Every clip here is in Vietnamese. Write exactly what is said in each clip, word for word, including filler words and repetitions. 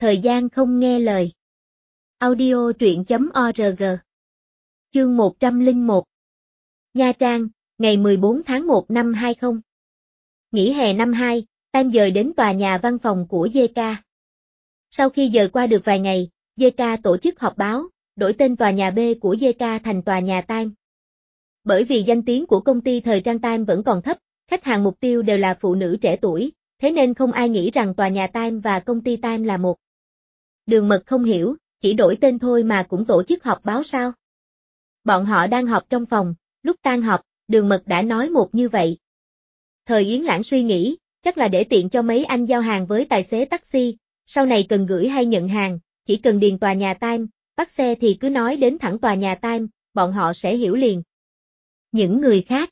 Thời gian không nghe lời. Audio truyện chấm org. Chương một trăm lẻ một. Nha Trang, ngày mười bốn tháng một năm hai không. Nghỉ hè năm hai, Tam dời đến tòa nhà văn phòng của giê ca. Sau khi dời qua được vài ngày, giê ca tổ chức họp báo, đổi tên tòa nhà B của giê ca thành tòa nhà Time. Bởi vì danh tiếng của công ty thời trang Time vẫn còn thấp, khách hàng mục tiêu đều là phụ nữ trẻ tuổi, thế nên không ai nghĩ rằng tòa nhà Time và công ty Time là một. Đường Mật không hiểu, chỉ đổi tên thôi mà cũng tổ chức họp báo sao? Bọn họ đang họp trong phòng, lúc tan họp, Đường Mật đã nói một như vậy. Thời Yến Lãng suy nghĩ, chắc là để tiện cho mấy anh giao hàng với tài xế taxi, sau này cần gửi hay nhận hàng, chỉ cần điền tòa nhà Time, bắt xe thì cứ nói đến thẳng tòa nhà Time, bọn họ sẽ hiểu liền. Những người khác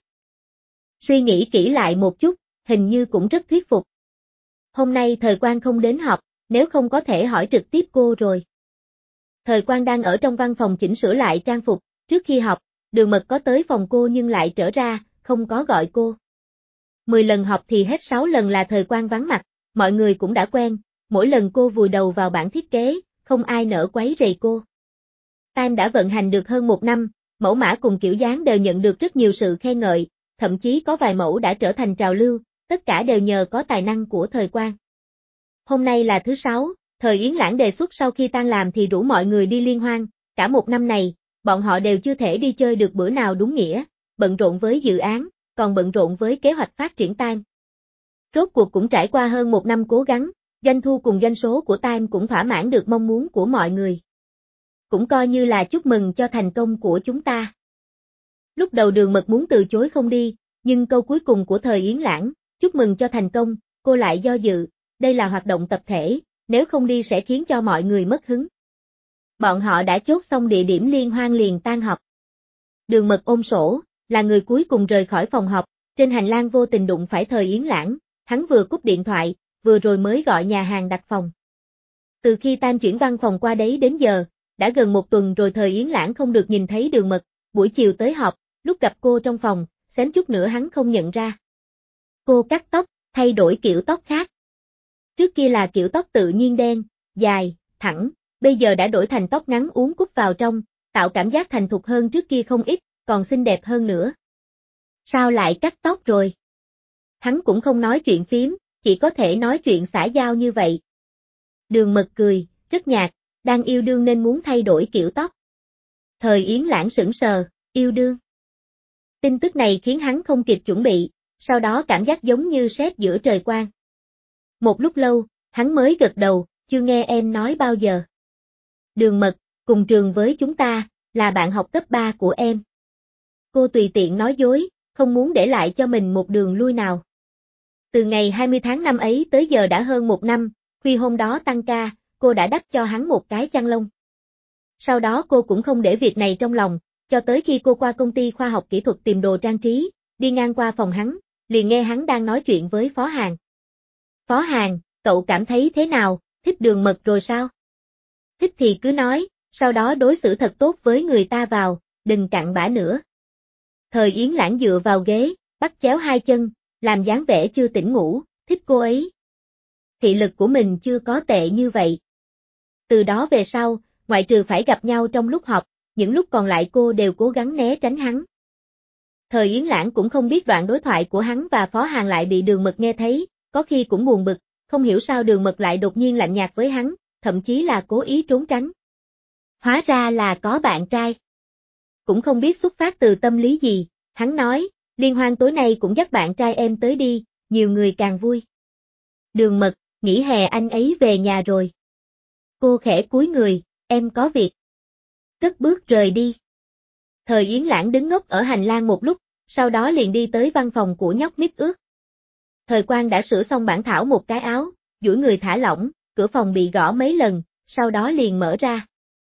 suy nghĩ kỹ lại một chút, hình như cũng rất thuyết phục. Hôm nay Thời Quang không đến họp, nếu không có thể hỏi trực tiếp cô rồi. Thời Quang đang ở trong văn phòng chỉnh sửa lại trang phục, trước khi họp, Đường Mật có tới phòng cô nhưng lại trở ra, không có gọi cô. Mười lần họp thì hết sáu lần là Thời Quang vắng mặt, mọi người cũng đã quen, mỗi lần cô vùi đầu vào bản thiết kế, không ai nỡ quấy rầy cô. Time đã vận hành được hơn một năm, mẫu mã cùng kiểu dáng đều nhận được rất nhiều sự khen ngợi, thậm chí có vài mẫu đã trở thành trào lưu, tất cả đều nhờ có tài năng của Thời Quang. Hôm nay là thứ sáu, Thời Yến Lãng đề xuất sau khi tan làm thì rủ mọi người đi liên hoan, cả một năm này, bọn họ đều chưa thể đi chơi được bữa nào đúng nghĩa, bận rộn với dự án, còn bận rộn với kế hoạch phát triển Time. Rốt cuộc cũng trải qua hơn một năm cố gắng, doanh thu cùng doanh số của Time cũng thỏa mãn được mong muốn của mọi người. Cũng coi như là chúc mừng cho thành công của chúng ta. Lúc đầu Đường Mật muốn từ chối không đi, nhưng câu cuối cùng của Thời Yến Lãng, chúc mừng cho thành công, cô lại do dự, đây là hoạt động tập thể, nếu không đi sẽ khiến cho mọi người mất hứng. Bọn họ đã chốt xong địa điểm liên hoan liền tan họp. Đường Mật ôm sổ, là người cuối cùng rời khỏi phòng họp, trên hành lang vô tình đụng phải Thời Yến Lãng, hắn vừa cúp điện thoại, vừa rồi mới gọi nhà hàng đặt phòng. Từ khi Tam chuyển văn phòng qua đấy đến giờ, đã gần một tuần rồi Thời Yến Lãng không được nhìn thấy Đường Mật, buổi chiều tới họp, lúc gặp cô trong phòng, xém chút nữa hắn không nhận ra. Cô cắt tóc, thay đổi kiểu tóc khác. Trước kia là kiểu tóc tự nhiên đen, dài, thẳng, bây giờ đã đổi thành tóc ngắn uốn cúc vào trong, tạo cảm giác thành thục hơn trước kia không ít, còn xinh đẹp hơn nữa. Sao lại cắt tóc rồi? Hắn cũng không nói chuyện phím, chỉ có thể nói chuyện xã giao như vậy. Đường Mật cười, rất nhạt, đang yêu đương nên muốn thay đổi kiểu tóc. Thời Yến Lãng sững sờ, yêu đương. Tin tức này khiến hắn không kịp chuẩn bị, sau đó cảm giác giống như sét giữa trời quang. Một lúc lâu, hắn mới gật đầu, chưa nghe em nói bao giờ. Đường Mật, cùng trường với chúng ta, là bạn học cấp ba của em. Cô tùy tiện nói dối, không muốn để lại cho mình một đường lui nào. Từ ngày hai mươi tháng năm ấy tới giờ đã hơn một năm, khuya hôm đó tăng ca, cô đã đắp cho hắn một cái chăn lông. Sau đó cô cũng không để việc này trong lòng, cho tới khi cô qua công ty khoa học kỹ thuật tìm đồ trang trí, đi ngang qua phòng hắn, liền nghe hắn đang nói chuyện với Phó Hàn. Phó Hàn, cậu cảm thấy thế nào, thích Đường Mật rồi sao? Thích thì cứ nói, sau đó đối xử thật tốt với người ta vào, đừng cặn bã nữa. Thời Yến Lãng dựa vào ghế, bắt chéo hai chân, làm dáng vẻ chưa tỉnh ngủ, thích cô ấy. Thị lực của mình chưa có tệ như vậy. Từ đó về sau, ngoại trừ phải gặp nhau trong lúc họp, những lúc còn lại cô đều cố gắng né tránh hắn. Thời Yến Lãng cũng không biết đoạn đối thoại của hắn và Phó Hàn lại bị Đường Mật nghe thấy, có khi cũng buồn bực, không hiểu sao Đường Mật lại đột nhiên lạnh nhạt với hắn, thậm chí là cố ý trốn tránh. Hóa ra là có bạn trai. Cũng không biết xuất phát từ tâm lý gì, hắn nói, liên hoan tối nay cũng dắt bạn trai em tới đi, nhiều người càng vui. Đường Mật, nghỉ hè anh ấy về nhà rồi. Cô khẽ cúi người, em có việc. Cất bước rời đi. Thời Yến Lãng đứng ngốc ở hành lang một lúc, sau đó liền đi tới văn phòng của nhóc mít ướt. Thời Quang đã sửa xong bản thảo một cái áo, duỗi người thả lỏng, cửa phòng bị gõ mấy lần, sau đó liền mở ra.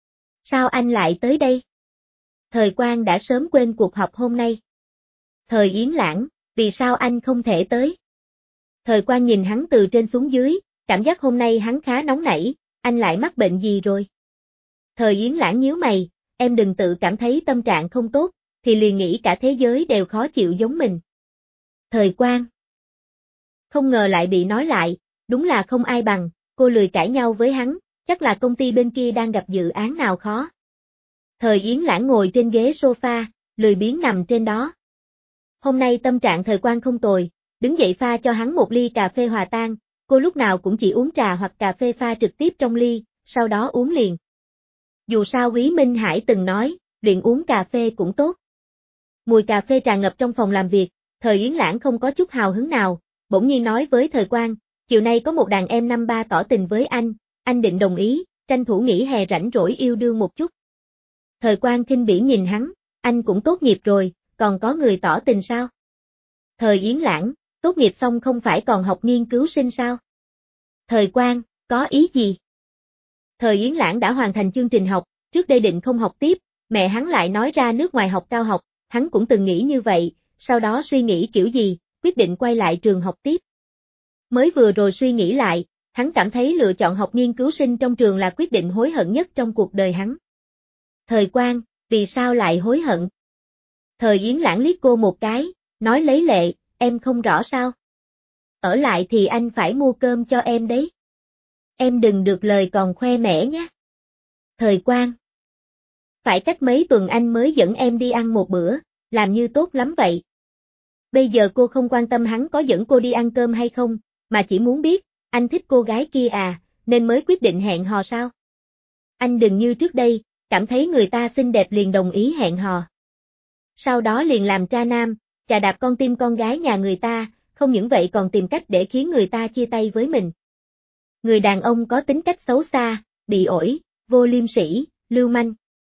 Sao anh lại tới đây? Thời Quang đã sớm quên cuộc họp hôm nay. Thời Yến Lãng, vì sao anh không thể tới? Thời Quang nhìn hắn từ trên xuống dưới, cảm giác hôm nay hắn khá nóng nảy, anh lại mắc bệnh gì rồi? Thời Yến Lãng nhíu mày, em đừng tự cảm thấy tâm trạng không tốt, thì liền nghĩ cả thế giới đều khó chịu giống mình. Thời Quang. Không ngờ lại bị nói lại, đúng là không ai bằng, cô lười cãi nhau với hắn, chắc là công ty bên kia đang gặp dự án nào khó. Thời Yến Lãng ngồi trên ghế sofa, lười biếng nằm trên đó. Hôm nay tâm trạng Thời Quang không tồi, đứng dậy pha cho hắn một ly cà phê hòa tan, cô lúc nào cũng chỉ uống trà hoặc cà phê pha trực tiếp trong ly, sau đó uống liền. Dù sao Quý Minh Hải từng nói, luyện uống cà phê cũng tốt. Mùi cà phê tràn ngập trong phòng làm việc, Thời Yến Lãng không có chút hào hứng nào, bỗng nhiên nói với Thời Quang, chiều nay có một đàn em năm ba tỏ tình với anh, anh định đồng ý, tranh thủ nghỉ hè rảnh rỗi yêu đương một chút. Thời Quang khinh bỉ nhìn hắn, anh cũng tốt nghiệp rồi, còn có người tỏ tình sao? Thời Yến Lãng, tốt nghiệp xong không phải còn học nghiên cứu sinh sao? Thời Quang, có ý gì? Thời Yến Lãng đã hoàn thành chương trình học, trước đây định không học tiếp, mẹ hắn lại nói ra nước ngoài học cao học, hắn cũng từng nghĩ như vậy, sau đó suy nghĩ kiểu gì, quyết định quay lại trường học tiếp. Mới vừa rồi suy nghĩ lại, hắn cảm thấy lựa chọn học nghiên cứu sinh trong trường là quyết định hối hận nhất trong cuộc đời hắn. Thời Quang, vì sao lại hối hận? Thời Yến Lãng liếc cô một cái, nói lấy lệ, em không rõ sao? Ở lại thì anh phải mua cơm cho em đấy. Em đừng được lời còn khoe mẽ nhé. Thời Quang. Phải cách mấy tuần anh mới dẫn em đi ăn một bữa, làm như tốt lắm vậy. Bây giờ cô không quan tâm hắn có dẫn cô đi ăn cơm hay không, mà chỉ muốn biết, anh thích cô gái kia à, nên mới quyết định hẹn hò sao? Anh đừng như trước đây, cảm thấy người ta xinh đẹp liền đồng ý hẹn hò. Sau đó liền làm tra nam, chà đạp con tim con gái nhà người ta, không những vậy còn tìm cách để khiến người ta chia tay với mình. Người đàn ông có tính cách xấu xa, bị ổi, vô liêm sỉ, lưu manh.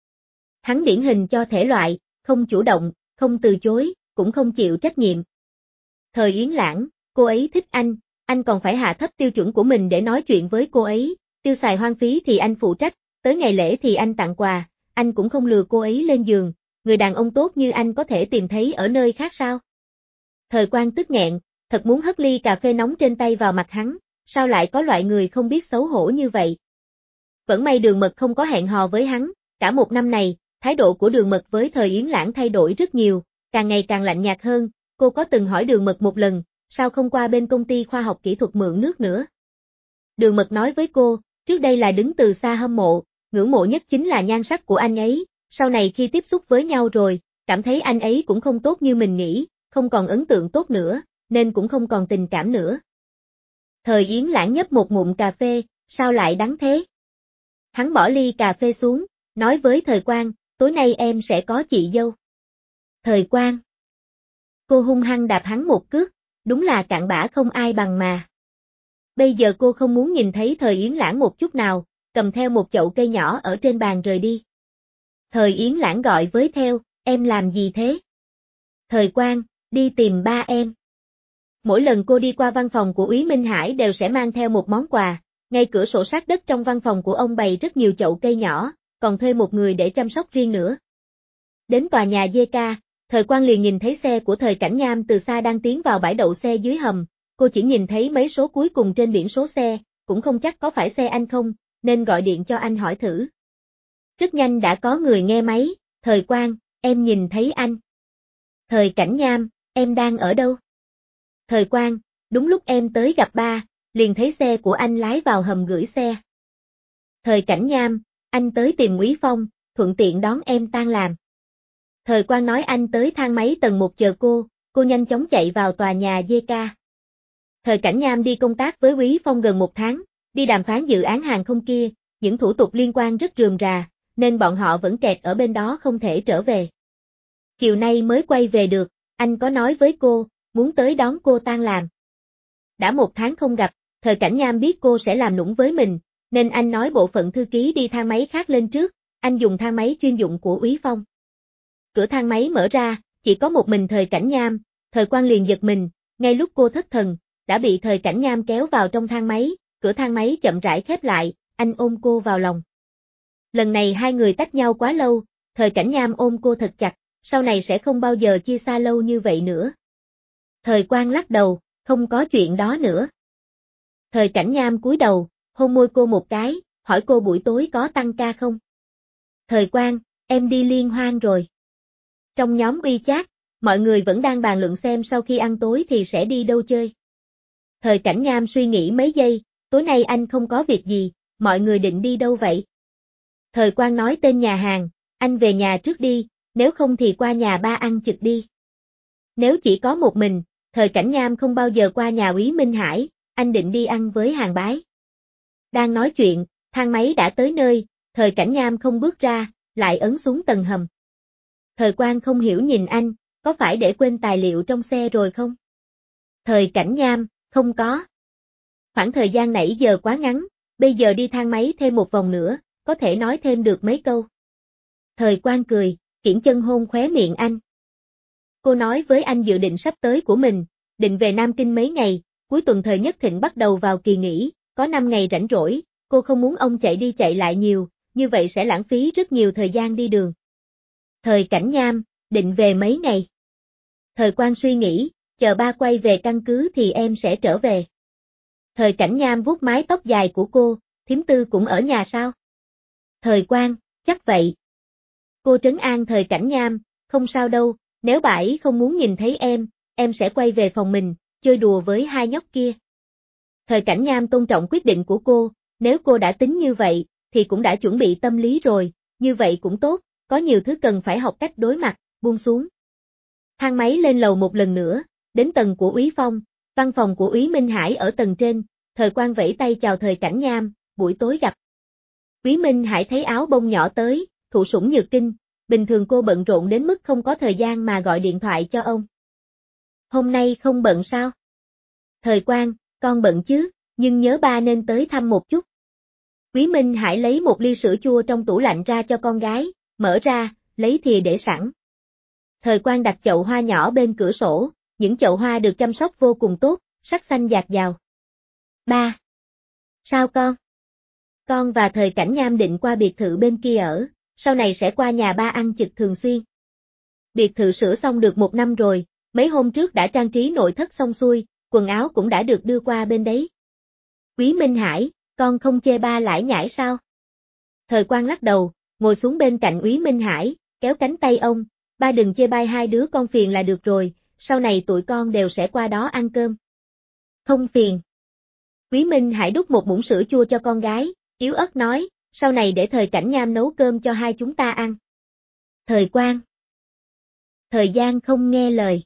Hắn điển hình cho thể loại, không chủ động, không từ chối, cũng không chịu trách nhiệm. Thời Yến Lãng, cô ấy thích anh, anh còn phải hạ thấp tiêu chuẩn của mình để nói chuyện với cô ấy, tiêu xài hoang phí thì anh phụ trách, tới ngày lễ thì anh tặng quà, anh cũng không lừa cô ấy lên giường, người đàn ông tốt như anh có thể tìm thấy ở nơi khác sao? Thời Quang tức nghẹn, thật muốn hất ly cà phê nóng trên tay vào mặt hắn, sao lại có loại người không biết xấu hổ như vậy? Vẫn may Đường Mật không có hẹn hò với hắn, cả một năm này, thái độ của Đường Mật với Thời Yến Lãng thay đổi rất nhiều, càng ngày càng lạnh nhạt hơn, cô có từng hỏi Đường Mật một lần, sao không qua bên công ty khoa học kỹ thuật mượn nước nữa? Đường Mật nói với cô, trước đây là đứng từ xa hâm mộ, ngưỡng mộ nhất chính là nhan sắc của anh ấy, sau này khi tiếp xúc với nhau rồi, cảm thấy anh ấy cũng không tốt như mình nghĩ, không còn ấn tượng tốt nữa, nên cũng không còn tình cảm nữa. Thời Yến Lãng nhấp một ngụm cà phê, sao lại đắng thế? Hắn bỏ ly cà phê xuống, nói với Thời Quang, tối nay em sẽ có chị dâu. Thời Quang. Cô hung hăng đạp hắn một cước, đúng là cặn bã không ai bằng mà. Bây giờ cô không muốn nhìn thấy Thời Yến Lãng một chút nào, cầm theo một chậu cây nhỏ ở trên bàn rời đi. Thời Yến Lãng gọi với theo, em làm gì thế? Thời Quang, đi tìm ba em. Mỗi lần cô đi qua văn phòng của Úy Minh Hải đều sẽ mang theo một món quà, ngay cửa sổ sát đất trong văn phòng của ông bày rất nhiều chậu cây nhỏ, còn thuê một người để chăm sóc riêng nữa. Đến tòa nhà dê ca, Thời Quang liền nhìn thấy xe của Thời Cảnh Nham từ xa đang tiến vào bãi đậu xe dưới hầm, cô chỉ nhìn thấy mấy số cuối cùng trên biển số xe, cũng không chắc có phải xe anh không, nên gọi điện cho anh hỏi thử. Rất nhanh đã có người nghe máy, Thời Quang, em nhìn thấy anh. Thời Cảnh Nham, em đang ở đâu? Thời Quang, đúng lúc em tới gặp ba, liền thấy xe của anh lái vào hầm gửi xe. Thời Cảnh Nham, anh tới tìm Úy Phong, thuận tiện đón em tan làm. Thời Quang nói anh tới thang máy tầng một chờ cô, cô nhanh chóng chạy vào tòa nhà dê ca. Thời Cảnh Nham đi công tác với Úy Phong gần một tháng, đi đàm phán dự án hàng không kia, những thủ tục liên quan rất rườm rà, nên bọn họ vẫn kẹt ở bên đó không thể trở về. Chiều nay mới quay về được, anh có nói với cô, muốn tới đón cô tan làm. Đã một tháng không gặp, Thời Cảnh Nham biết cô sẽ làm nũng với mình, nên anh nói bộ phận thư ký đi thang máy khác lên trước, anh dùng thang máy chuyên dụng của Úy Phong. Cửa thang máy mở ra, chỉ có một mình Thời Cảnh Nham, Thời Quang liền giật mình, ngay lúc cô thất thần, đã bị Thời Cảnh Nham kéo vào trong thang máy, cửa thang máy chậm rãi khép lại, anh ôm cô vào lòng. Lần này hai người tách nhau quá lâu, Thời Cảnh Nham ôm cô thật chặt, sau này sẽ không bao giờ chia xa lâu như vậy nữa. Thời Quang lắc đầu, không có chuyện đó nữa. Thời Cảnh Nham cúi đầu, hôn môi cô một cái, hỏi cô buổi tối có tăng ca không? Thời Quang, em đi liên hoan rồi. Trong nhóm WeChat, mọi người vẫn đang bàn luận xem sau khi ăn tối thì sẽ đi đâu chơi. Thời Cảnh Nham suy nghĩ mấy giây, tối nay anh không có việc gì, mọi người định đi đâu vậy? Thời Quang nói tên nhà hàng, anh về nhà trước đi, nếu không thì qua nhà ba ăn trực đi. Nếu chỉ có một mình, Thời Cảnh Nham không bao giờ qua nhà Úy Minh Hải, anh định đi ăn với Hàng Bái. Đang nói chuyện, thang máy đã tới nơi, Thời Cảnh Nham không bước ra, lại ấn xuống tầng hầm. Thời Quang không hiểu nhìn anh, có phải để quên tài liệu trong xe rồi không? Thời Cảnh Nham, không có. Khoảng thời gian nãy giờ quá ngắn, bây giờ đi thang máy thêm một vòng nữa, có thể nói thêm được mấy câu. Thời Quang cười, kiễng chân hôn khóe miệng anh. Cô nói với anh dự định sắp tới của mình, định về Nam Kinh mấy ngày, cuối tuần Thời Nhất Thịnh bắt đầu vào kỳ nghỉ, có năm ngày rảnh rỗi, cô không muốn ông chạy đi chạy lại nhiều, như vậy sẽ lãng phí rất nhiều thời gian đi đường. Thời Cảnh Nham, định về mấy ngày? Thời Quang suy nghĩ, chờ ba quay về căn cứ thì em sẽ trở về. Thời Cảnh Nham vuốt mái tóc dài của cô, thím Tư cũng ở nhà sao? Thời Quang, chắc vậy. Cô trấn an Thời Cảnh Nham, không sao đâu, nếu bà ấy không muốn nhìn thấy em, em sẽ quay về phòng mình, chơi đùa với hai nhóc kia. Thời Cảnh Nham tôn trọng quyết định của cô, nếu cô đã tính như vậy, thì cũng đã chuẩn bị tâm lý rồi, như vậy cũng tốt, có nhiều thứ cần phải học cách đối mặt, buông xuống. Thang máy lên lầu một lần nữa, đến tầng của Úy Phong, văn phòng của Úy Minh Hải ở tầng trên, Thời Quang vẫy tay chào Thời Cảnh Nham, buổi tối gặp. Úy Minh Hải thấy áo bông nhỏ tới, thụ sủng nhược kinh, bình thường cô bận rộn đến mức không có thời gian mà gọi điện thoại cho ông. Hôm nay không bận sao? Thời Quang, con bận chứ, nhưng nhớ ba nên tới thăm một chút. Úy Minh Hải lấy một ly sữa chua trong tủ lạnh ra cho con gái, mở ra, lấy thìa để sẵn. Thời Quang đặt chậu hoa nhỏ bên cửa sổ, những chậu hoa được chăm sóc vô cùng tốt, sắc xanh dạt dào. Ba. Sao con? Con và Thời Cảnh Nham định qua biệt thự bên kia ở, sau này sẽ qua nhà ba ăn trực thường xuyên. Biệt thự sửa xong được một năm rồi, mấy hôm trước đã trang trí nội thất xong xuôi, quần áo cũng đã được đưa qua bên đấy. Úy Minh Hải, con không chê ba lải nhải sao? Thời Quang lắc đầu, ngồi xuống bên cạnh Úy Minh Hải, kéo cánh tay ông, ba đừng chê bai hai đứa con phiền là được rồi, sau này tụi con đều sẽ qua đó ăn cơm. Không phiền. Úy Minh Hải đút một muỗng sữa chua cho con gái, yếu ớt nói, sau này để Thời Cảnh Nham nấu cơm cho hai chúng ta ăn. Thời Quang. Thời gian không nghe lời.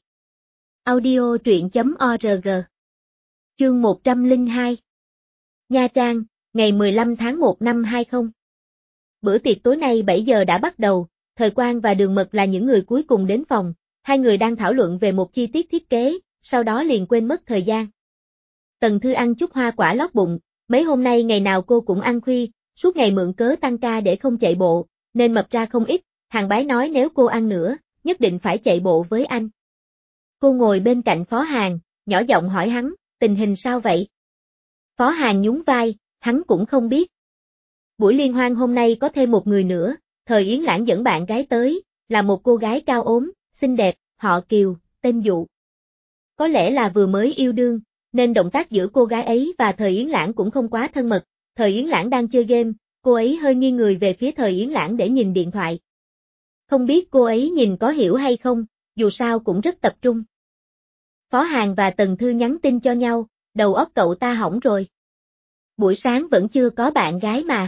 Audio truyện chấm org. Chương một trăm lẻ hai. Nha Trang, ngày mười lăm tháng một năm hai không. Bữa tiệc tối nay bảy giờ đã bắt đầu, Thời Quang và Đường Mật là những người cuối cùng đến phòng, hai người đang thảo luận về một chi tiết thiết kế, sau đó liền quên mất thời gian. Tần Thư ăn chút hoa quả lót bụng, mấy hôm nay ngày nào cô cũng ăn khuya, suốt ngày mượn cớ tăng ca để không chạy bộ, nên mập ra không ít, Hàng Bái nói nếu cô ăn nữa, nhất định phải chạy bộ với anh. Cô ngồi bên cạnh Phó Hàn, nhỏ giọng hỏi hắn, tình hình sao vậy? Phó Hàn nhún vai, hắn cũng không biết. Buổi liên hoan hôm nay có thêm một người nữa, Thời Yến Lãng dẫn bạn gái tới, là một cô gái cao ốm, xinh đẹp, họ Kiều, tên Dụ. Có lẽ là vừa mới yêu đương, nên động tác giữa cô gái ấy và Thời Yến Lãng cũng không quá thân mật. Thời Yến Lãng đang chơi game, cô ấy hơi nghiêng người về phía Thời Yến Lãng để nhìn điện thoại. Không biết cô ấy nhìn có hiểu hay không, dù sao cũng rất tập trung. Phó Hàn và Tần Thư nhắn tin cho nhau, đầu óc cậu ta hỏng rồi. Buổi sáng vẫn chưa có bạn gái mà.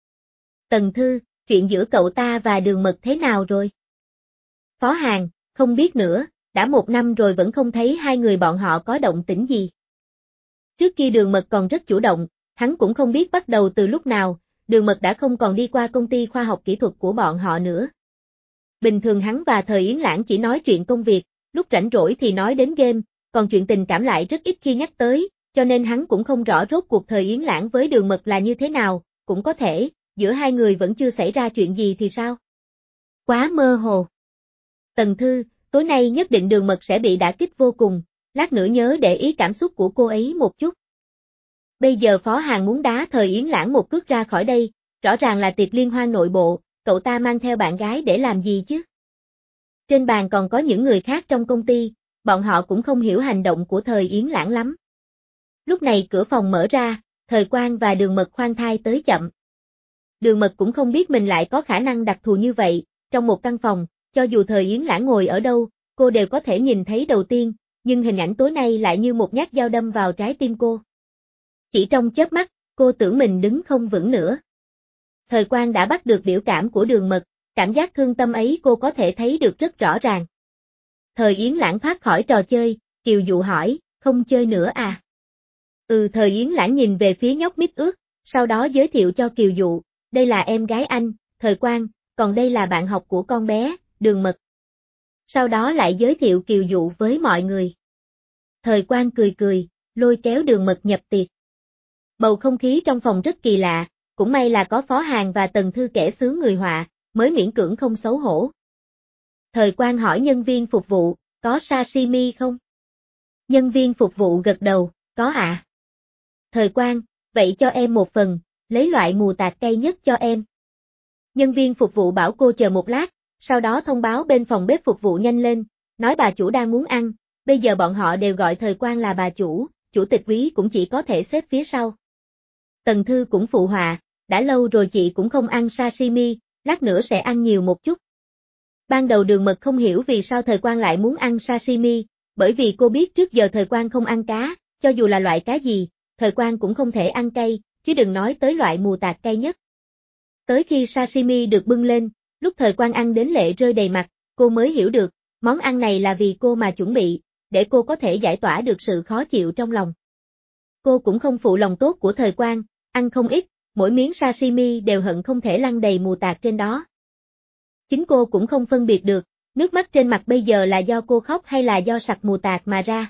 Tần Thư, chuyện giữa cậu ta và Đường Mật thế nào rồi? Phó Hàn, không biết nữa, đã một năm rồi vẫn không thấy hai người bọn họ có động tĩnh gì. Trước kia Đường Mật còn rất chủ động, hắn cũng không biết bắt đầu từ lúc nào, Đường Mật đã không còn đi qua công ty khoa học kỹ thuật của bọn họ nữa. Bình thường hắn và Thời Yến Lãng chỉ nói chuyện công việc, lúc rảnh rỗi thì nói đến game, còn chuyện tình cảm lại rất ít khi nhắc tới, cho nên hắn cũng không rõ rốt cuộc Thời Yến Lãng với Đường Mật là như thế nào, cũng có thể, giữa hai người vẫn chưa xảy ra chuyện gì thì sao? Quá mơ hồ. Tần Thư, tối nay nhất định Đường Mật sẽ bị đả kích vô cùng, lát nữa nhớ để ý cảm xúc của cô ấy một chút. Bây giờ Phó Hàn muốn đá Thời Yến Lãng một cước ra khỏi đây, rõ ràng là tiệc liên hoan nội bộ, cậu ta mang theo bạn gái để làm gì chứ? Trên bàn còn có những người khác trong công ty, bọn họ cũng không hiểu hành động của Thời Yến Lãng lắm. Lúc này cửa phòng mở ra, Thời Quang và Đường Mật khoan thai tới chậm. Đường Mật cũng không biết mình lại có khả năng đặc thù như vậy, trong một căn phòng, cho dù Thời Yến Lãng ngồi ở đâu, cô đều có thể nhìn thấy đầu tiên, nhưng hình ảnh tối nay lại như một nhát dao đâm vào trái tim cô. Chỉ trong chớp mắt, cô tưởng mình đứng không vững nữa. Thời Quang đã bắt được biểu cảm của Đường Mật, cảm giác thương tâm ấy cô có thể thấy được rất rõ ràng. Thời Yến Lãng thoát khỏi trò chơi, Kiều Dụ hỏi, không chơi nữa à? Ừ, Thời Yến Lãng nhìn về phía nhóc mít ướt, sau đó giới thiệu cho Kiều Dụ, đây là em gái anh, Thời Quang, còn đây là bạn học của con bé, Đường Mật. Sau đó lại giới thiệu Kiều Dụ với mọi người. Thời Quang cười cười, lôi kéo Đường Mật nhập tiệc. Bầu không khí trong phòng rất kỳ lạ, cũng may là có Phó Hàn và Tần Thư kẻ xứ người họa, mới miễn cưỡng không xấu hổ. Thời Quang hỏi nhân viên phục vụ, có sashimi không? Nhân viên phục vụ gật đầu, có ạ. À? Thời Quang, vậy cho em một phần, lấy loại mù tạt cay nhất cho em. Nhân viên phục vụ bảo cô chờ một lát, sau đó thông báo bên phòng bếp phục vụ nhanh lên, nói bà chủ đang muốn ăn, bây giờ bọn họ đều gọi Thời Quang là bà chủ, chủ tịch quý cũng chỉ có thể xếp phía sau. Tần Thư cũng phụ họa, đã lâu rồi chị cũng không ăn sashimi, lát nữa sẽ ăn nhiều một chút. Ban đầu Đường Mật không hiểu vì sao Thời Quang lại muốn ăn sashimi, bởi vì cô biết trước giờ Thời Quang không ăn cá, cho dù là loại cá gì, Thời Quang cũng không thể ăn cay, chứ đừng nói tới loại mù tạt cay nhất. Tới khi sashimi được bưng lên, lúc Thời Quang ăn đến lệ rơi đầy mặt, cô mới hiểu được, món ăn này là vì cô mà chuẩn bị, để cô có thể giải tỏa được sự khó chịu trong lòng. Cô cũng không phụ lòng tốt của Thời Quang, ăn không ít, mỗi miếng sashimi đều hận không thể lăn đầy mù tạt trên đó. Chính cô cũng không phân biệt được, nước mắt trên mặt bây giờ là do cô khóc hay là do sặc mù tạt mà ra.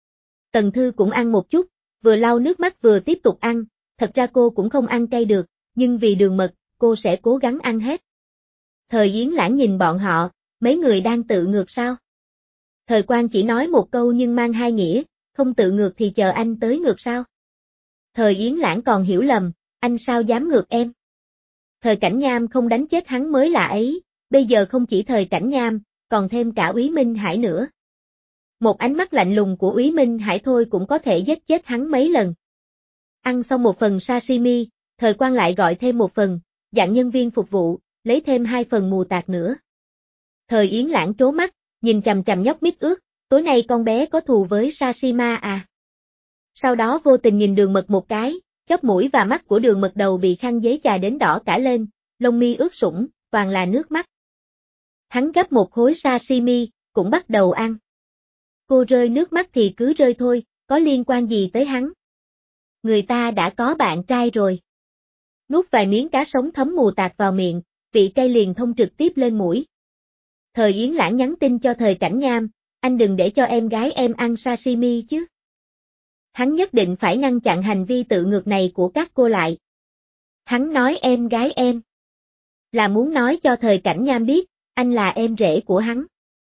Tần Thư cũng ăn một chút, vừa lau nước mắt vừa tiếp tục ăn, thật ra cô cũng không ăn cay được, nhưng vì Đường Mật, cô sẽ cố gắng ăn hết. Thời Yến Lãng nhìn bọn họ, mấy người đang tự ngược sao? Thời Quang chỉ nói một câu nhưng mang hai nghĩa, không tự ngược thì chờ anh tới ngược sao? Thời Yến Lãng còn hiểu lầm, anh sao dám ngược em? Thời Cảnh Nham không đánh chết hắn mới lạ ấy, bây giờ không chỉ Thời Cảnh Nham, còn thêm cả Úy Minh Hải nữa. Một ánh mắt lạnh lùng của Úy Minh Hải thôi cũng có thể giết chết hắn mấy lần. Ăn xong một phần sashimi, Thời Quang lại gọi thêm một phần, dặn nhân viên phục vụ, lấy thêm hai phần mù tạt nữa. Thời Yến Lãng trố mắt, nhìn chằm chằm nhóc mít ướt, tối nay con bé có thù với Sashima à? Sau đó vô tình nhìn Đường Mật một cái, chóp mũi và mắt của Đường Mật đầu bị khăn giấy chà đến đỏ cả lên, lông mi ướt sũng, toàn là nước mắt. Hắn gấp một khối sashimi, cũng bắt đầu ăn. Cô rơi nước mắt thì cứ rơi thôi, có liên quan gì tới hắn? Người ta đã có bạn trai rồi. Nuốt vài miếng cá sống thấm mù tạt vào miệng, vị cay liền thông trực tiếp lên mũi. Thời Yến Lãng nhắn tin cho Thời Cảnh Nham, anh đừng để cho em gái em ăn sashimi chứ. Hắn nhất định phải ngăn chặn hành vi tự ngược này của các cô lại. Hắn nói em gái em, là muốn nói cho Thời Cảnh Nham biết, anh là em rể của hắn.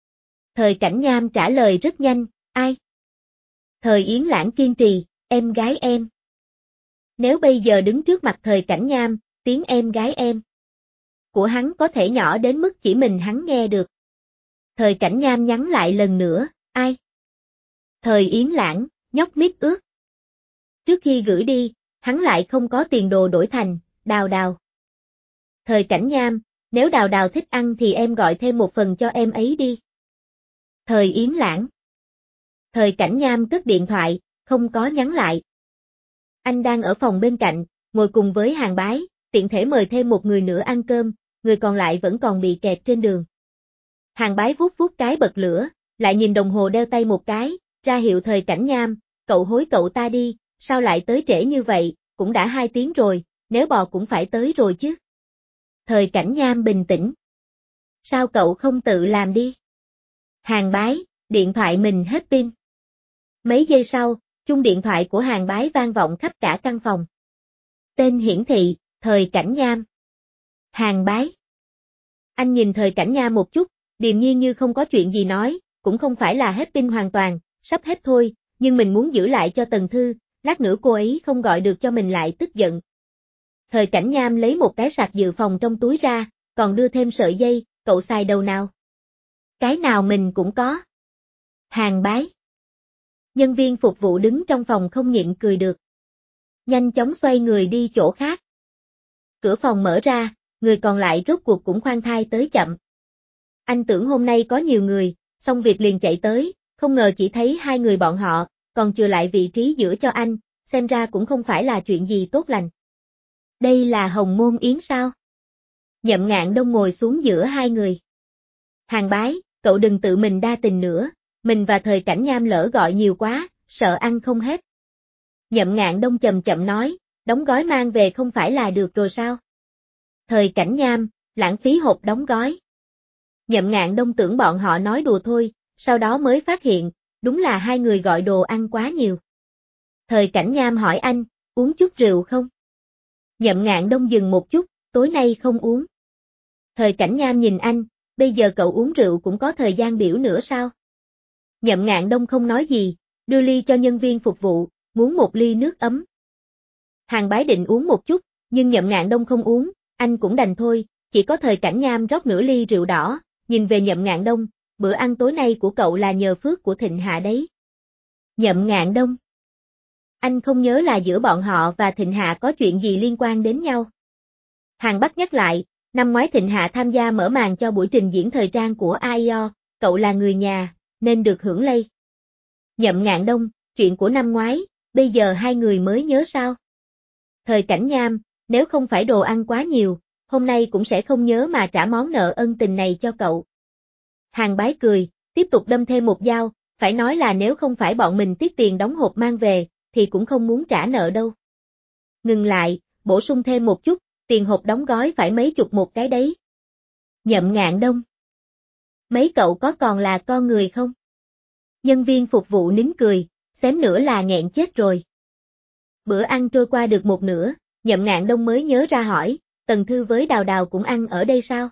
Thời Cảnh Nham trả lời rất nhanh, ai? Thời Yến Lãng kiên trì, em gái em. Nếu bây giờ đứng trước mặt Thời Cảnh Nham, tiếng em gái em của hắn có thể nhỏ đến mức chỉ mình hắn nghe được. Thời Cảnh Nham nhắn lại lần nữa, ai? Thời Yến Lãng, nhóc mít ướt. Trước khi gửi đi, hắn lại không có tiền đồ đổi thành, Đào Đào. Thời Cảnh Nham, nếu Đào Đào thích ăn thì em gọi thêm một phần cho em ấy đi. Thời Yến Lãng. Thời Cảnh Nham cất điện thoại, không có nhắn lại. Anh đang ở phòng bên cạnh, ngồi cùng với Hàng Bái, tiện thể mời thêm một người nữa ăn cơm, người còn lại vẫn còn bị kẹt trên đường. Hàng Bái vuốt vuốt cái bật lửa, lại nhìn đồng hồ đeo tay một cái, ra hiệu Thời Cảnh Nham, cậu hối cậu ta đi, sao lại tới trễ như vậy, cũng đã hai tiếng rồi, nếu bò cũng phải tới rồi chứ. Thời Cảnh Nham bình tĩnh. Sao cậu không tự làm đi? Hàng Bái, điện thoại mình hết pin. Mấy giây sau, chuông điện thoại của Hàng Bái vang vọng khắp cả căn phòng. Tên hiển thị, Thời Cảnh Nham. Hàng Bái. Anh nhìn Thời Cảnh Nham một chút, điềm nhiên như không có chuyện gì nói, cũng không phải là hết pin hoàn toàn, sắp hết thôi, nhưng mình muốn giữ lại cho Tần Thư, lát nữa cô ấy không gọi được cho mình lại tức giận. Thời Cảnh Nham lấy một cái sạc dự phòng trong túi ra, còn đưa thêm sợi dây, cậu xài đầu nào? Cái nào mình cũng có. Hàng Bái. Nhân viên phục vụ đứng trong phòng không nhịn cười được. Nhanh chóng xoay người đi chỗ khác. Cửa phòng mở ra, người còn lại rốt cuộc cũng khoan thai tới chậm. Anh tưởng hôm nay có nhiều người, xong việc liền chạy tới, không ngờ chỉ thấy hai người bọn họ, còn chừa lại vị trí giữa cho anh, xem ra cũng không phải là chuyện gì tốt lành. Đây là Hồng Môn Yến sao? Nhậm Ngạn Đông ngồi xuống giữa hai người. Hàng Bái, cậu đừng tự mình đa tình nữa, mình và Thời Cảnh Nham lỡ gọi nhiều quá, sợ ăn không hết. Nhậm Ngạn Đông chậm chậm nói, đóng gói mang về không phải là được rồi sao? Thời Cảnh Nham, lãng phí hộp đóng gói. Nhậm Ngạn Đông tưởng bọn họ nói đùa thôi, sau đó mới phát hiện, đúng là hai người gọi đồ ăn quá nhiều. Thời Cảnh Nham hỏi anh, uống chút rượu không? Nhậm Ngạn Đông dừng một chút, tối nay không uống. Thời Cảnh Nham nhìn anh, bây giờ cậu uống rượu cũng có thời gian biểu nữa sao? Nhậm Ngạn Đông không nói gì, đưa ly cho nhân viên phục vụ, muốn một ly nước ấm. Hàng Bái định uống một chút, nhưng Nhậm Ngạn Đông không uống, anh cũng đành thôi, chỉ có Thời Cảnh Nham rót nửa ly rượu đỏ, nhìn về Nhậm Ngạn Đông, bữa ăn tối nay của cậu là nhờ phước của Thịnh Hạ đấy. Nhậm Ngạn Đông. Anh không nhớ là giữa bọn họ và Thịnh Hạ có chuyện gì liên quan đến nhau. Hàng Bắc nhắc lại, năm ngoái Thịnh Hạ tham gia mở màn cho buổi trình diễn thời trang của a i o, cậu là người nhà, nên được hưởng lây. Nhậm Ngạn Đông, chuyện của năm ngoái, bây giờ hai người mới nhớ sao? Thời Cảnh Nham, nếu không phải đồ ăn quá nhiều, hôm nay cũng sẽ không nhớ mà trả món nợ ân tình này cho cậu. Hàng Bái cười, tiếp tục đâm thêm một dao, phải nói là nếu không phải bọn mình tiết tiền đóng hộp mang về, thì cũng không muốn trả nợ đâu. Ngừng lại, bổ sung thêm một chút, tiền hộp đóng gói phải mấy chục một cái đấy. Nhậm Ngạn Đông. Mấy cậu có còn là con người không? Nhân viên phục vụ nín cười, xém nữa là nghẹn chết rồi. Bữa ăn trôi qua được một nửa, Nhậm Ngạn Đông mới nhớ ra hỏi, Tần Thư với Đào Đào cũng ăn ở đây sao?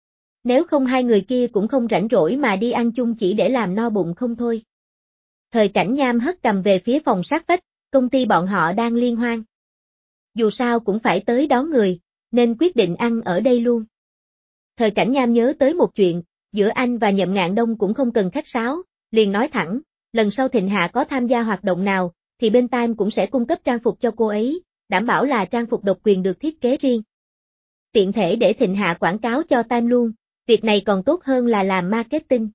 Nếu không hai người kia cũng không rảnh rỗi mà đi ăn chung chỉ để làm no bụng không thôi. Thời Cảnh Nham hất cầm về phía phòng sát vách, công ty bọn họ đang liên hoan. Dù sao cũng phải tới đón người, nên quyết định ăn ở đây luôn. Thời Cảnh Nham nhớ tới một chuyện, giữa anh và Nhậm Ngạn Đông cũng không cần khách sáo, liền nói thẳng, lần sau Thịnh Hạ có tham gia hoạt động nào, thì bên Time cũng sẽ cung cấp trang phục cho cô ấy, đảm bảo là trang phục độc quyền được thiết kế riêng. Tiện thể để Thịnh Hạ quảng cáo cho Time luôn, việc này còn tốt hơn là làm marketing.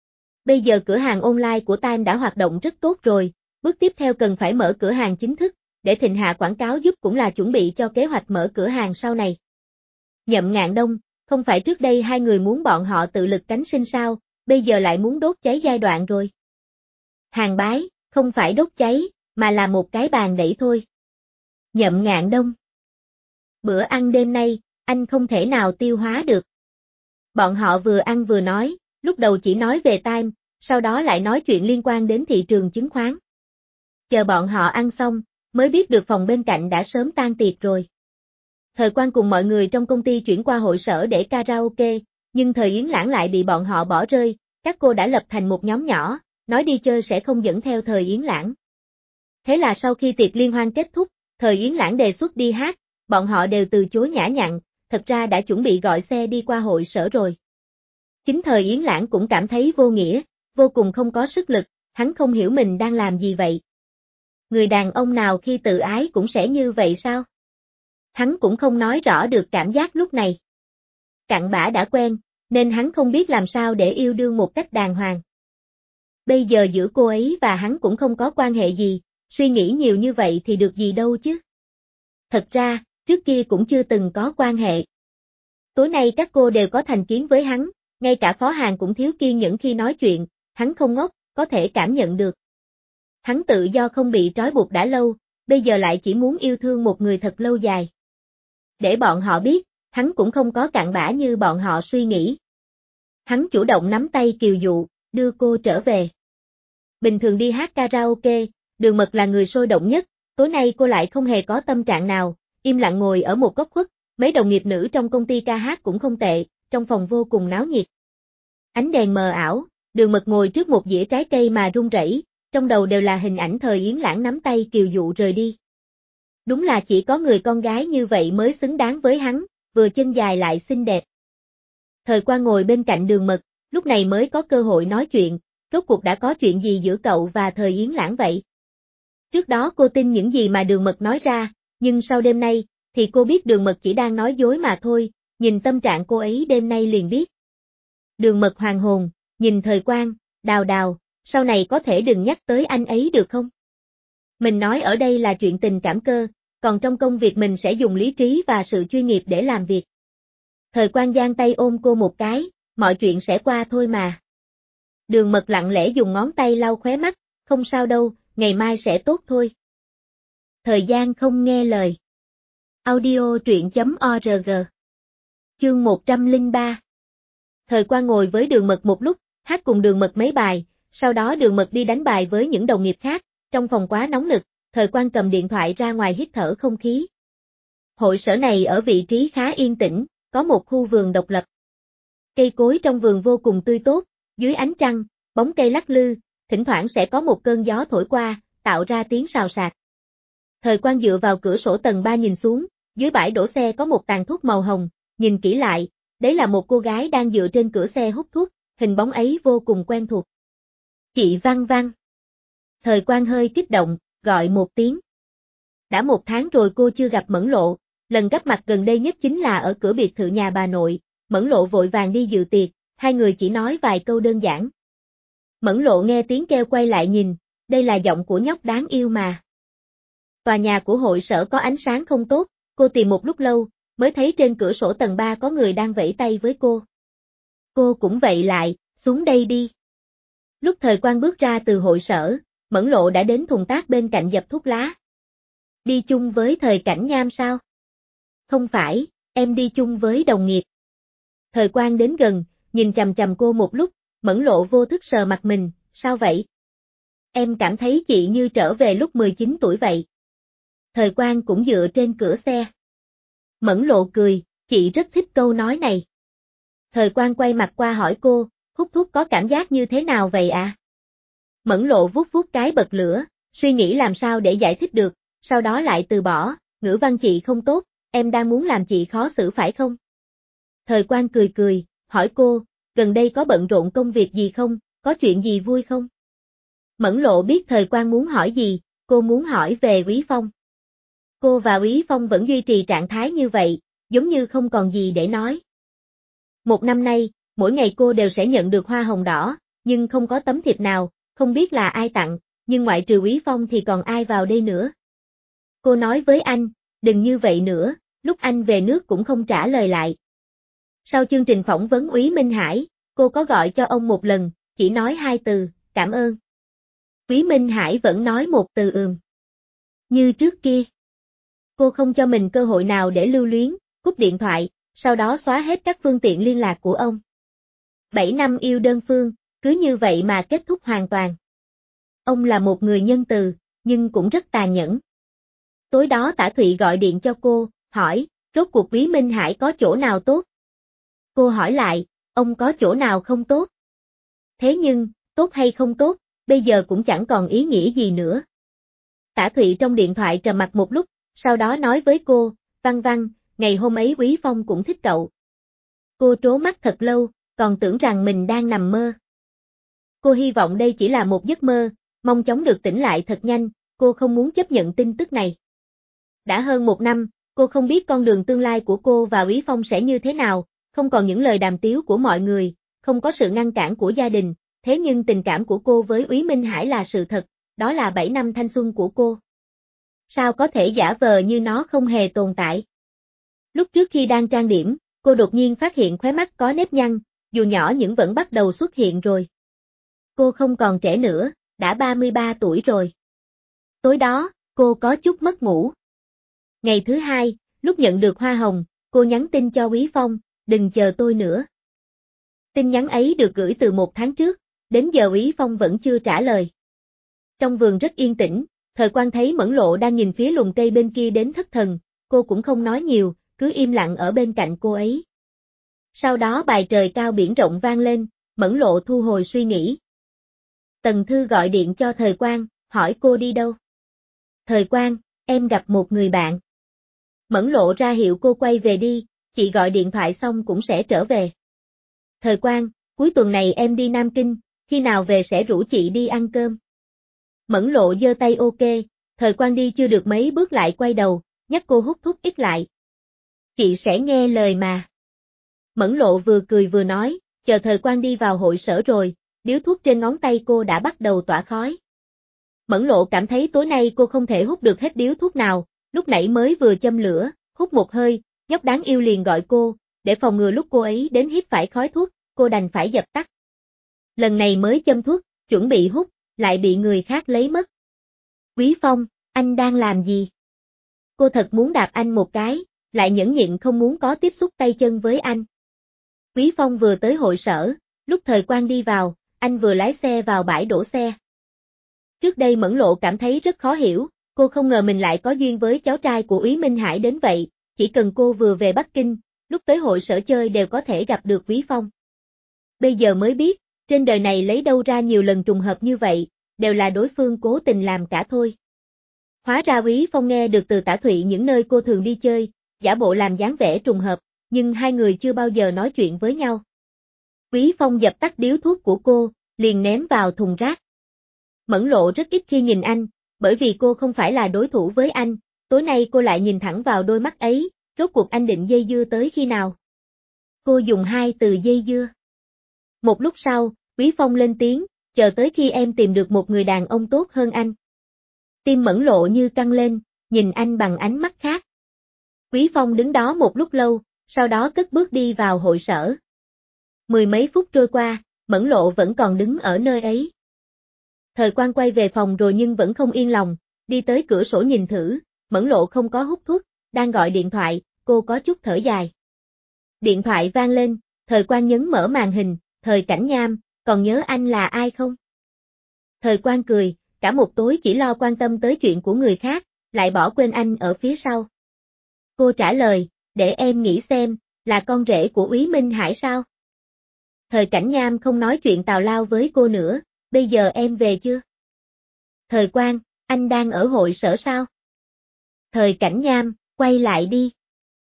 Bây giờ cửa hàng online của Time đã hoạt động rất tốt rồi, bước tiếp theo cần phải mở cửa hàng chính thức, để Thịnh Hạ quảng cáo giúp cũng là chuẩn bị cho kế hoạch mở cửa hàng sau này. Nhậm Ngạn Đông, không phải trước đây hai người muốn bọn họ tự lực cánh sinh sao, bây giờ lại muốn đốt cháy giai đoạn rồi. Hàng Bái, không phải đốt cháy, mà là một cái bàn đẩy thôi. Nhậm Ngạn Đông. Bữa ăn đêm nay, anh không thể nào tiêu hóa được. Bọn họ vừa ăn vừa nói, lúc đầu chỉ nói về Time, sau đó lại nói chuyện liên quan đến thị trường chứng khoán. Chờ bọn họ ăn xong, mới biết được phòng bên cạnh đã sớm tan tiệc rồi. Thời Quan cùng mọi người trong công ty chuyển qua hội sở để karaoke, nhưng Thời Yến Lãng lại bị bọn họ bỏ rơi, các cô đã lập thành một nhóm nhỏ, nói đi chơi sẽ không dẫn theo Thời Yến Lãng. Thế là sau khi tiệc liên hoan kết thúc, Thời Yến Lãng đề xuất đi hát, bọn họ đều từ chối nhã nhặn, thật ra đã chuẩn bị gọi xe đi qua hội sở rồi. Chính Thời Yến Lãng cũng cảm thấy vô nghĩa, vô cùng không có sức lực, hắn không hiểu mình đang làm gì vậy. Người đàn ông nào khi tự ái cũng sẽ như vậy sao? Hắn cũng không nói rõ được cảm giác lúc này. Cặn bã đã quen, nên hắn không biết làm sao để yêu đương một cách đàng hoàng. Bây giờ giữa cô ấy và hắn cũng không có quan hệ gì, suy nghĩ nhiều như vậy thì được gì đâu chứ. Thật ra, trước kia cũng chưa từng có quan hệ. Tối nay các cô đều có thành kiến với hắn, ngay cả Phó Hàn cũng thiếu kiên nhẫn khi nói chuyện, hắn không ngốc, có thể cảm nhận được. Hắn tự do không bị trói buộc đã lâu, bây giờ lại chỉ muốn yêu thương một người thật lâu dài. Để bọn họ biết, hắn cũng không có cặn bã như bọn họ suy nghĩ. Hắn chủ động nắm tay Kiều Dụ, đưa cô trở về. Bình thường đi hát karaoke, Đường Mật là người sôi động nhất, tối nay cô lại không hề có tâm trạng nào, im lặng ngồi ở một góc khuất, mấy đồng nghiệp nữ trong công ty ca hát cũng không tệ, trong phòng vô cùng náo nhiệt. Ánh đèn mờ ảo, Đường Mật ngồi trước một dĩa trái cây mà run rẩy, trong đầu đều là hình ảnh Thời Yến Lãng nắm tay Kiều Dụ rời đi. Đúng là chỉ có người con gái như vậy mới xứng đáng với hắn, vừa chân dài lại xinh đẹp. Thời Quan ngồi bên cạnh Đường Mật, lúc này mới có cơ hội nói chuyện, rốt cuộc đã có chuyện gì giữa cậu và Thời Yến Lãng vậy? Trước đó cô tin những gì mà Đường Mật nói ra, nhưng sau đêm nay, thì cô biết Đường Mật chỉ đang nói dối mà thôi, nhìn tâm trạng cô ấy đêm nay liền biết. Đường Mật hoàng hồn, nhìn Thời Quan, Đào Đào, sau này có thể đừng nhắc tới anh ấy được không? Mình nói ở đây là chuyện tình cảm cơ, còn trong công việc mình sẽ dùng lý trí và sự chuyên nghiệp để làm việc. Thời Quang giang tay ôm cô một cái, mọi chuyện sẽ qua thôi mà. Đường Mật lặng lẽ dùng ngón tay lau khóe mắt, không sao đâu, ngày mai sẽ tốt thôi. Thời gian không nghe lời. Audio truyện.org. Chương một trăm lẻ ba. Thời Quang ngồi với Đường Mật một lúc, hát cùng Đường Mật mấy bài, sau đó Đường Mật đi đánh bài với những đồng nghiệp khác, trong phòng quá nóng nực, Thời Quang cầm điện thoại ra ngoài hít thở không khí. Hội sở này ở vị trí khá yên tĩnh, có một khu vườn độc lập. Cây cối trong vườn vô cùng tươi tốt, dưới ánh trăng, bóng cây lắc lư, thỉnh thoảng sẽ có một cơn gió thổi qua, tạo ra tiếng xào xạc. Thời Quang dựa vào cửa sổ tầng ba nhìn xuống, dưới bãi đổ xe có một tàn thuốc màu hồng, nhìn kỹ lại, đấy là một cô gái đang dựa trên cửa xe hút thuốc, hình bóng ấy vô cùng quen thuộc. Chị Văn Văn. Thời Quang hơi kích động, gọi một tiếng. Đã một tháng rồi cô chưa gặp Mẫn Lộ, lần gặp mặt gần đây nhất chính là ở cửa biệt thự nhà bà nội, Mẫn Lộ vội vàng đi dự tiệc, hai người chỉ nói vài câu đơn giản. Mẫn Lộ nghe tiếng kêu quay lại nhìn, đây là giọng của nhóc đáng yêu mà. Tòa nhà của hội sở có ánh sáng không tốt, cô tìm một lúc lâu, mới thấy trên cửa sổ tầng ba có người đang vẫy tay với cô. Cô cũng vậy lại, xuống đây đi. Lúc Thời Quang bước ra từ hội sở, Mẫn Lộ đã đến thùng rác bên cạnh dập thuốc lá. Đi chung với Thời Cảnh Nham sao? Không phải, em đi chung với đồng nghiệp. Thời Quang đến gần, nhìn chằm chằm cô một lúc, Mẫn Lộ vô thức sờ mặt mình, sao vậy? Em cảm thấy chị như trở về lúc mười chín tuổi vậy. Thời Quang cũng dựa trên cửa xe. Mẫn Lộ cười, chị rất thích câu nói này. Thời Quang quay mặt qua hỏi cô, hút thuốc có cảm giác như thế nào vậy à? Mẫn Lộ vuốt vuốt cái bật lửa, suy nghĩ làm sao để giải thích được, sau đó lại từ bỏ, ngữ văn chị không tốt, em đang muốn làm chị khó xử phải không? Thời Quang cười cười, hỏi cô, gần đây có bận rộn công việc gì không, có chuyện gì vui không? Mẫn Lộ biết Thời Quang muốn hỏi gì, cô muốn hỏi về Úy Phong. Cô và Úy Phong vẫn duy trì trạng thái như vậy, giống như không còn gì để nói. Một năm nay, mỗi ngày cô đều sẽ nhận được hoa hồng đỏ, nhưng không có tấm thiệp nào, không biết là ai tặng, nhưng ngoại trừ Úy Phong thì còn ai vào đây nữa. Cô nói với anh, đừng như vậy nữa, lúc anh về nước cũng không trả lời lại. Sau chương trình phỏng vấn Úy Minh Hải, cô có gọi cho ông một lần, chỉ nói hai từ, cảm ơn. Úy Minh Hải vẫn nói một từ ừm. Như trước kia. Cô không cho mình cơ hội nào để lưu luyến, cúp điện thoại, sau đó xóa hết các phương tiện liên lạc của ông. Bảy năm yêu đơn phương, cứ như vậy mà kết thúc hoàn toàn. Ông là một người nhân từ, nhưng cũng rất tàn nhẫn. Tối đó Tả Thụy gọi điện cho cô, hỏi, rốt cuộc Úy Minh Hải có chỗ nào tốt? Cô hỏi lại, ông có chỗ nào không tốt? Thế nhưng, tốt hay không tốt, bây giờ cũng chẳng còn ý nghĩa gì nữa. Tả Thụy trong điện thoại trầm mặc một lúc, sau đó nói với cô, Văn Văn, ngày hôm ấy Úy Phong cũng thích cậu. Cô trố mắt thật lâu, còn tưởng rằng mình đang nằm mơ. Cô hy vọng đây chỉ là một giấc mơ, mong chóng được tỉnh lại thật nhanh, cô không muốn chấp nhận tin tức này. Đã hơn một năm, cô không biết con đường tương lai của cô và Úy Phong sẽ như thế nào, không còn những lời đàm tiếu của mọi người, không có sự ngăn cản của gia đình, thế nhưng tình cảm của cô với Úy Minh Hải là sự thật, đó là bảy năm thanh xuân của cô. Sao có thể giả vờ như nó không hề tồn tại? Lúc trước khi đang trang điểm, cô đột nhiên phát hiện khóe mắt có nếp nhăn, dù nhỏ nhưng vẫn bắt đầu xuất hiện rồi. Cô không còn trẻ nữa, đã ba mươi ba tuổi rồi. Tối đó, cô có chút mất ngủ. Ngày thứ hai, lúc nhận được hoa hồng, cô nhắn tin cho Úy Phong, đừng chờ tôi nữa. Tin nhắn ấy được gửi từ một tháng trước, đến giờ Úy Phong vẫn chưa trả lời. Trong vườn rất yên tĩnh, Thời Quang thấy Mẫn Lộ đang nhìn phía lùm cây bên kia đến thất thần, cô cũng không nói nhiều, cứ im lặng ở bên cạnh cô ấy. Sau đó bài trời cao biển rộng vang lên, Mẫn Lộ thu hồi suy nghĩ. Tần Thư gọi điện cho Thời Quang, hỏi cô đi đâu. Thời Quang, em gặp một người bạn. Mẫn Lộ ra hiệu cô quay về đi, chị gọi điện thoại xong cũng sẽ trở về. Thời Quang, cuối tuần này em đi Nam Kinh, khi nào về sẽ rủ chị đi ăn cơm. Mẫn Lộ giơ tay ok, Thời Quang đi chưa được mấy bước lại quay đầu, nhắc cô hút thuốc ít lại. Chị sẽ nghe lời mà. Mẫn Lộ vừa cười vừa nói, chờ Thời Quang đi vào hội sở rồi, điếu thuốc trên ngón tay cô đã bắt đầu tỏa khói. Mẫn Lộ cảm thấy tối nay cô không thể hút được hết điếu thuốc nào, lúc nãy mới vừa châm lửa, hút một hơi, nhóc đáng yêu liền gọi cô, để phòng ngừa lúc cô ấy đến hít phải khói thuốc, cô đành phải dập tắt. Lần này mới châm thuốc, chuẩn bị hút, lại bị người khác lấy mất. Quý Phong, anh đang làm gì? Cô thật muốn đạp anh một cái, lại nhẫn nhịn không muốn có tiếp xúc tay chân với anh. Quý Phong vừa tới hội sở, lúc Thời Quang đi vào, anh vừa lái xe vào bãi đổ xe. Trước đây Mẫn Lộ cảm thấy rất khó hiểu, cô không ngờ mình lại có duyên với cháu trai của Úy Minh Hải đến vậy, chỉ cần cô vừa về Bắc Kinh, lúc tới hội sở chơi đều có thể gặp được Quý Phong. Bây giờ mới biết, trên đời này lấy đâu ra nhiều lần trùng hợp như vậy, đều là đối phương cố tình làm cả thôi. Hóa ra Quý Phong nghe được từ Tả Thụy những nơi cô thường đi chơi, giả bộ làm dáng vẻ trùng hợp, nhưng hai người chưa bao giờ nói chuyện với nhau. Quý Phong dập tắt điếu thuốc của cô, liền ném vào thùng rác. Mẫn Lộ rất ít khi nhìn anh, bởi vì cô không phải là đối thủ với anh, tối nay cô lại nhìn thẳng vào đôi mắt ấy, rốt cuộc anh định dây dưa tới khi nào? Cô dùng hai từ dây dưa. Một lúc sau, Quý Phong lên tiếng, chờ tới khi em tìm được một người đàn ông tốt hơn anh. Tim Mẫn Lộ như căng lên, nhìn anh bằng ánh mắt khác. Quý Phong đứng đó một lúc lâu, sau đó cất bước đi vào hội sở. Mười mấy phút trôi qua, Mẫn Lộ vẫn còn đứng ở nơi ấy. Thời Quang quay về phòng rồi nhưng vẫn không yên lòng, đi tới cửa sổ nhìn thử, Mẫn Lộ không có hút thuốc, đang gọi điện thoại, cô có chút thở dài. Điện thoại vang lên, Thời Quang nhấn mở màn hình, Thời Cảnh Nham, còn nhớ anh là ai không? Thời Quang cười, cả một tối chỉ lo quan tâm tới chuyện của người khác, lại bỏ quên anh ở phía sau. Cô trả lời, để em nghĩ xem, là con rể của Úy Minh Hải sao? Thời Cảnh Nham không nói chuyện tào lao với cô nữa, bây giờ em về chưa? Thời Quang, anh đang ở hội sở sao? Thời Cảnh Nham, quay lại đi.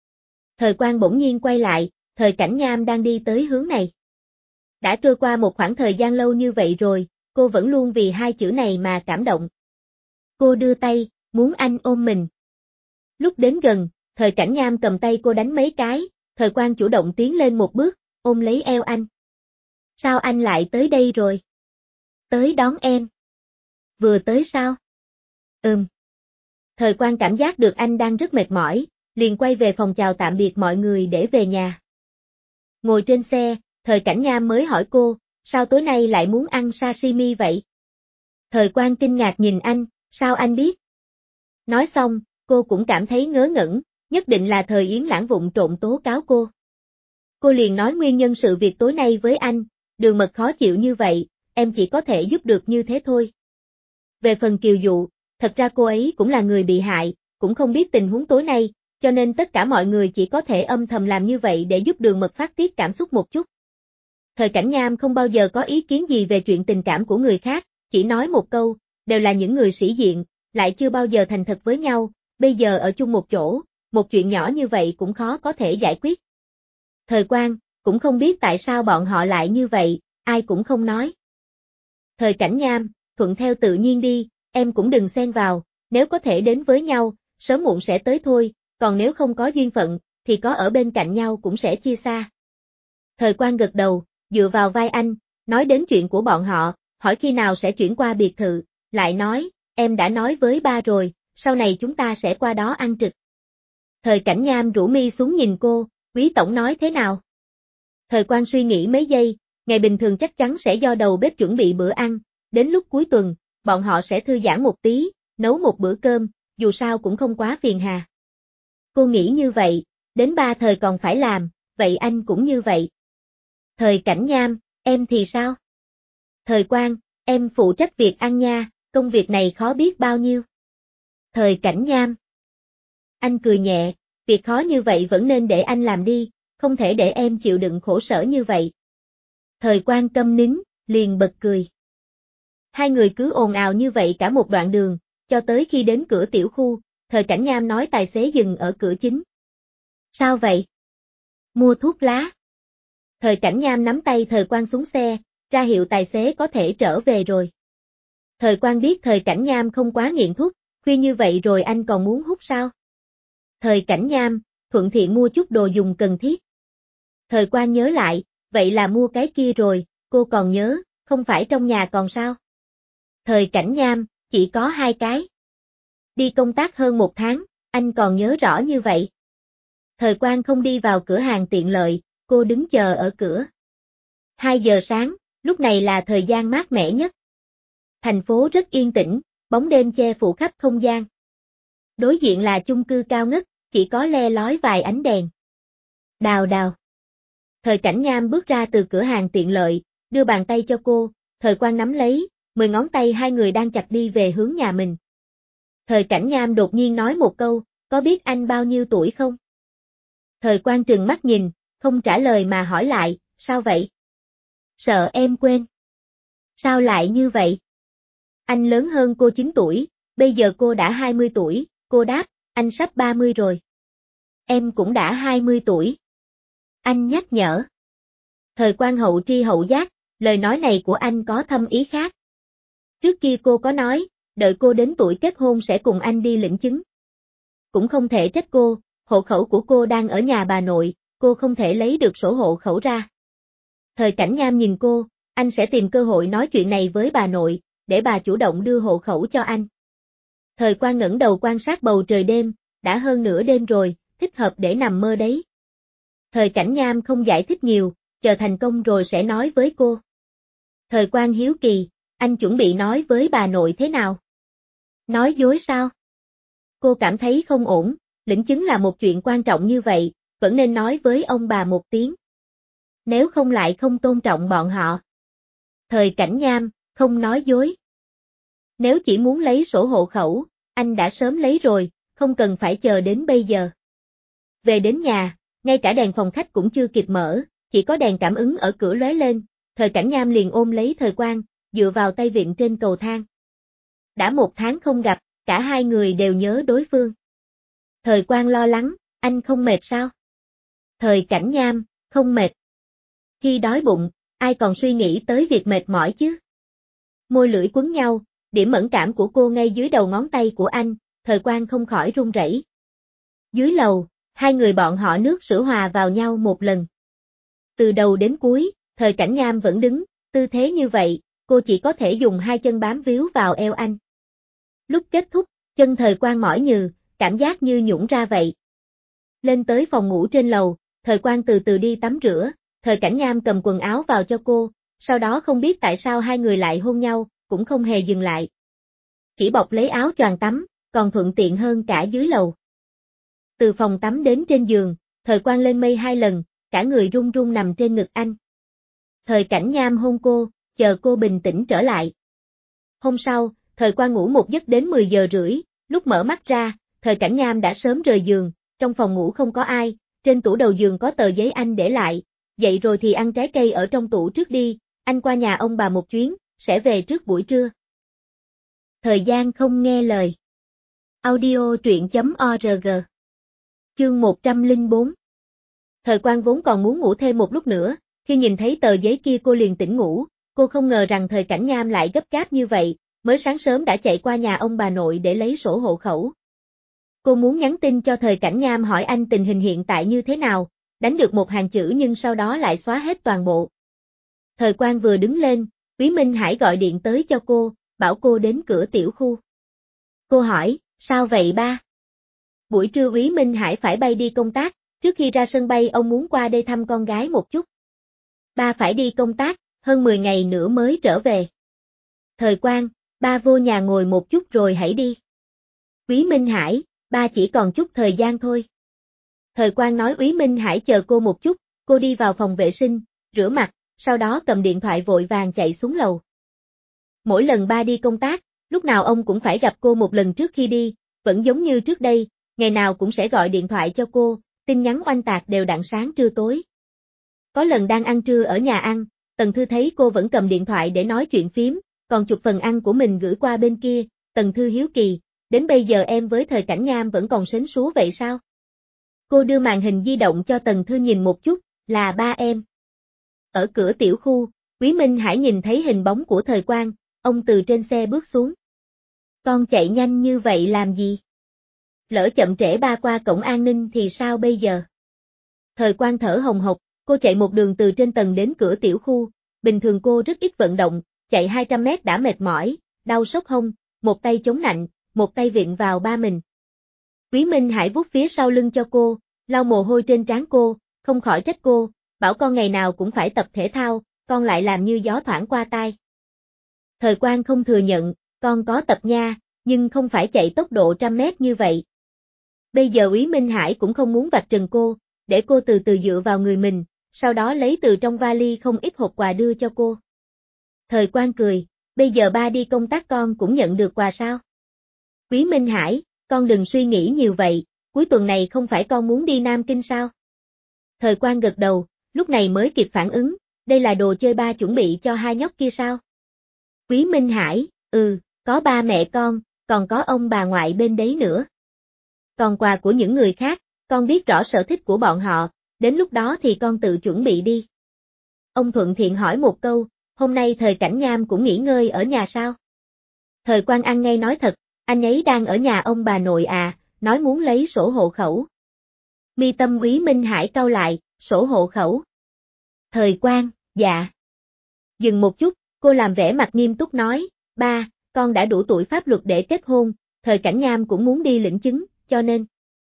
Thời Quang bỗng nhiên quay lại, Thời Cảnh Nham đang đi tới hướng này. Đã trôi qua một khoảng thời gian lâu như vậy rồi, cô vẫn luôn vì hai chữ này mà cảm động. Cô đưa tay, muốn anh ôm mình. Lúc đến gần, Thời Cảnh Nham cầm tay cô đánh mấy cái, Thời Quang chủ động tiến lên một bước, ôm lấy eo anh. Sao anh lại tới đây rồi? Tới đón em. Vừa tới sao? Ừm. Thời Quang cảm giác được anh đang rất mệt mỏi, liền quay về phòng chào tạm biệt mọi người để về nhà. Ngồi trên xe, Thời Cảnh Nham mới hỏi cô, sao tối nay lại muốn ăn sashimi vậy? Thời Quang kinh ngạc nhìn anh, sao anh biết? Nói xong, cô cũng cảm thấy ngớ ngẩn, nhất định là Thời Yến Lãng vụng trộn tố cáo cô. Cô liền nói nguyên nhân sự việc tối nay với anh, Đường Mật khó chịu như vậy, em chỉ có thể giúp được như thế thôi. Về phần Kiều Dụ, thật ra cô ấy cũng là người bị hại, cũng không biết tình huống tối nay, cho nên tất cả mọi người chỉ có thể âm thầm làm như vậy để giúp Đường Mật phát tiết cảm xúc một chút. Thời Cảnh Nham không bao giờ có ý kiến gì về chuyện tình cảm của người khác, chỉ nói một câu, đều là những người sĩ diện, lại chưa bao giờ thành thật với nhau, bây giờ ở chung một chỗ, một chuyện nhỏ như vậy cũng khó có thể giải quyết. Thời Quang, cũng không biết tại sao bọn họ lại như vậy, ai cũng không nói. Thời Cảnh Nham, thuận theo tự nhiên đi, em cũng đừng xen vào, nếu có thể đến với nhau, sớm muộn sẽ tới thôi, còn nếu không có duyên phận, thì có ở bên cạnh nhau cũng sẽ chia xa. Thời Quang gật đầu, dựa vào vai anh, nói đến chuyện của bọn họ, hỏi khi nào sẽ chuyển qua biệt thự, lại nói, em đã nói với ba rồi, sau này chúng ta sẽ qua đó ăn trực. Thời Cảnh Nham rũ mi xuống nhìn cô, Quý tổng nói thế nào? Thời Quang suy nghĩ mấy giây, ngày bình thường chắc chắn sẽ do đầu bếp chuẩn bị bữa ăn, đến lúc cuối tuần, bọn họ sẽ thư giãn một tí, nấu một bữa cơm, dù sao cũng không quá phiền hà. Cô nghĩ như vậy, đến ba Thời còn phải làm, vậy anh cũng như vậy. Thời Cảnh Nham, em thì sao? Thời Quang, em phụ trách việc ăn nha, công việc này khó biết bao nhiêu. Thời Cảnh Nham. Anh cười nhẹ, việc khó như vậy vẫn nên để anh làm đi, không thể để em chịu đựng khổ sở như vậy. Thời Quang câm nín, liền bật cười. Hai người cứ ồn ào như vậy cả một đoạn đường, cho tới khi đến cửa tiểu khu, Thời Cảnh Nham nói tài xế dừng ở cửa chính. Sao vậy? Mua thuốc lá. Thời Cảnh Nham nắm tay Thời Quang xuống xe, ra hiệu tài xế có thể trở về rồi. Thời Quang biết Thời Cảnh Nham không quá nghiện thuốc, khuya như vậy rồi anh còn muốn hút sao? Thời Cảnh Nham, thuận tiện mua chút đồ dùng cần thiết. Thời Quang nhớ lại, vậy là mua cái kia rồi, cô còn nhớ, không phải trong nhà còn sao? Thời Cảnh Nham, chỉ có hai cái. Đi công tác hơn một tháng, anh còn nhớ rõ như vậy. Thời Quang không đi vào cửa hàng tiện lợi, cô đứng chờ ở cửa. hai giờ sáng, lúc này là thời gian mát mẻ nhất. Thành phố rất yên tĩnh, bóng đêm che phủ khắp không gian. Đối diện là chung cư cao ngất, chỉ có le lói vài ánh đèn. Đào đào. Thời Cảnh Nham bước ra từ cửa hàng tiện lợi, đưa bàn tay cho cô, Thời Quang nắm lấy, mười ngón tay hai người đang chặt đi về hướng nhà mình. Thời Cảnh Nham đột nhiên nói một câu, có biết anh bao nhiêu tuổi không? Thời Quang trừng mắt nhìn, không trả lời mà hỏi lại, sao vậy? Sợ em quên. Sao lại như vậy? Anh lớn hơn cô chín tuổi, bây giờ cô đã hai mươi tuổi, cô đáp, anh sắp ba mươi rồi. Em cũng đã hai mươi tuổi. Anh nhắc nhở. Thời Quang hậu tri hậu giác, lời nói này của anh có thâm ý khác. Trước kia cô có nói, đợi cô đến tuổi kết hôn sẽ cùng anh đi lĩnh chứng. Cũng không thể trách cô, hộ khẩu của cô đang ở nhà bà nội, cô không thể lấy được sổ hộ khẩu ra. Thời Cảnh Nham nhìn cô, anh sẽ tìm cơ hội nói chuyện này với bà nội, để bà chủ động đưa hộ khẩu cho anh. Thời Quang ngẩng đầu quan sát bầu trời đêm, đã hơn nửa đêm rồi, thích hợp để nằm mơ đấy. Thời Cảnh Nham không giải thích nhiều, chờ thành công rồi sẽ nói với cô. Thời Quang hiếu kỳ, anh chuẩn bị nói với bà nội thế nào? Nói dối sao? Cô cảm thấy không ổn, lĩnh chứng là một chuyện quan trọng như vậy, vẫn nên nói với ông bà một tiếng. Nếu không lại không tôn trọng bọn họ. Thời Cảnh Nham, không nói dối. Nếu chỉ muốn lấy sổ hộ khẩu, anh đã sớm lấy rồi, không cần phải chờ đến bây giờ. Về đến nhà, ngay cả đèn phòng khách cũng chưa kịp mở, chỉ có đèn cảm ứng ở cửa lóe lên, Thời Cảnh Nham liền ôm lấy Thời Quang, dựa vào tay vịn trên cầu thang. Đã một tháng không gặp, cả hai người đều nhớ đối phương. Thời Quang lo lắng, anh không mệt sao? Thời Cảnh Nham, không mệt. Khi đói bụng, ai còn suy nghĩ tới việc mệt mỏi chứ? Môi lưỡi quấn nhau, điểm mẫn cảm của cô ngay dưới đầu ngón tay của anh, Thời Quang không khỏi run rẩy. Dưới lầu, hai người bọn họ nước sữa hòa vào nhau một lần. Từ đầu đến cuối, Thời Cảnh Nham vẫn đứng, tư thế như vậy, cô chỉ có thể dùng hai chân bám víu vào eo anh. Lúc kết thúc, chân Thời Quang mỏi nhừ, cảm giác như nhũn ra vậy. Lên tới phòng ngủ trên lầu, Thời Quang từ từ đi tắm rửa, Thời Cảnh Nham cầm quần áo vào cho cô, sau đó không biết tại sao hai người lại hôn nhau, cũng không hề dừng lại. Chỉ bọc lấy áo choàng tắm, còn thuận tiện hơn cả dưới lầu. Từ phòng tắm đến trên giường, Thời Quang lên mây hai lần, cả người run run nằm trên ngực anh. Thời Cảnh Nham hôn cô, chờ cô bình tĩnh trở lại. Hôm sau, Thời Quang ngủ một giấc đến mười giờ rưỡi, lúc mở mắt ra, Thời Cảnh Nham đã sớm rời giường, trong phòng ngủ không có ai, trên tủ đầu giường có tờ giấy anh để lại, dậy rồi thì ăn trái cây ở trong tủ trước đi, anh qua nhà ông bà một chuyến, sẽ về trước buổi trưa. Thời gian không nghe lời. Audio truyện chấm org. Chương một trăm lẻ bốn. Thời Quang vốn còn muốn ngủ thêm một lúc nữa, khi nhìn thấy tờ giấy kia cô liền tỉnh ngủ, cô không ngờ rằng Thời Cảnh Nham lại gấp gáp như vậy, mới sáng sớm đã chạy qua nhà ông bà nội để lấy sổ hộ khẩu. Cô muốn nhắn tin cho Thời Cảnh Nham hỏi anh tình hình hiện tại như thế nào, đánh được một hàng chữ nhưng sau đó lại xóa hết toàn bộ. Thời Quang vừa đứng lên, Úy Minh Hải gọi điện tới cho cô, bảo cô đến cửa tiểu khu. Cô hỏi, sao vậy ba? Buổi trưa Úy Minh Hải phải bay đi công tác, trước khi ra sân bay ông muốn qua đây thăm con gái một chút. Ba phải đi công tác, hơn mười ngày nữa mới trở về. Thời Quang, ba vô nhà ngồi một chút rồi hãy đi. Úy Minh Hải, ba chỉ còn chút thời gian thôi. Thời Quang nói Úy Minh Hải chờ cô một chút, cô đi vào phòng vệ sinh, rửa mặt, sau đó cầm điện thoại vội vàng chạy xuống lầu. Mỗi lần ba đi công tác, lúc nào ông cũng phải gặp cô một lần trước khi đi, vẫn giống như trước đây, ngày nào cũng sẽ gọi điện thoại cho cô, tin nhắn oanh tạc đều đặn sáng trưa tối. Có lần đang ăn trưa ở nhà ăn, Tần Thư thấy cô vẫn cầm điện thoại để nói chuyện phím, còn chụp phần ăn của mình gửi qua bên kia, Tần Thư hiếu kỳ, đến bây giờ em với Thời Cảnh Nham vẫn còn sến súa vậy sao? Cô đưa màn hình di động cho Tần Thư nhìn một chút, là ba em. Ở cửa tiểu khu, Úy Minh Hải nhìn thấy hình bóng của Thời Quang, ông từ trên xe bước xuống. Con chạy nhanh như vậy làm gì? Lỡ chậm trễ ba qua cổng an ninh thì sao bây giờ? Thời Quang thở hồng hộc, cô chạy một đường từ trên tầng đến cửa tiểu khu, bình thường cô rất ít vận động, chạy hai trăm mét đã mệt mỏi, đau sốc hông, một tay chống nạnh, một tay viện vào ba mình. Quý Minh Hải vuốt phía sau lưng cho cô, lau mồ hôi trên trán cô, không khỏi trách cô, bảo con ngày nào cũng phải tập thể thao, con lại làm như gió thoảng qua tai. Thời Quang không thừa nhận, con có tập nha, nhưng không phải chạy tốc độ trăm mét như vậy. Bây giờ Quý Minh Hải cũng không muốn vạch trần cô, để cô từ từ dựa vào người mình, sau đó lấy từ trong vali không ít hộp quà đưa cho cô. Thời Quang cười, bây giờ ba đi công tác con cũng nhận được quà sao? Quý Minh Hải, con đừng suy nghĩ nhiều vậy, cuối tuần này không phải con muốn đi Nam Kinh sao? Thời Quang gật đầu, lúc này mới kịp phản ứng, đây là đồ chơi ba chuẩn bị cho hai nhóc kia sao? Quý Minh Hải, ừ, có ba mẹ con, còn có ông bà ngoại bên đấy nữa. Còn quà của những người khác, con biết rõ sở thích của bọn họ, đến lúc đó thì con tự chuẩn bị đi. Ông thuận thiện hỏi một câu, hôm nay Thời Cảnh Nham cũng nghỉ ngơi ở nhà sao? Thời Quang ăn ngay nói thật, anh ấy đang ở nhà ông bà nội à, nói muốn lấy sổ hộ khẩu. Mi tâm Quý Minh Hải cau lại, sổ hộ khẩu. Thời Quang, dạ. Dừng một chút, cô làm vẻ mặt nghiêm túc nói, ba, con đã đủ tuổi pháp luật để kết hôn, Thời Cảnh Nham cũng muốn đi lĩnh chứng, cho nên.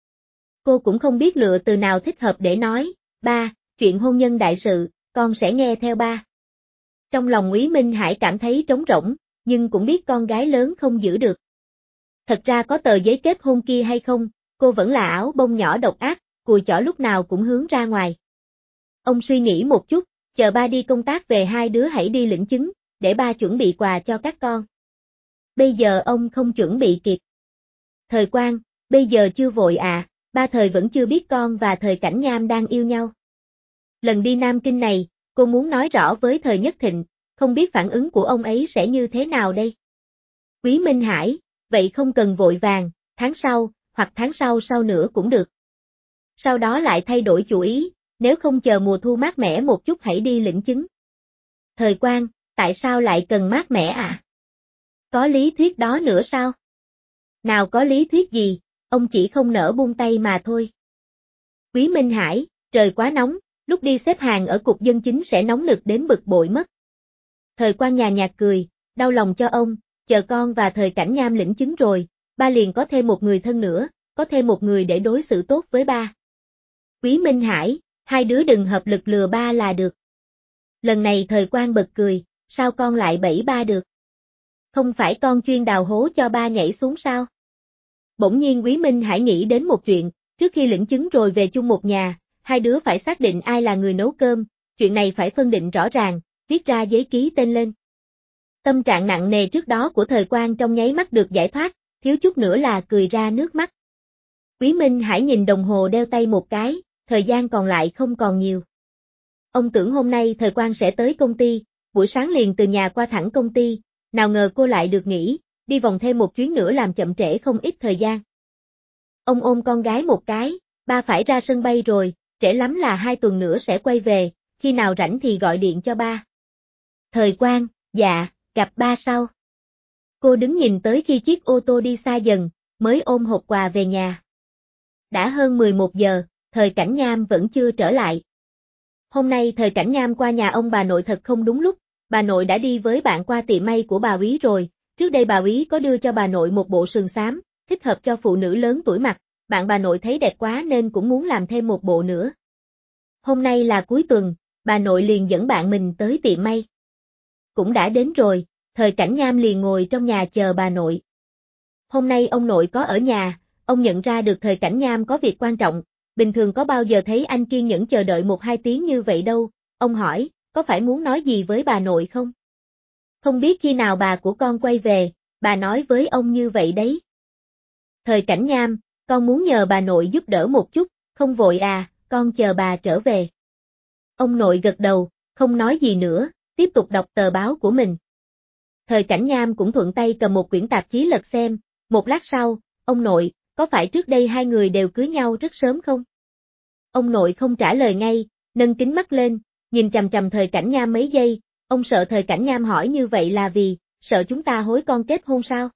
Cô cũng không biết lựa từ nào thích hợp để nói, ba, chuyện hôn nhân đại sự, con sẽ nghe theo ba. Trong lòng Quý Minh Hải cảm thấy trống rỗng, nhưng cũng biết con gái lớn không giữ được. Thật ra có tờ giấy kết hôn kia hay không, cô vẫn là áo bông nhỏ độc ác, cùi chỏ lúc nào cũng hướng ra ngoài. Ông suy nghĩ một chút, chờ ba đi công tác về hai đứa hãy đi lĩnh chứng, để ba chuẩn bị quà cho các con. Bây giờ ông không chuẩn bị kịp. Thời Quang, bây giờ chưa vội à, ba Thời vẫn chưa biết con và Thời Cảnh Nham đang yêu nhau. Lần đi Nam Kinh này, cô muốn nói rõ với Thời Nhất Thịnh, không biết phản ứng của ông ấy sẽ như thế nào đây. Quý Minh Hải, vậy không cần vội vàng, tháng sau, hoặc tháng sau sau nữa cũng được. Sau đó lại thay đổi chủ ý, nếu không chờ mùa thu mát mẻ một chút hãy đi lĩnh chứng. Thời Quang, tại sao lại cần mát mẻ à? Có lý thuyết đó nữa sao? Nào có lý thuyết gì, ông chỉ không nỡ buông tay mà thôi. Quý Minh Hải, trời quá nóng, lúc đi xếp hàng ở cục dân chính sẽ nóng nực đến bực bội mất. Thời Quang nhàn nhạt cười, đau lòng cho ông, chờ con và Thời Cảnh Nham lĩnh chứng rồi, ba liền có thêm một người thân nữa, có thêm một người để đối xử tốt với ba. Quý Minh Hải, hai đứa đừng hợp lực lừa ba là được. Lần này Thời Quang bật cười, sao con lại bẫy ba được? Không phải con chuyên đào hố cho ba nhảy xuống sao? Bỗng nhiên Quý Minh Hải nghĩ đến một chuyện, trước khi lĩnh chứng rồi về chung một nhà, hai đứa phải xác định ai là người nấu cơm, chuyện này phải phân định rõ ràng, viết ra giấy ký tên lên. Tâm trạng nặng nề trước đó của Thời Quang trong nháy mắt được giải thoát, thiếu chút nữa là cười ra nước mắt. Quý Minh Hải nhìn đồng hồ đeo tay một cái, thời gian còn lại không còn nhiều. Ông tưởng hôm nay Thời Quang sẽ tới công ty, buổi sáng liền từ nhà qua thẳng công ty, nào ngờ cô lại được nghỉ, đi vòng thêm một chuyến nữa làm chậm trễ không ít thời gian. Ông ôm con gái một cái, ba phải ra sân bay rồi, trễ lắm là hai tuần nữa sẽ quay về, khi nào rảnh thì gọi điện cho ba. Thời Quang, dạ, gặp ba sau. Cô đứng nhìn tới khi chiếc ô tô đi xa dần, mới ôm hộp quà về nhà. Đã hơn mười một giờ, Thời Cảnh Nham vẫn chưa trở lại. Hôm nay Thời Cảnh Nham qua nhà ông bà nội thật không đúng lúc, bà nội đã đi với bạn qua tiệm may của bà úy rồi, trước đây bà úy có đưa cho bà nội một bộ sườn xám, thích hợp cho phụ nữ lớn tuổi mặc, bạn bà nội thấy đẹp quá nên cũng muốn làm thêm một bộ nữa. Hôm nay là cuối tuần, bà nội liền dẫn bạn mình tới tiệm may. Cũng đã đến rồi, Thời Cảnh Nham liền ngồi trong nhà chờ bà nội. Hôm nay ông nội có ở nhà, ông nhận ra được Thời Cảnh Nham có việc quan trọng, bình thường có bao giờ thấy anh kiên nhẫn chờ đợi một hai tiếng như vậy đâu, ông hỏi, có phải muốn nói gì với bà nội không? Không biết khi nào bà của con quay về, bà nói với ông như vậy đấy. Thời Cảnh Nham, con muốn nhờ bà nội giúp đỡ một chút, không vội à, con chờ bà trở về. Ông nội gật đầu, không nói gì nữa, tiếp tục đọc tờ báo của mình. Thời Cảnh Nham cũng thuận tay cầm một quyển tạp chí lật xem, một lát sau, ông nội, có phải trước đây hai người đều cưới nhau rất sớm không? Ông nội không trả lời ngay, nâng kính mắt lên, nhìn chằm chằm Thời Cảnh Nham mấy giây, ông sợ Thời Cảnh Nham hỏi như vậy là vì, sợ chúng ta hối con kết hôn sao?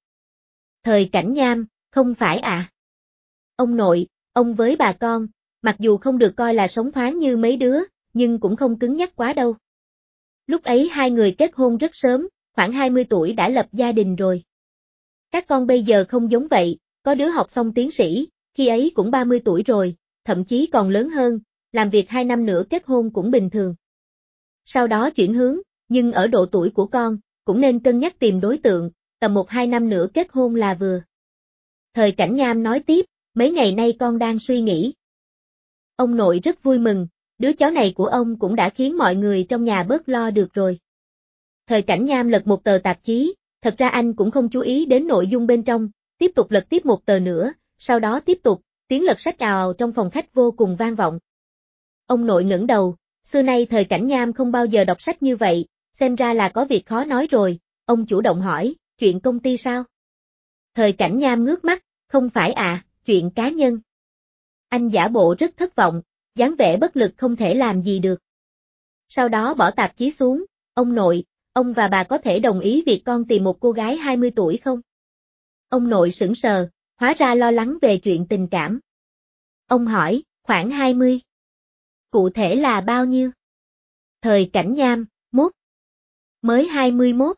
Thời Cảnh Nham, không phải à? Ông nội, ông với bà con, mặc dù không được coi là sống thoáng như mấy đứa, nhưng cũng không cứng nhắc quá đâu. Lúc ấy hai người kết hôn rất sớm, khoảng hai mươi tuổi đã lập gia đình rồi. Các con bây giờ không giống vậy, có đứa học xong tiến sĩ, khi ấy cũng ba mươi tuổi rồi, thậm chí còn lớn hơn, làm việc hai năm nữa kết hôn cũng bình thường. Sau đó chuyển hướng, nhưng ở độ tuổi của con, cũng nên cân nhắc tìm đối tượng, tầm một hai năm nữa kết hôn là vừa. Thời Cảnh Nham nói tiếp, mấy ngày nay con đang suy nghĩ. Ông nội rất vui mừng, đứa cháu này của ông cũng đã khiến mọi người trong nhà bớt lo được rồi. Thời Cảnh Nham lật một tờ tạp chí, thật ra anh cũng không chú ý đến nội dung bên trong, tiếp tục lật tiếp một tờ nữa, sau đó tiếp tục, tiếng lật sách ào ào trong phòng khách vô cùng vang vọng. Ông nội ngẩng đầu, xưa nay Thời Cảnh Nham không bao giờ đọc sách như vậy, xem ra là có việc khó nói rồi, ông chủ động hỏi, chuyện công ty sao? Thời Cảnh Nham ngước mắt, không phải à, chuyện cá nhân. Anh giả bộ rất thất vọng, dáng vẻ bất lực không thể làm gì được. Sau đó bỏ tạp chí xuống, ông nội, ông và bà có thể đồng ý việc con tìm một cô gái hai mươi tuổi không? Ông nội sững sờ, hóa ra lo lắng về chuyện tình cảm. Ông hỏi, khoảng hai mươi. Cụ thể là bao nhiêu? Thời Cảnh Nham, mốt. Mới hai mươi mốt.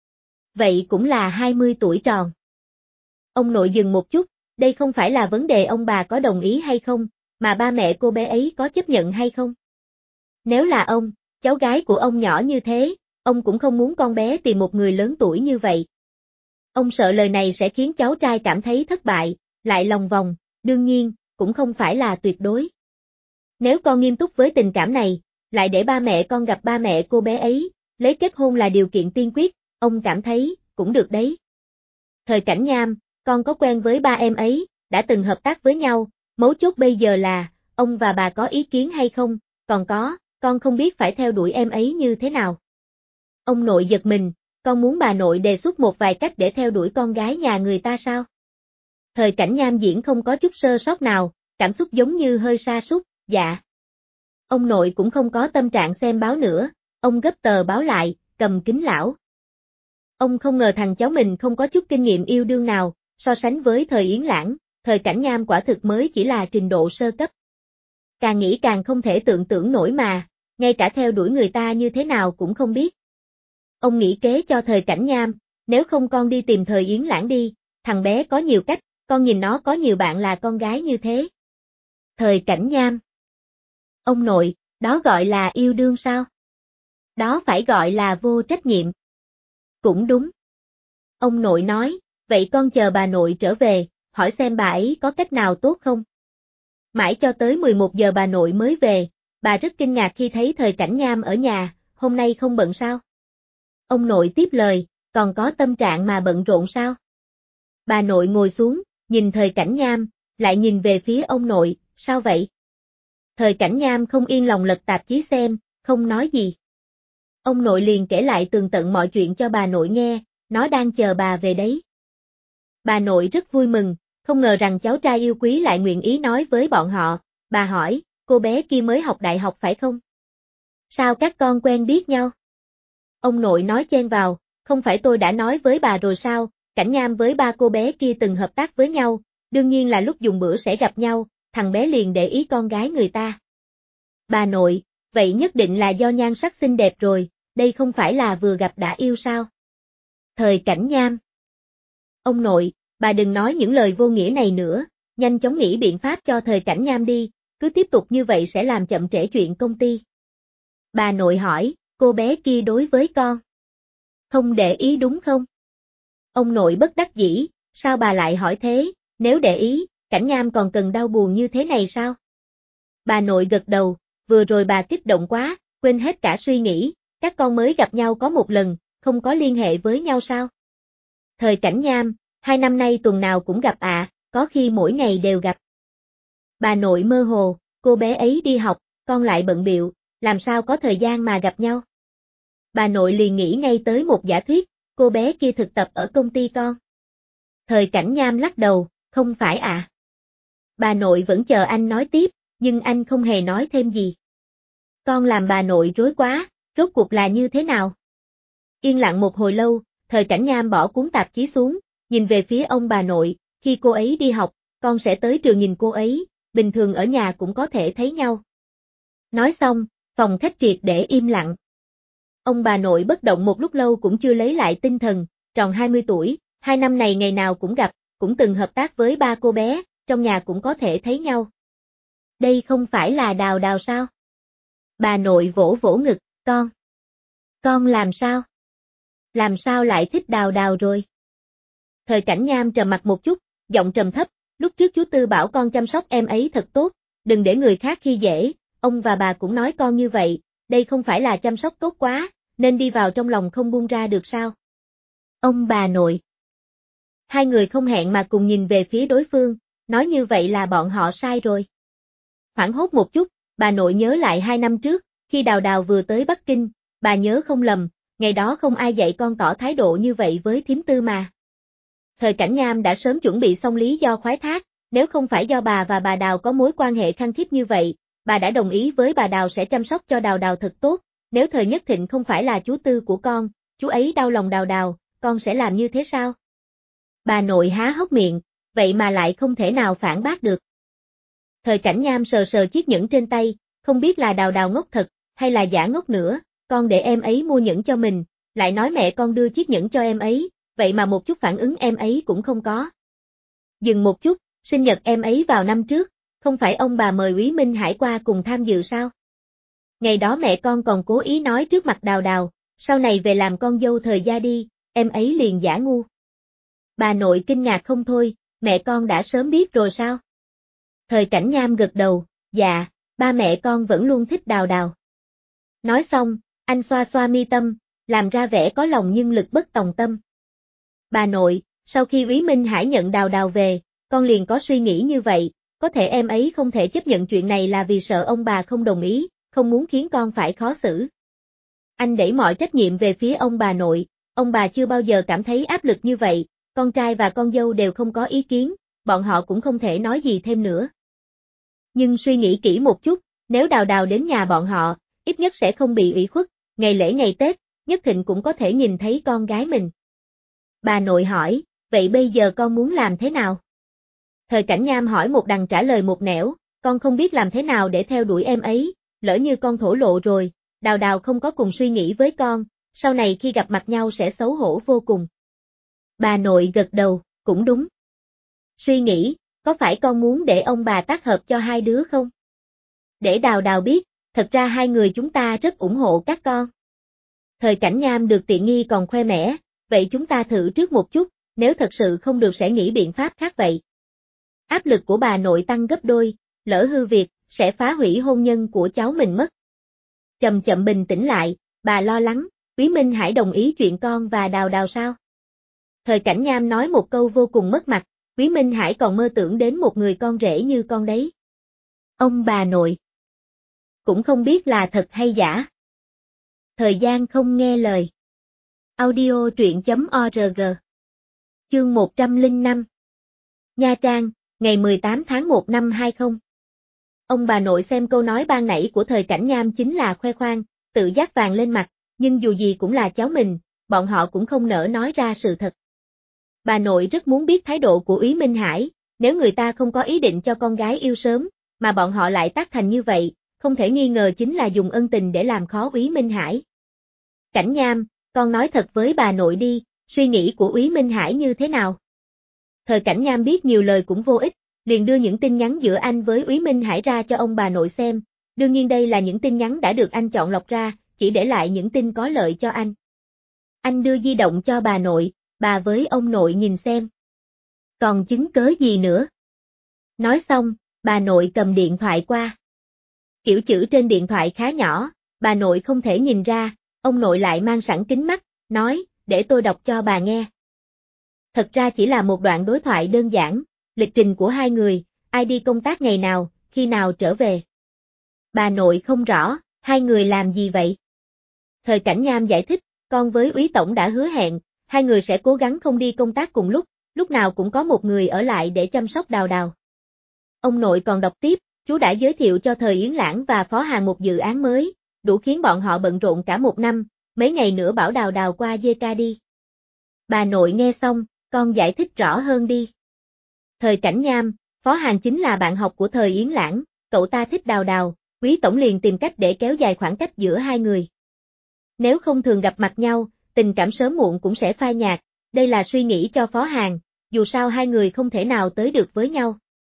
Vậy cũng là hai mươi tuổi tròn. Ông nội dừng một chút, đây không phải là vấn đề ông bà có đồng ý hay không, mà ba mẹ cô bé ấy có chấp nhận hay không. Nếu là ông, cháu gái của ông nhỏ như thế, ông cũng không muốn con bé tìm một người lớn tuổi như vậy. Ông sợ lời này sẽ khiến cháu trai cảm thấy thất bại, lại lòng vòng, đương nhiên, cũng không phải là tuyệt đối. Nếu con nghiêm túc với tình cảm này, lại để ba mẹ con gặp ba mẹ cô bé ấy, lấy kết hôn là điều kiện tiên quyết, ông cảm thấy, cũng được đấy. Thời Cảnh Nham, con có quen với ba em ấy, đã từng hợp tác với nhau, mấu chốt bây giờ là, ông và bà có ý kiến hay không, còn có, con không biết phải theo đuổi em ấy như thế nào. Ông nội giật mình, con muốn bà nội đề xuất một vài cách để theo đuổi con gái nhà người ta sao? Thời Cảnh Nham diễn không có chút sơ sót nào, cảm xúc giống như hơi sa sút, dạ. Ông nội cũng không có tâm trạng xem báo nữa, ông gấp tờ báo lại, cầm kính lão. Ông không ngờ thằng cháu mình không có chút kinh nghiệm yêu đương nào, so sánh với thời Yến Lãng, Thời Cảnh Nham quả thực mới chỉ là trình độ sơ cấp. Càng nghĩ càng không thể tưởng tượng nổi mà, ngay cả theo đuổi người ta như thế nào cũng không biết. Ông nghĩ kế cho Thời Cảnh Nham, nếu không con đi tìm Thời Yến Lãng đi, thằng bé có nhiều cách, con nhìn nó có nhiều bạn là con gái như thế. Thời Cảnh Nham. Ông nội, đó gọi là yêu đương sao? Đó phải gọi là vô trách nhiệm. Cũng đúng. Ông nội nói, vậy con chờ bà nội trở về, hỏi xem bà ấy có cách nào tốt không? Mãi cho tới mười một giờ bà nội mới về, bà rất kinh ngạc khi thấy Thời Cảnh Nham ở nhà, hôm nay không bận sao? Ông nội tiếp lời, còn có tâm trạng mà bận rộn sao? Bà nội ngồi xuống, nhìn Thời Cảnh Nham, lại nhìn về phía ông nội, sao vậy? Thời Cảnh Nham không yên lòng lật tạp chí xem, không nói gì. Ông nội liền kể lại tường tận mọi chuyện cho bà nội nghe, nó đang chờ bà về đấy. Bà nội rất vui mừng, không ngờ rằng cháu trai yêu quý lại nguyện ý nói với bọn họ, bà hỏi, cô bé kia mới học đại học phải không? Sao các con quen biết nhau? Ông nội nói chen vào, không phải tôi đã nói với bà rồi sao, Cảnh Nham với ba cô bé kia từng hợp tác với nhau, đương nhiên là lúc dùng bữa sẽ gặp nhau, thằng bé liền để ý con gái người ta. Bà nội, vậy nhất định là do nhan sắc xinh đẹp rồi, đây không phải là vừa gặp đã yêu sao? Thời Cảnh Nham. Ông nội, bà đừng nói những lời vô nghĩa này nữa, nhanh chóng nghĩ biện pháp cho Thời Cảnh Nham đi, cứ tiếp tục như vậy sẽ làm chậm trễ chuyện công ty. Bà nội hỏi, cô bé kia đối với con không để ý đúng không? Ông nội bất đắc dĩ, sao bà lại hỏi thế, nếu để ý, Cảnh Nham còn cần đau buồn như thế này sao? Bà nội gật đầu, vừa rồi bà kích động quá, quên hết cả suy nghĩ, các con mới gặp nhau có một lần, không có liên hệ với nhau sao? Thời Cảnh Nham, hai năm nay tuần nào cũng gặp ạ, à, có khi mỗi ngày đều gặp. Bà nội mơ hồ, cô bé ấy đi học, con lại bận bịu, làm sao có thời gian mà gặp nhau? Bà nội liền nghĩ ngay tới một giả thuyết, cô bé kia thực tập ở công ty con. Thời Cảnh Nham lắc đầu, không phải ạ. À. Bà nội vẫn chờ anh nói tiếp, nhưng anh không hề nói thêm gì. Con làm bà nội rối quá, rốt cuộc là như thế nào? Yên lặng một hồi lâu, Thời Cảnh Nham bỏ cuốn tạp chí xuống, nhìn về phía ông bà nội, khi cô ấy đi học, con sẽ tới trường nhìn cô ấy, bình thường ở nhà cũng có thể thấy nhau. Nói xong, phòng khách triệt để im lặng. Ông bà nội bất động một lúc lâu cũng chưa lấy lại tinh thần, tròn hai mươi tuổi, hai năm này ngày nào cũng gặp, cũng từng hợp tác với ba cô bé, trong nhà cũng có thể thấy nhau. Đây không phải là Đào Đào sao? Bà nội vỗ vỗ ngực, con. Con làm sao? Làm sao lại thích Đào Đào rồi? Thời Cảnh Nham trầm mặt một chút, giọng trầm thấp, lúc trước chú Tư bảo con chăm sóc em ấy thật tốt, đừng để người khác khi dễ, ông và bà cũng nói con như vậy, đây không phải là chăm sóc tốt quá, nên đi vào trong lòng không buông ra được sao? Ông bà nội. Hai người không hẹn mà cùng nhìn về phía đối phương, nói như vậy là bọn họ sai rồi. Hoảng hốt một chút, bà nội nhớ lại hai năm trước, khi Đào Đào vừa tới Bắc Kinh, bà nhớ không lầm, ngày đó không ai dạy con tỏ thái độ như vậy với thím Tư mà. Thời Cảnh Nham đã sớm chuẩn bị xong lý do khoái thác, nếu không phải do bà và bà Đào có mối quan hệ khăng khít như vậy, bà đã đồng ý với bà Đào sẽ chăm sóc cho Đào Đào thật tốt, nếu Thời Nhất Thịnh không phải là chú Tư của con, chú ấy đau lòng Đào Đào, con sẽ làm như thế sao? Bà nội há hốc miệng, vậy mà lại không thể nào phản bác được. Thời Cảnh Nham sờ sờ chiếc nhẫn trên tay, không biết là Đào Đào ngốc thật, hay là giả ngốc nữa, con để em ấy mua nhẫn cho mình, lại nói mẹ con đưa chiếc nhẫn cho em ấy, vậy mà một chút phản ứng em ấy cũng không có. Dừng một chút, sinh nhật em ấy vào năm trước, không phải ông bà mời Úy Minh Hải qua cùng tham dự sao? Ngày đó mẹ con còn cố ý nói trước mặt Đào Đào, sau này về làm con dâu Thời gia đi, em ấy liền giả ngu. Bà nội kinh ngạc không thôi, mẹ con đã sớm biết rồi sao? Thời Cảnh Nham gật đầu, dạ, ba mẹ con vẫn luôn thích Đào Đào. Nói xong, anh xoa xoa mi tâm, làm ra vẻ có lòng nhưng lực bất tòng tâm. Bà nội, sau khi Úy Minh Hải nhận Đào Đào về, con liền có suy nghĩ như vậy, có thể em ấy không thể chấp nhận chuyện này là vì sợ ông bà không đồng ý, không muốn khiến con phải khó xử. Anh đẩy mọi trách nhiệm về phía ông bà nội, ông bà chưa bao giờ cảm thấy áp lực như vậy, con trai và con dâu đều không có ý kiến, bọn họ cũng không thể nói gì thêm nữa. Nhưng suy nghĩ kỹ một chút, nếu Đào Đào đến nhà bọn họ, ít nhất sẽ không bị ủy khuất, ngày lễ ngày Tết, Nhất Thịnh cũng có thể nhìn thấy con gái mình. Bà nội hỏi, vậy bây giờ con muốn làm thế nào? Thời Cảnh Nham hỏi một đằng trả lời một nẻo, con không biết làm thế nào để theo đuổi em ấy, lỡ như con thổ lộ rồi, Đào Đào không có cùng suy nghĩ với con, sau này khi gặp mặt nhau sẽ xấu hổ vô cùng. Bà nội gật đầu, cũng đúng. Suy nghĩ, có phải con muốn để ông bà tác hợp cho hai đứa không? Để Đào Đào biết, thật ra hai người chúng ta rất ủng hộ các con. Thời Cảnh Nham được tiện nghi còn khoe mẽ, vậy chúng ta thử trước một chút, nếu thật sự không được sẽ nghĩ biện pháp khác vậy. Áp lực của bà nội tăng gấp đôi, lỡ hư việc, sẽ phá hủy hôn nhân của cháu mình mất. Chậm chậm bình tĩnh lại, bà lo lắng, Úy Minh Hải đồng ý chuyện con và Đào Đào sao? Thời Cảnh Nham nói một câu vô cùng mất mặt, Úy Minh Hải còn mơ tưởng đến một người con rể như con đấy. Ông bà nội cũng không biết là thật hay giả. Thời gian không nghe lời. Audio truyện chấm org. Chương một trăm lẻ năm. Nha Trang, ngày mười tám tháng một năm hai không. Ông bà nội xem câu nói ban nãy của Thời Cảnh Nham chính là khoe khoang, tự giác vàng lên mặt, nhưng dù gì cũng là cháu mình, bọn họ cũng không nỡ nói ra sự thật. Bà nội rất muốn biết thái độ của Úy Minh Hải, nếu người ta không có ý định cho con gái yêu sớm, mà bọn họ lại tác thành như vậy, không thể nghi ngờ chính là dùng ân tình để làm khó Úy Minh Hải. Cảnh Nham, con nói thật với bà nội đi, suy nghĩ của Úy Minh Hải như thế nào? Thời Cảnh Nham biết nhiều lời cũng vô ích, liền đưa những tin nhắn giữa anh với Úy Minh Hải ra cho ông bà nội xem, đương nhiên đây là những tin nhắn đã được anh chọn lọc ra, chỉ để lại những tin có lợi cho anh. Anh đưa di động cho bà nội, bà với ông nội nhìn xem. Còn chứng cớ gì nữa? Nói xong, bà nội cầm điện thoại qua. Kiểu chữ trên điện thoại khá nhỏ, bà nội không thể nhìn ra, ông nội lại mang sẵn kính mắt, nói, để tôi đọc cho bà nghe. Thật ra chỉ là một đoạn đối thoại đơn giản, lịch trình của hai người, ai đi công tác ngày nào, khi nào trở về. Bà nội không rõ, hai người làm gì vậy? Thời Cảnh Nham giải thích, con với Úy Tổng đã hứa hẹn, hai người sẽ cố gắng không đi công tác cùng lúc, lúc nào cũng có một người ở lại để chăm sóc Đào Đào. Ông nội còn đọc tiếp, chú đã giới thiệu cho Thời Yến Lãng và Phó Hàn một dự án mới, đủ khiến bọn họ bận rộn cả một năm, mấy ngày nữa bảo Đào Đào qua giê ca đi. Bà nội nghe xong, con giải thích rõ hơn đi. Thời Cảnh Nham, Phó Hàn chính là bạn học của Thời Yến Lãng, cậu ta thích Đào Đào, Úy Tổng liền tìm cách để kéo dài khoảng cách giữa hai người. Nếu không thường gặp mặt nhau, tình cảm sớm muộn cũng sẽ phai nhạt, đây là suy nghĩ cho Phó Hàn, dù sao hai người không thể nào tới được với nhau.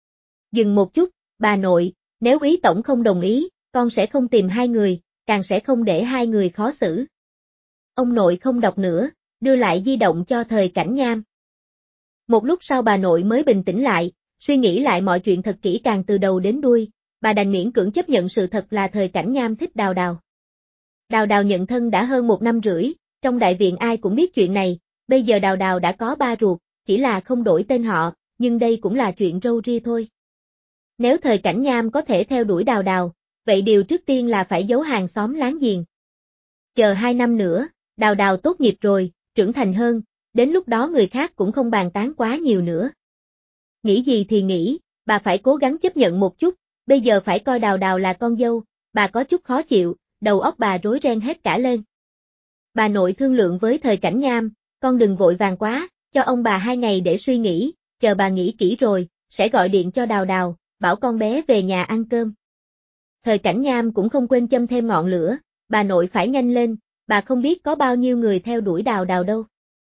Dừng một chút, bà nội, nếu Úy tổng không đồng ý, con sẽ không tìm hai người, càng sẽ không để hai người khó xử. Ông nội không đọc nữa, đưa lại di động cho Thời Cảnh Nham. Một lúc sau bà nội mới bình tĩnh lại, suy nghĩ lại mọi chuyện thật kỹ càng từ đầu đến đuôi, bà đành miễn cưỡng chấp nhận sự thật là Thời Cảnh Nham thích Đào Đào. Đào Đào nhận thân đã hơn một năm rưỡi, trong đại viện ai cũng biết chuyện này, bây giờ Đào Đào đã có ba ruột, chỉ là không đổi tên họ, nhưng đây cũng là chuyện râu ria thôi. Nếu Thời Cảnh Nham có thể theo đuổi Đào Đào, vậy điều trước tiên là phải giấu hàng xóm láng giềng. Chờ hai năm nữa, Đào Đào tốt nghiệp rồi, trưởng thành hơn, đến lúc đó người khác cũng không bàn tán quá nhiều nữa. Nghĩ gì thì nghĩ, bà phải cố gắng chấp nhận một chút, bây giờ phải coi Đào Đào là con dâu, bà có chút khó chịu, đầu óc bà rối ren hết cả lên. Bà nội thương lượng với Thời Cảnh Nham, con đừng vội vàng quá, cho ông bà hai ngày để suy nghĩ, chờ bà nghĩ kỹ rồi, sẽ gọi điện cho Đào Đào, bảo con bé về nhà ăn cơm. Thời Cảnh Nham cũng không quên châm thêm ngọn lửa, bà nội phải nhanh lên, bà không biết có bao nhiêu người theo đuổi Đào Đào đâu.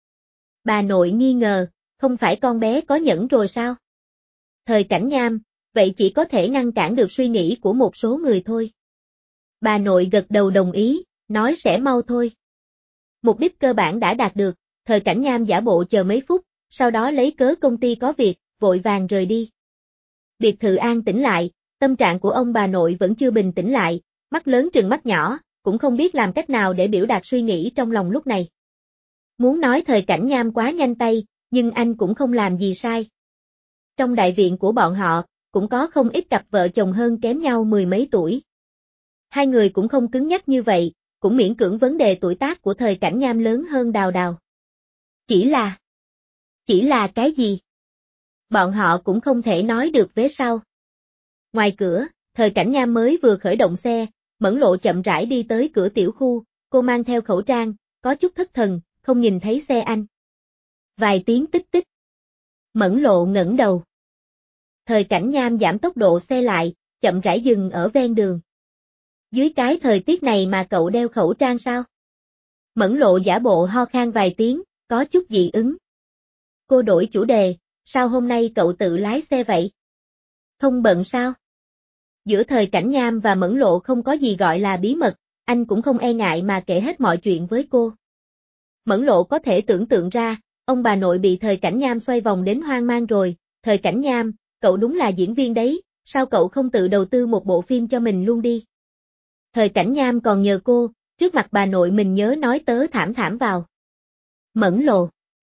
Bà nội nghi ngờ, không phải con bé có nhẫn rồi sao? Thời Cảnh Nham, vậy chỉ có thể ngăn cản được suy nghĩ của một số người thôi. Bà nội gật đầu đồng ý, nói sẽ mau thôi. Mục đích cơ bản đã đạt được, Thời Cảnh Nham giả bộ chờ mấy phút, sau đó lấy cớ công ty có việc, vội vàng rời đi. Biệt thự an tĩnh lại, tâm trạng của ông bà nội vẫn chưa bình tĩnh lại, mắt lớn trừng mắt nhỏ, cũng không biết làm cách nào để biểu đạt suy nghĩ trong lòng lúc này. Muốn nói Thời Cảnh Nham quá nhanh tay, nhưng anh cũng không làm gì sai. Trong đại viện của bọn họ, cũng có không ít cặp vợ chồng hơn kém nhau mười mấy tuổi. Hai người cũng không cứng nhắc như vậy, cũng miễn cưỡng vấn đề tuổi tác của Thời Cảnh Nham lớn hơn Đào Đào. Chỉ là... Chỉ là cái gì? Bọn họ cũng không thể nói được vế sau. Ngoài cửa, Thời Cảnh Nham mới vừa khởi động xe, Mẫn Lộ chậm rãi đi tới cửa tiểu khu, cô mang theo khẩu trang, có chút thất thần, không nhìn thấy xe anh. Vài tiếng tích tích. Mẫn Lộ ngẩng đầu. Thời Cảnh Nham giảm tốc độ xe lại, chậm rãi dừng ở ven đường. Dưới cái thời tiết này mà cậu đeo khẩu trang sao? Mẫn Lộ giả bộ ho khan vài tiếng, có chút dị ứng. Cô đổi chủ đề, sao hôm nay cậu tự lái xe vậy? Không bận sao? Giữa Thời Cảnh Nham và Mẫn Lộ không có gì gọi là bí mật, anh cũng không e ngại mà kể hết mọi chuyện với cô. Mẫn Lộ có thể tưởng tượng ra, ông bà nội bị Thời Cảnh Nham xoay vòng đến hoang mang rồi, Thời Cảnh Nham, cậu đúng là diễn viên đấy, sao cậu không tự đầu tư một bộ phim cho mình luôn đi? Thời Cảnh Nham còn nhờ cô, trước mặt bà nội mình nhớ nói tớ thảm thảm vào. Mẫn Lộ.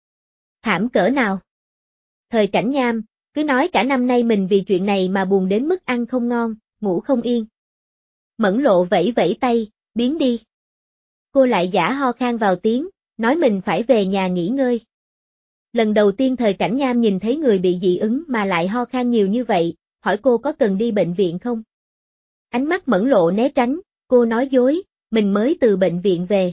Thảm cỡ nào? Thời Cảnh Nham, cứ nói cả năm nay mình vì chuyện này mà buồn đến mức ăn không ngon, ngủ không yên. Mẫn Lộ vẫy vẫy tay, biến đi. Cô lại giả ho khan vào tiếng, nói mình phải về nhà nghỉ ngơi. Lần đầu tiên Thời Cảnh Nham nhìn thấy người bị dị ứng mà lại ho khan nhiều như vậy, hỏi cô có cần đi bệnh viện không? Ánh mắt Mẫn Lộ né tránh, cô nói dối, mình mới từ bệnh viện về.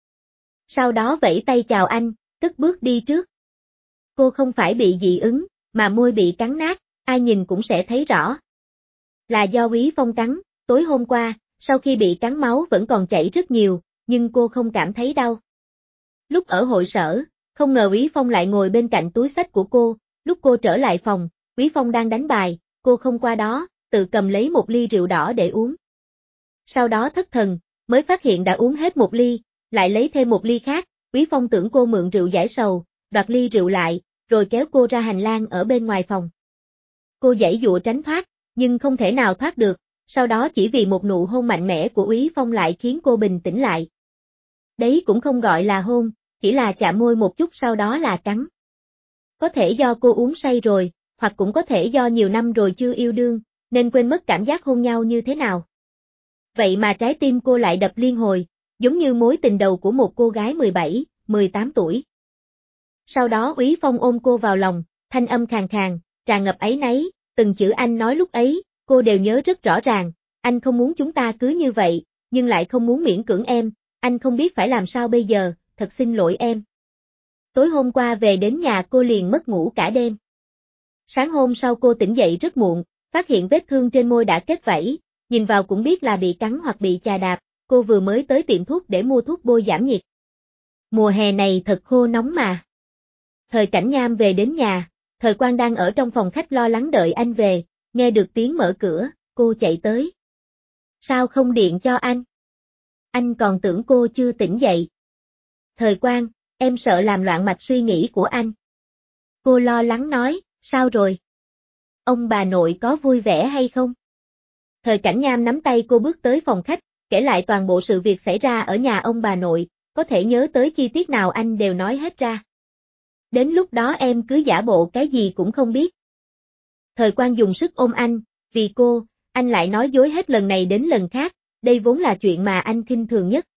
Sau đó vẫy tay chào anh, cất bước đi trước. Cô không phải bị dị ứng, mà môi bị cắn nát, ai nhìn cũng sẽ thấy rõ. Là do Úy Phong cắn, tối hôm qua, sau khi bị cắn máu vẫn còn chảy rất nhiều, nhưng cô không cảm thấy đau. Lúc ở hội sở, không ngờ Úy Phong lại ngồi bên cạnh túi xách của cô, lúc cô trở lại phòng, Úy Phong đang đánh bài, cô không qua đó, tự cầm lấy một ly rượu đỏ để uống. Sau đó thất thần, mới phát hiện đã uống hết một ly, lại lấy thêm một ly khác, Úy Phong tưởng cô mượn rượu giải sầu, đoạt ly rượu lại, rồi kéo cô ra hành lang ở bên ngoài phòng. Cô giãy giụa tránh thoát, nhưng không thể nào thoát được, sau đó chỉ vì một nụ hôn mạnh mẽ của Úy Phong lại khiến cô bình tĩnh lại. Đấy cũng không gọi là hôn, chỉ là chạm môi một chút sau đó là cắn. Có thể do cô uống say rồi, hoặc cũng có thể do nhiều năm rồi chưa yêu đương, nên quên mất cảm giác hôn nhau như thế nào. Vậy mà trái tim cô lại đập liên hồi, giống như mối tình đầu của một cô gái mười bảy, mười tám tuổi. Sau đó Úy Phong ôm cô vào lòng, thanh âm khàn khàn, tràn ngập áy náy, từng chữ anh nói lúc ấy, cô đều nhớ rất rõ ràng, anh không muốn chúng ta cứ như vậy, nhưng lại không muốn miễn cưỡng em, anh không biết phải làm sao bây giờ, thật xin lỗi em. Tối hôm qua về đến nhà cô liền mất ngủ cả đêm. Sáng hôm sau cô tỉnh dậy rất muộn, phát hiện vết thương trên môi đã kết vảy, nhìn vào cũng biết là bị cắn hoặc bị chà đạp, cô vừa mới tới tiệm thuốc để mua thuốc bôi giảm nhiệt. Mùa hè này thật khô nóng mà. Thời Cảnh Nham về đến nhà, Thời Quang đang ở trong phòng khách lo lắng đợi anh về, Nghe được tiếng mở cửa, cô chạy tới. Sao không điện cho anh? Anh còn tưởng cô chưa tỉnh dậy. Thời Quang, em sợ làm loạn mạch suy nghĩ của anh. Cô lo lắng nói, sao rồi? Ông bà nội có vui vẻ hay không? Thời Cảnh Nham nắm tay cô bước tới phòng khách, kể lại toàn bộ sự việc xảy ra ở nhà ông bà nội, có thể nhớ tới chi tiết nào anh đều nói hết ra. Đến lúc đó em cứ giả bộ cái gì cũng không biết. Thời Quang dùng sức ôm anh, vì cô, anh lại nói dối hết lần này đến lần khác, đây vốn là chuyện mà anh khinh thường nhất.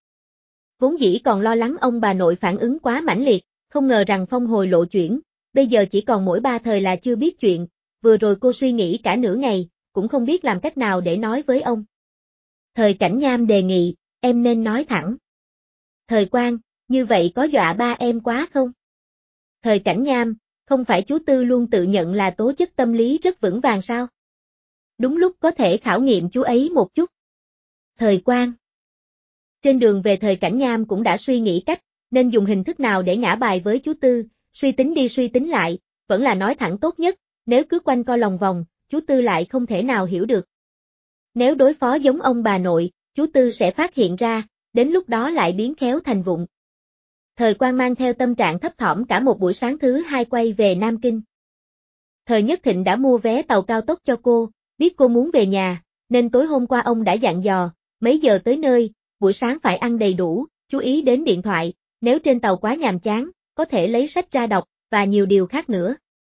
Vốn dĩ còn lo lắng ông bà nội phản ứng quá mãnh liệt, không ngờ rằng phong hồi lộ chuyển, bây giờ chỉ còn mỗi ba thời là chưa biết chuyện, vừa rồi cô suy nghĩ cả nửa ngày, cũng không biết làm cách nào để nói với ông. Thời Cảnh Nham đề nghị, em nên nói thẳng. Thời Quang, như vậy có dọa ba em quá không? Thời Cảnh Nham, không phải chú Tư luôn tự nhận là tố chất tâm lý rất vững vàng sao? Đúng lúc có thể khảo nghiệm chú ấy một chút. Thời Quang. Trên đường về Thời Cảnh Nham cũng đã suy nghĩ cách, nên dùng hình thức nào để ngã bài với chú Tư, suy tính đi suy tính lại, vẫn là nói thẳng tốt nhất, nếu cứ quanh co lòng vòng, chú Tư lại không thể nào hiểu được. Nếu đối phó giống ông bà nội, chú Tư sẽ phát hiện ra, đến lúc đó lại biến khéo thành vụng. Thời Quang mang theo tâm trạng thấp thỏm cả một buổi sáng thứ hai quay về Nam Kinh. Thời Nhất Thịnh đã mua vé tàu cao tốc cho cô, biết cô muốn về nhà, nên tối hôm qua ông đã dặn dò, mấy giờ tới nơi, buổi sáng phải ăn đầy đủ, chú ý đến điện thoại, nếu trên tàu quá nhàm chán, có thể lấy sách ra đọc, và nhiều điều khác nữa.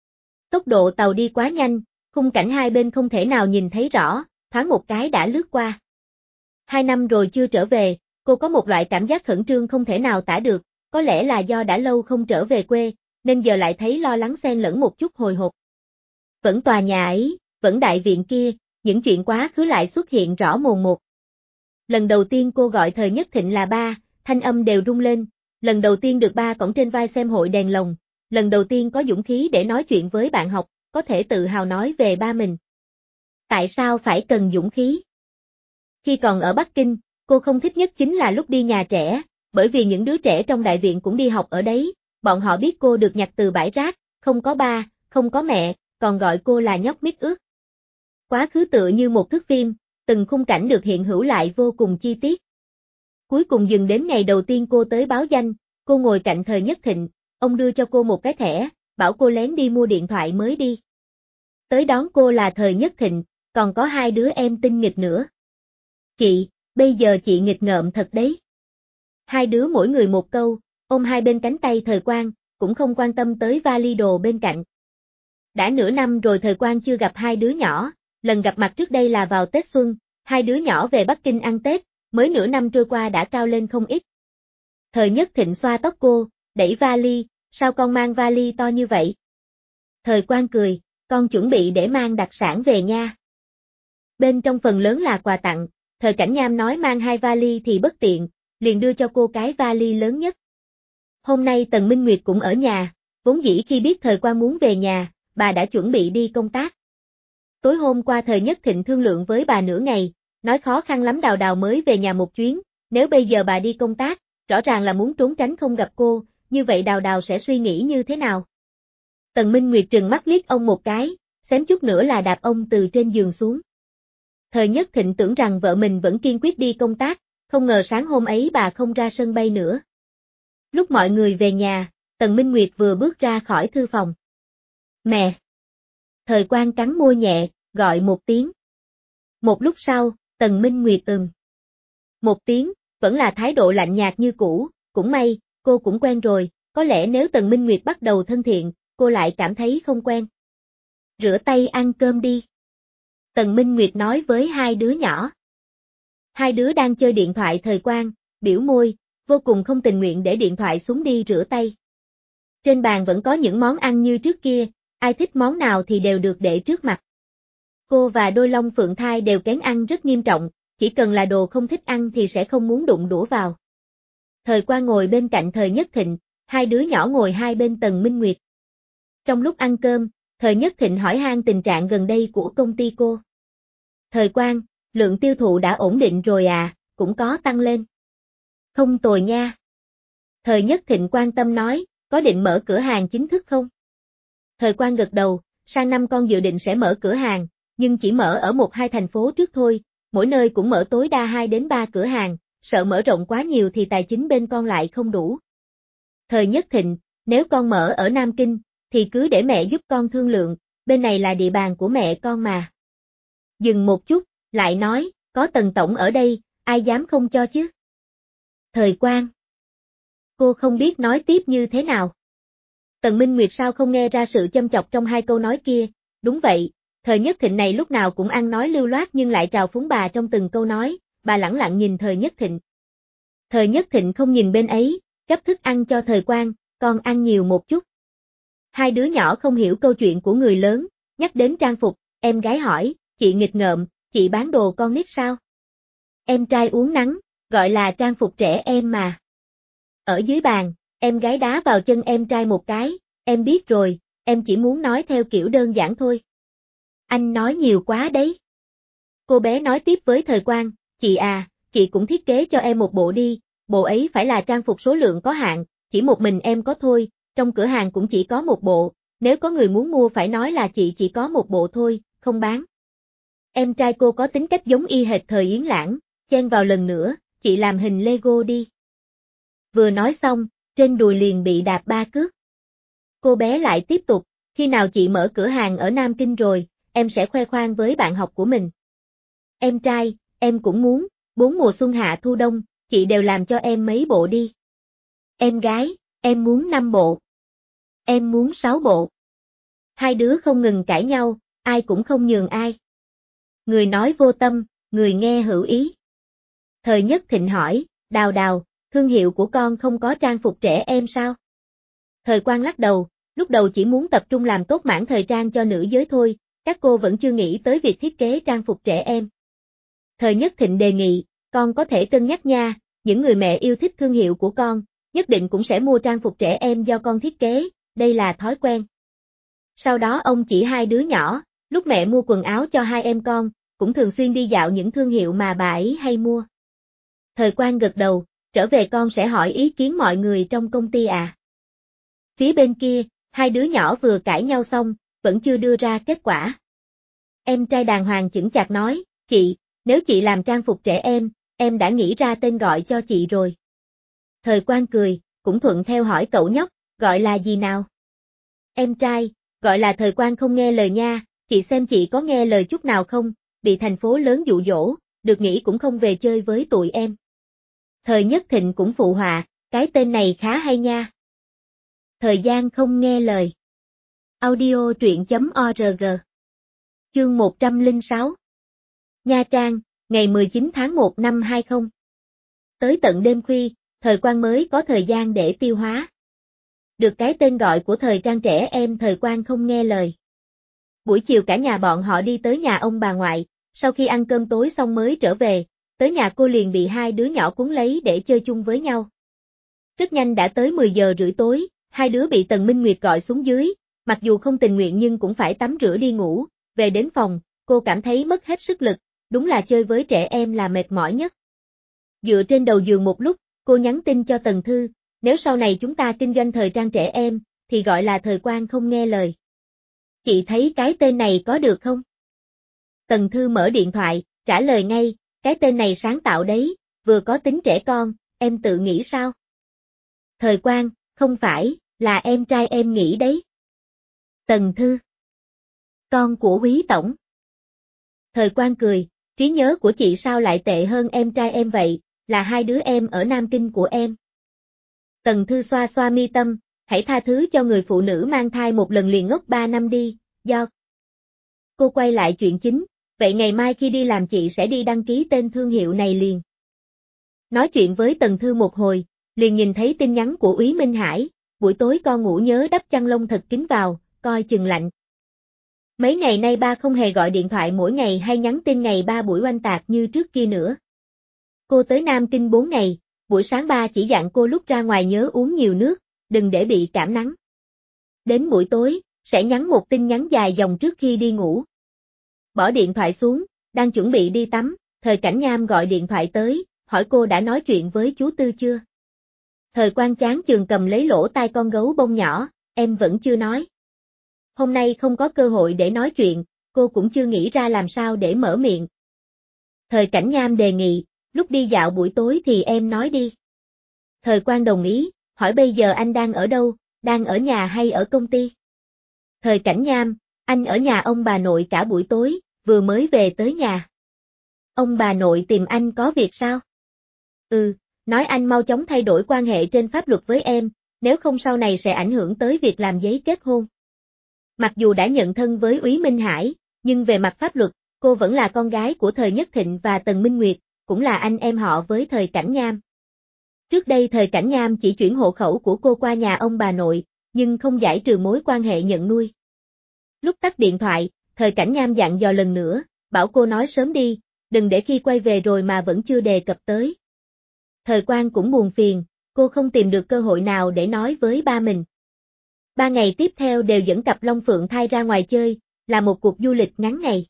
Tốc độ tàu đi quá nhanh, khung cảnh hai bên không thể nào nhìn thấy rõ, thoáng một cái đã lướt qua. Hai năm rồi chưa trở về, cô có một loại cảm giác khẩn trương không thể nào tả được, có lẽ là do đã lâu không trở về quê, nên giờ lại thấy lo lắng xen lẫn một chút hồi hộp. Vẫn tòa nhà ấy, vẫn đại viện kia, những chuyện quá khứ lại xuất hiện rõ mồn một. Lần đầu tiên cô gọi Thời Nhất Thịnh là ba, thanh âm đều rung lên, lần đầu tiên được ba cõng trên vai xem hội đèn lồng, lần đầu tiên có dũng khí để nói chuyện với bạn học, có thể tự hào nói về ba mình. Tại sao phải cần dũng khí? Khi còn ở Bắc Kinh, cô không thích nhất chính là lúc đi nhà trẻ, bởi vì những đứa trẻ trong đại viện cũng đi học ở đấy, bọn họ biết cô được nhặt từ bãi rác, không có ba, không có mẹ, còn gọi cô là nhóc mít ướt. Quá khứ tựa như một thước phim, từng khung cảnh được hiện hữu lại vô cùng chi tiết. Cuối cùng dừng đến ngày đầu tiên cô tới báo danh, cô ngồi cạnh Thời Nhất Thịnh, ông đưa cho cô một cái thẻ, bảo cô lén đi mua điện thoại mới đi. Tới đón cô là Thời Nhất Thịnh, còn có hai đứa em tinh nghịch nữa. Chị, bây giờ chị nghịch ngợm thật đấy. Hai đứa mỗi người một câu, ôm hai bên cánh tay Thời Quang, cũng không quan tâm tới vali đồ bên cạnh. Đã nửa năm rồi Thời Quang chưa gặp hai đứa nhỏ, lần gặp mặt trước đây là vào Tết Xuân, hai đứa nhỏ về Bắc Kinh ăn Tết, mới nửa năm trôi qua đã cao lên không ít. Thời Nhất Thịnh xoa tóc cô, đẩy vali, sao con mang vali to như vậy? Thời Quang cười, con chuẩn bị để mang đặc sản về nha. Bên trong phần lớn là quà tặng, Thời Cảnh Nham nói mang hai vali thì bất tiện, liền đưa cho cô cái vali lớn nhất. Hôm nay Tần Minh Nguyệt cũng ở nhà, vốn dĩ khi biết Thời Quang muốn về nhà, bà đã chuẩn bị đi công tác. Tối hôm qua Thời Nhất Thịnh thương lượng với bà nửa ngày, nói khó khăn lắm Đào Đào mới về nhà một chuyến, nếu bây giờ bà đi công tác, rõ ràng là muốn trốn tránh không gặp cô, như vậy Đào Đào sẽ suy nghĩ như thế nào? Tần Minh Nguyệt trừng mắt liếc ông một cái, xém chút nữa là đạp ông từ trên giường xuống. Thời Nhất Thịnh tưởng rằng vợ mình vẫn kiên quyết đi công tác, không ngờ sáng hôm ấy bà không ra sân bay nữa. Lúc mọi người về nhà, Tần Minh Nguyệt vừa bước ra khỏi thư phòng. Mẹ! Thời Quang cắn môi nhẹ, gọi một tiếng. Một lúc sau, Tần Minh Nguyệt ừm. Một tiếng, vẫn là thái độ lạnh nhạt như cũ, cũng may, cô cũng quen rồi, có lẽ nếu Tần Minh Nguyệt bắt đầu thân thiện, cô lại cảm thấy không quen. Rửa tay ăn cơm đi. Tần Minh Nguyệt nói với hai đứa nhỏ. Hai đứa đang chơi điện thoại. Thời Quang, biểu môi, vô cùng không tình nguyện để điện thoại xuống đi rửa tay. Trên bàn vẫn có những món ăn như trước kia, ai thích món nào thì đều được để trước mặt. Cô và đôi Long Phượng Thai đều kén ăn rất nghiêm trọng, chỉ cần là đồ không thích ăn thì sẽ không muốn đụng đũa vào. Thời Quang ngồi bên cạnh Thời Nhất Thịnh, hai đứa nhỏ ngồi hai bên Tần Minh Nguyệt. Trong lúc ăn cơm, Thời Nhất Thịnh hỏi han tình trạng gần đây của công ty cô. Thời Quang, lượng tiêu thụ đã ổn định rồi à, cũng có tăng lên. Không tồi nha. Thời Nhất Thịnh quan tâm nói, có định mở cửa hàng chính thức không? Thời Quang gật đầu, sang năm con dự định sẽ mở cửa hàng, nhưng chỉ mở ở một hai thành phố trước thôi, mỗi nơi cũng mở tối đa hai đến ba cửa hàng, sợ mở rộng quá nhiều thì tài chính bên con lại không đủ. Thời Nhất Thịnh, nếu con mở ở Nam Kinh, thì cứ để mẹ giúp con thương lượng, bên này là địa bàn của mẹ con mà. Dừng một chút, lại nói, có Tần tổng ở đây, ai dám không cho chứ? Thời Quang. Cô không biết nói tiếp như thế nào. Tần Minh Nguyệt sao không nghe ra sự châm chọc trong hai câu nói kia, đúng vậy, Thời Nhất Thịnh này lúc nào cũng ăn nói lưu loát nhưng lại trào phúng bà trong từng câu nói, bà lẳng lặng nhìn Thời Nhất Thịnh. Thời Nhất Thịnh không nhìn bên ấy, gấp thức ăn cho Thời Quang, con ăn nhiều một chút. Hai đứa nhỏ không hiểu câu chuyện của người lớn, nhắc đến trang phục, em gái hỏi, chị nghịch ngợm, chị bán đồ con nít sao? Em trai uống nắng, gọi là trang phục trẻ em mà. Ở dưới bàn, em gái đá vào chân em trai một cái, em biết rồi, em chỉ muốn nói theo kiểu đơn giản thôi. Anh nói nhiều quá đấy. Cô bé nói tiếp với Thời Quang, chị à, chị cũng thiết kế cho em một bộ đi, bộ ấy phải là trang phục số lượng có hạn, chỉ một mình em có thôi, trong cửa hàng cũng chỉ có một bộ, nếu có người muốn mua phải nói là chị chỉ có một bộ thôi, không bán. Em trai cô có tính cách giống y hệt Thời Yến Lãng, chen vào lần nữa, chị làm hình Lego đi. Vừa nói xong, trên đùi liền bị đạp ba cước. Cô bé lại tiếp tục, khi nào chị mở cửa hàng ở Nam Kinh rồi, em sẽ khoe khoang với bạn học của mình. Em trai, em cũng muốn, bốn mùa xuân hạ thu đông, chị đều làm cho em mấy bộ đi. Em gái, em muốn năm bộ. Em muốn sáu bộ. Hai đứa không ngừng cãi nhau, ai cũng không nhường ai. Người nói vô tâm, người nghe hữu ý. Thời Nhất Thịnh hỏi, Đào Đào, thương hiệu của con không có trang phục trẻ em sao? Thời Quang lắc đầu, lúc đầu chỉ muốn tập trung làm tốt mảng thời trang cho nữ giới thôi, các cô vẫn chưa nghĩ tới việc thiết kế trang phục trẻ em. Thời Nhất Thịnh đề nghị, con có thể cân nhắc nha, những người mẹ yêu thích thương hiệu của con, nhất định cũng sẽ mua trang phục trẻ em do con thiết kế, đây là thói quen. Sau đó ông chỉ hai đứa nhỏ, lúc mẹ mua quần áo cho hai em con, cũng thường xuyên đi dạo những thương hiệu mà bà ấy hay mua. Thời Quang gật đầu, trở về con sẽ hỏi ý kiến mọi người trong công ty à. Phía bên kia, hai đứa nhỏ vừa cãi nhau xong, vẫn chưa đưa ra kết quả. Em trai đàng hoàng chững chạc nói, chị, nếu chị làm trang phục trẻ em, em đã nghĩ ra tên gọi cho chị rồi. Thời Quang cười, cũng thuận theo hỏi cậu nhóc, gọi là gì nào? Em trai, gọi là Thời Quang không nghe lời nha, chị xem chị có nghe lời chút nào không, bị thành phố lớn dụ dỗ, được nghỉ cũng không về chơi với tụi em. Thời Nhất Thịnh cũng phụ họa, cái tên này khá hay nha. Thời gian không nghe lời. Audio truyện chấm org. Chương một trăm lẻ sáu. Nha Trang, ngày mười chín tháng một năm hai không. Tới tận đêm khuya, Thời Quang mới có thời gian để tiêu hóa. Được cái tên gọi của thời trang trẻ em Thời Quang không nghe lời. Buổi chiều cả nhà bọn họ đi tới nhà ông bà ngoại, sau khi ăn cơm tối xong mới trở về, tới nhà cô liền bị hai đứa nhỏ cuốn lấy để chơi chung với nhau. Rất nhanh đã tới mười giờ rưỡi tối, hai đứa bị Tần Minh Nguyệt gọi xuống dưới, mặc dù không tình nguyện nhưng cũng phải tắm rửa đi ngủ, về đến phòng, cô cảm thấy mất hết sức lực, đúng là chơi với trẻ em là mệt mỏi nhất. Dựa trên đầu giường một lúc, cô nhắn tin cho Tần Thư, nếu sau này chúng ta kinh doanh thời trang trẻ em, thì gọi là Thời Quang không nghe lời. Chị thấy cái tên này có được không? Tần Thư mở điện thoại, trả lời ngay, cái tên này sáng tạo đấy, vừa có tính trẻ con, em tự nghĩ sao? Thời Quang, không phải, là em trai em nghĩ đấy. Tần Thư. Con của Úy Tổng. Thời Quang cười, trí nhớ của chị sao lại tệ hơn em trai em vậy, là hai đứa em ở Nam Kinh của em. Tần Thư xoa xoa mi tâm, hãy tha thứ cho người phụ nữ mang thai một lần liền ngốc ba năm đi, do. Cô quay lại chuyện chính, vậy ngày mai khi đi làm chị sẽ đi đăng ký tên thương hiệu này liền. Nói chuyện với Tần Thư một hồi, liền nhìn thấy tin nhắn của Úy Minh Hải, buổi tối con ngủ nhớ đắp chăn lông thật kín vào, coi chừng lạnh. Mấy ngày nay ba không hề gọi điện thoại mỗi ngày hay nhắn tin ngày ba buổi oanh tạc như trước kia nữa. Cô tới Nam Kinh bốn ngày, buổi sáng ba chỉ dặn cô lúc ra ngoài nhớ uống nhiều nước, đừng để bị cảm nắng. Đến buổi tối, sẽ nhắn một tin nhắn dài dòng trước khi đi ngủ. Bỏ điện thoại xuống, đang chuẩn bị đi tắm, Thời Cảnh Nham gọi điện thoại tới, hỏi cô đã nói chuyện với chú Tư chưa. Thời Quang chán chường cầm lấy lỗ tai con gấu bông nhỏ, em vẫn chưa nói. Hôm nay không có cơ hội để nói chuyện, cô cũng chưa nghĩ ra làm sao để mở miệng. Thời Cảnh Nham đề nghị, lúc đi dạo buổi tối thì em nói đi. Thời Quang đồng ý, hỏi bây giờ anh đang ở đâu, đang ở nhà hay ở công ty? Thời Cảnh Nham, anh ở nhà ông bà nội cả buổi tối, vừa mới về tới nhà. Ông bà nội tìm anh có việc sao? Ừ, nói anh mau chóng thay đổi quan hệ trên pháp luật với em, nếu không sau này sẽ ảnh hưởng tới việc làm giấy kết hôn. Mặc dù đã nhận thân với Úy Minh Hải, nhưng về mặt pháp luật, cô vẫn là con gái của Thời Nhất Thịnh và Tần Minh Nguyệt, cũng là anh em họ với Thời Cảnh Nham. Trước đây Thời Cảnh Nham chỉ chuyển hộ khẩu của cô qua nhà ông bà nội, nhưng không giải trừ mối quan hệ nhận nuôi. Lúc tắt điện thoại, Thời Cảnh Nham dặn dò lần nữa, bảo cô nói sớm đi, đừng để khi quay về rồi mà vẫn chưa đề cập tới. Thời Quang cũng buồn phiền, cô không tìm được cơ hội nào để nói với ba mình. Ba ngày tiếp theo đều dẫn cặp Long Phượng Thai ra ngoài chơi, là một cuộc du lịch ngắn ngày.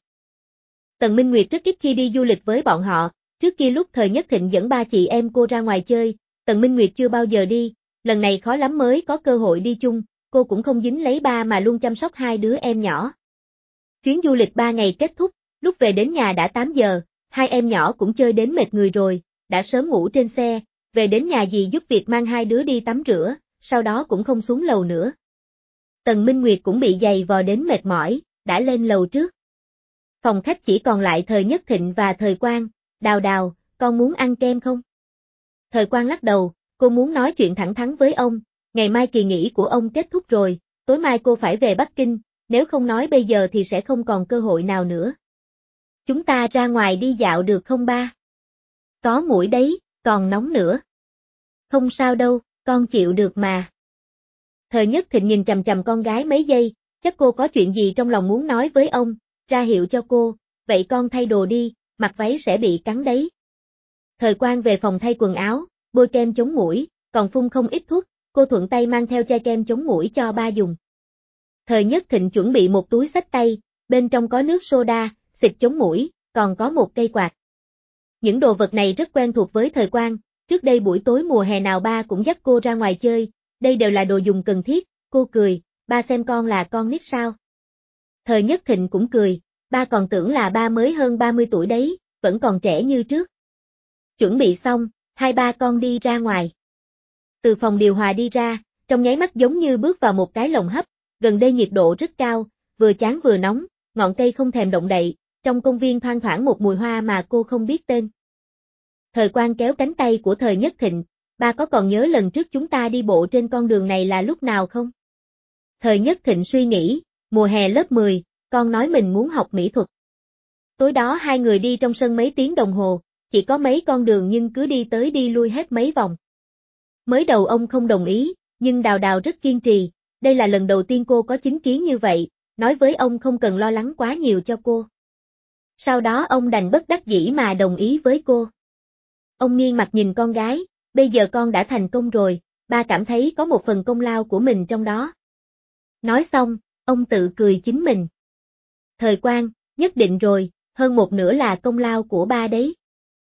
Tần Minh Nguyệt rất ít khi đi du lịch với bọn họ, trước kia lúc Thời Nhất Thịnh dẫn ba chị em cô ra ngoài chơi, Tần Minh Nguyệt chưa bao giờ đi, lần này khó lắm mới có cơ hội đi chung, cô cũng không dính lấy ba mà luôn chăm sóc hai đứa em nhỏ. Chuyến du lịch ba ngày kết thúc, lúc về đến nhà đã tám giờ, hai em nhỏ cũng chơi đến mệt người rồi, đã sớm ngủ trên xe, về đến nhà dì giúp việc mang hai đứa đi tắm rửa, sau đó cũng không xuống lầu nữa. Tần Minh Nguyệt cũng bị giày vò đến mệt mỏi, đã lên lầu trước. Phòng khách chỉ còn lại Thời Nhất Thịnh và Thời Quang, Đào Đào, con muốn ăn kem không? Thời Quang lắc đầu, cô muốn nói chuyện thẳng thắn với ông, ngày mai kỳ nghỉ của ông kết thúc rồi, tối mai cô phải về Bắc Kinh, nếu không nói bây giờ thì sẽ không còn cơ hội nào nữa. Chúng ta ra ngoài đi dạo được không ba? Có muỗi đấy, còn nóng nữa. Không sao đâu, con chịu được mà. Thời Nhất Thịnh nhìn chằm chằm con gái mấy giây, chắc cô có chuyện gì trong lòng muốn nói với ông, ra hiệu cho cô, vậy con thay đồ đi, mặc váy sẽ bị cắn đấy. Thời Quang về phòng thay quần áo, bôi kem chống muỗi, còn phun không ít thuốc, cô thuận tay mang theo chai kem chống muỗi cho ba dùng. Thời Nhất Thịnh chuẩn bị một túi xách tay, bên trong có nước soda, xịt chống muỗi, còn có một cây quạt. Những đồ vật này rất quen thuộc với Thời Quang, trước đây buổi tối mùa hè nào ba cũng dắt cô ra ngoài chơi, đây đều là đồ dùng cần thiết, cô cười, ba xem con là con nít sao. Thời Nhất Thịnh cũng cười, ba còn tưởng là ba mới hơn ba mươi tuổi đấy, vẫn còn trẻ như trước. Chuẩn bị xong, hai ba con đi ra ngoài. Từ phòng điều hòa đi ra, trong nháy mắt giống như bước vào một cái lồng hấp, gần đây nhiệt độ rất cao, vừa chán vừa nóng, ngọn cây không thèm động đậy, trong công viên thoang thoảng một mùi hoa mà cô không biết tên. Thời Quang kéo cánh tay của Thời Nhất Thịnh, ba có còn nhớ lần trước chúng ta đi bộ trên con đường này là lúc nào không? Thời Nhất Thịnh suy nghĩ, mùa hè lớp mười, con nói mình muốn học mỹ thuật. Tối đó hai người đi trong sân mấy tiếng đồng hồ, chỉ có mấy con đường nhưng cứ đi tới đi lui hết mấy vòng. Mới đầu ông không đồng ý, nhưng Đào Đào rất kiên trì, đây là lần đầu tiên cô có chính kiến như vậy, nói với ông không cần lo lắng quá nhiều cho cô. Sau đó ông đành bất đắc dĩ mà đồng ý với cô. Ông nghiêng mặt nhìn con gái, bây giờ con đã thành công rồi, ba cảm thấy có một phần công lao của mình trong đó. Nói xong, ông tự cười chính mình. Thời Quang, nhất định rồi, hơn một nửa là công lao của ba đấy.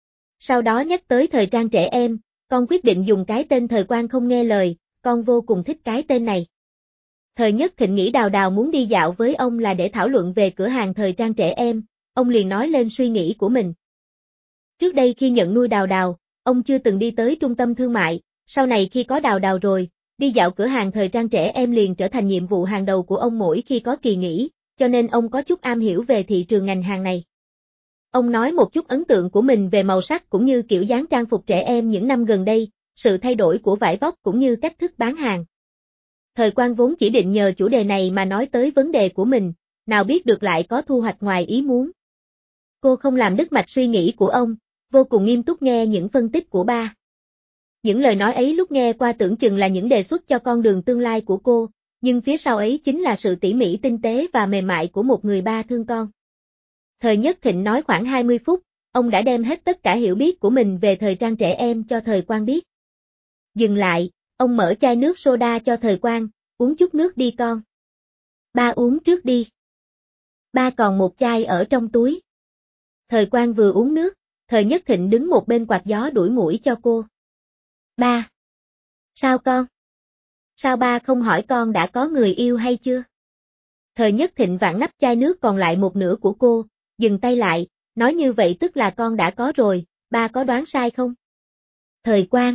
Sau đó nhắc tới thời trang trẻ em, con quyết định dùng cái tên Thời Quang không nghe lời, con vô cùng thích cái tên này. Thời Nhất Thịnh nghĩ Đào Đào muốn đi dạo với ông là để thảo luận về cửa hàng thời trang trẻ em, ông liền nói lên suy nghĩ của mình. Trước đây khi nhận nuôi Đào Đào, ông chưa từng đi tới trung tâm thương mại, sau này khi có Đào Đào rồi, đi dạo cửa hàng thời trang trẻ em liền trở thành nhiệm vụ hàng đầu của ông mỗi khi có kỳ nghỉ, cho nên ông có chút am hiểu về thị trường ngành hàng này. Ông nói một chút ấn tượng của mình về màu sắc cũng như kiểu dáng trang phục trẻ em những năm gần đây, sự thay đổi của vải vóc cũng như cách thức bán hàng. Thời Quang vốn chỉ định nhờ chủ đề này mà nói tới vấn đề của mình, nào biết được lại có thu hoạch ngoài ý muốn. Cô không làm đứt mạch suy nghĩ của ông, vô cùng nghiêm túc nghe những phân tích của ba. Những lời nói ấy lúc nghe qua tưởng chừng là những đề xuất cho con đường tương lai của cô, nhưng phía sau ấy chính là sự tỉ mỉ tinh tế và mềm mại của một người ba thương con. Thời Nhất Thịnh nói khoảng hai mươi phút, ông đã đem hết tất cả hiểu biết của mình về thời trang trẻ em cho Thời Quang biết. Dừng lại, ông mở chai nước soda cho Thời Quang, uống chút nước đi con. Ba uống trước đi. Ba còn một chai ở trong túi. Thời Quang vừa uống nước, Thời Nhất Thịnh đứng một bên quạt gió đuổi muỗi cho cô. Ba. Sao con? Sao ba không hỏi con đã có người yêu hay chưa? Thời Nhất Thịnh vặn nắp chai nước còn lại một nửa của cô, dừng tay lại, nói như vậy tức là con đã có rồi, ba có đoán sai không? Thời Quang.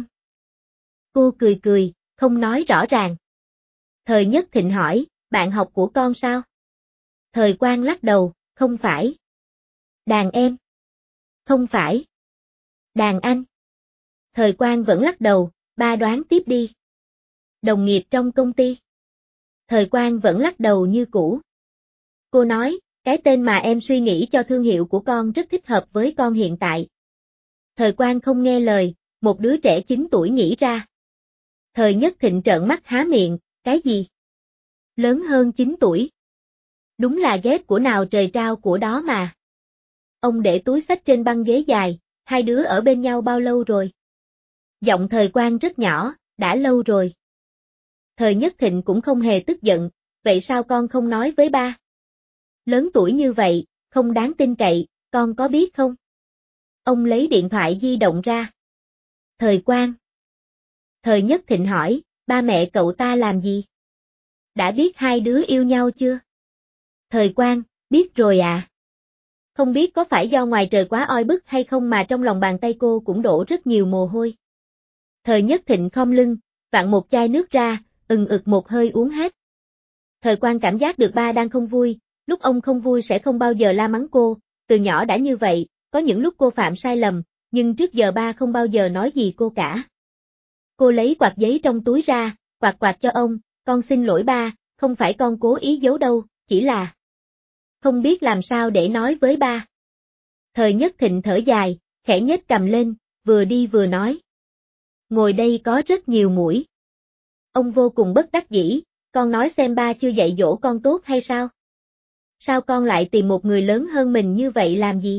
Cô cười cười, không nói rõ ràng. Thời Nhất Thịnh hỏi, bạn học của con sao? Thời Quang lắc đầu, không phải. Đàn em. Không phải. Đàn anh. Thời Quang vẫn lắc đầu, ba đoán tiếp đi. Đồng nghiệp trong công ty. Thời Quang vẫn lắc đầu như cũ. Cô nói, cái tên mà em suy nghĩ cho thương hiệu của con rất thích hợp với con hiện tại. Thời Quang không nghe lời, một đứa trẻ chín tuổi nghĩ ra. Thời Nhất Thịnh trợn mắt há miệng, cái gì? Lớn hơn chín tuổi. Đúng là ghét của nào trời trao của đó mà. Ông để túi xách trên băng ghế dài, hai đứa ở bên nhau bao lâu rồi? Giọng Thời Quang rất nhỏ, đã lâu rồi. Thời Nhất Thịnh cũng không hề tức giận, vậy sao con không nói với ba? Lớn tuổi như vậy, không đáng tin cậy, con có biết không? Ông lấy điện thoại di động ra. Thời Quang. Thời Nhất Thịnh hỏi, ba mẹ cậu ta làm gì? Đã biết hai đứa yêu nhau chưa? Thời Quang, biết rồi à. Không biết có phải do ngoài trời quá oi bức hay không mà trong lòng bàn tay cô cũng đổ rất nhiều mồ hôi. Thời Nhất Thịnh khom lưng, vặn một chai nước ra, ừng ực một hơi uống hết. Thời Quang cảm giác được ba đang không vui, lúc ông không vui sẽ không bao giờ la mắng cô, từ nhỏ đã như vậy, có những lúc cô phạm sai lầm, nhưng trước giờ ba không bao giờ nói gì cô cả. Cô lấy quạt giấy trong túi ra, quạt quạt cho ông, con xin lỗi ba, không phải con cố ý giấu đâu, chỉ là không biết làm sao để nói với ba. Thời Nhất Thịnh thở dài, khẽ nhếch cằm lên, vừa đi vừa nói. Ngồi đây có rất nhiều muỗi. Ông vô cùng bất đắc dĩ, con nói xem ba chưa dạy dỗ con tốt hay sao? Sao con lại tìm một người lớn hơn mình như vậy làm gì?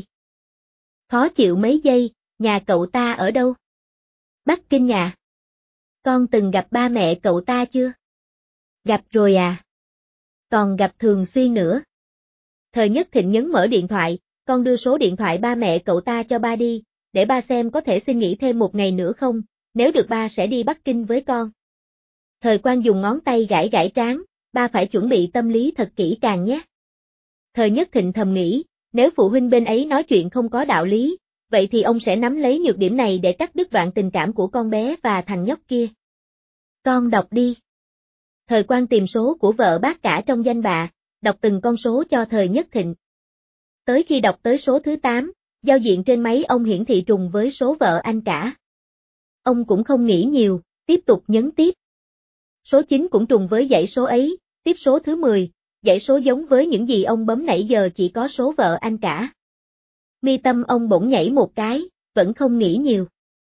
Khó chịu mấy giây, nhà cậu ta ở đâu? Bắc Kinh nhà. Con từng gặp ba mẹ cậu ta chưa? Gặp rồi à? Còn gặp thường xuyên nữa. Thời Nhất Thịnh nhấn mở điện thoại, con đưa số điện thoại ba mẹ cậu ta cho ba đi, để ba xem có thể xin nghỉ thêm một ngày nữa không, nếu được ba sẽ đi Bắc Kinh với con. Thời Quang dùng ngón tay gãi gãi trán, ba phải chuẩn bị tâm lý thật kỹ càng nhé. Thời Nhất Thịnh thầm nghĩ, nếu phụ huynh bên ấy nói chuyện không có đạo lý, vậy thì ông sẽ nắm lấy nhược điểm này để cắt đứt đoạn tình cảm của con bé và thằng nhóc kia. Con đọc đi. Thời Quang tìm số của vợ bác cả trong danh bạ, đọc từng con số cho Thời Nhất Thịnh. Tới khi đọc tới số thứ tám, giao diện trên máy ông hiển thị trùng với số vợ anh cả. Ông cũng không nghĩ nhiều, tiếp tục nhấn tiếp. Số chín cũng trùng với dãy số ấy, tiếp số thứ mười, dãy số giống với những gì ông bấm nãy giờ chỉ có số vợ anh cả. Mi tâm ông bỗng nhảy một cái, vẫn không nghĩ nhiều.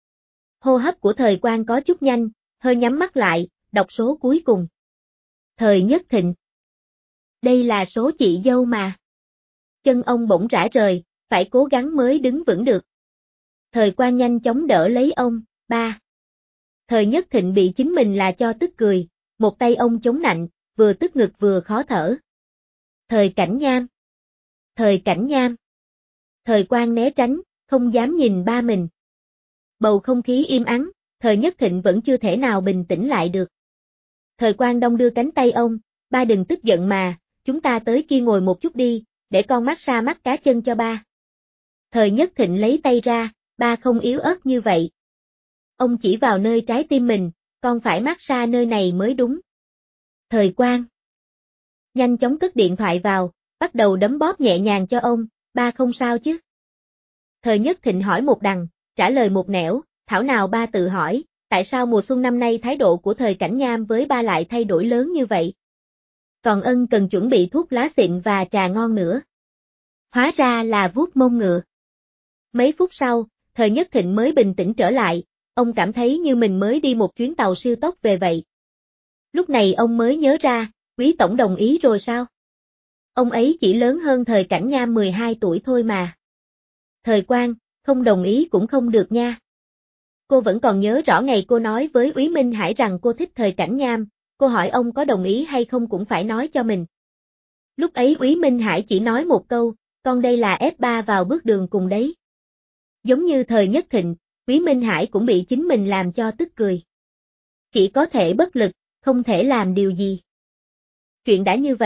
Hô hấp của Thời Quang có chút nhanh, hơi nhắm mắt lại, đọc số cuối cùng. Thời Nhất Thịnh. Đây là số chị dâu mà. Chân ông bỗng rã rời, phải cố gắng mới đứng vững được. Thời Quang nhanh chóng đỡ lấy ông, ba. Thời Nhất Thịnh bị chính mình là cho tức cười, một tay ông chống nạnh, vừa tức ngực vừa khó thở. Thời Cảnh Nham. Thời Cảnh Nham. Thời Quang né tránh, không dám nhìn ba mình. Bầu không khí im ắng, Thời Nhất Thịnh vẫn chưa thể nào bình tĩnh lại được. Thời Quang đong đưa cánh tay ông, ba đừng tức giận mà, chúng ta tới kia ngồi một chút đi, để con massage mắt cá chân cho ba. Thời Nhất Thịnh lấy tay ra, ba không yếu ớt như vậy. Ông chỉ vào nơi trái tim mình, con phải massage nơi này mới đúng. Thời Quang. Nhanh chóng cất điện thoại vào, bắt đầu đấm bóp nhẹ nhàng cho ông, ba không sao chứ? Thời Nhất Thịnh hỏi một đằng, trả lời một nẻo, thảo nào ba tự hỏi, tại sao mùa xuân năm nay thái độ của Thời Cảnh Nham với ba lại thay đổi lớn như vậy? Còn ân cần chuẩn bị thuốc lá xịn và trà ngon nữa. Hóa ra là vuốt mông ngựa. Mấy phút sau, Thời Nhất Thịnh mới bình tĩnh trở lại, ông cảm thấy như mình mới đi một chuyến tàu siêu tốc về vậy. Lúc này ông mới nhớ ra, Quý Tổng đồng ý rồi sao? Ông ấy chỉ lớn hơn Thời Cảnh Nham mười hai tuổi thôi mà. Thời Quang, không đồng ý cũng không được nha. Cô vẫn còn nhớ rõ ngày cô nói với Úy Minh Hải rằng cô thích Thời Cảnh Nham, cô hỏi ông có đồng ý hay không cũng phải nói cho mình. Lúc ấy Úy Minh Hải chỉ nói một câu, con đây là ép ba vào bước đường cùng đấy. Giống như Thời Nhất Thịnh, Úy Minh Hải cũng bị chính mình làm cho tức cười. Chỉ có thể bất lực, không thể làm điều gì. Chuyện đã như vậy,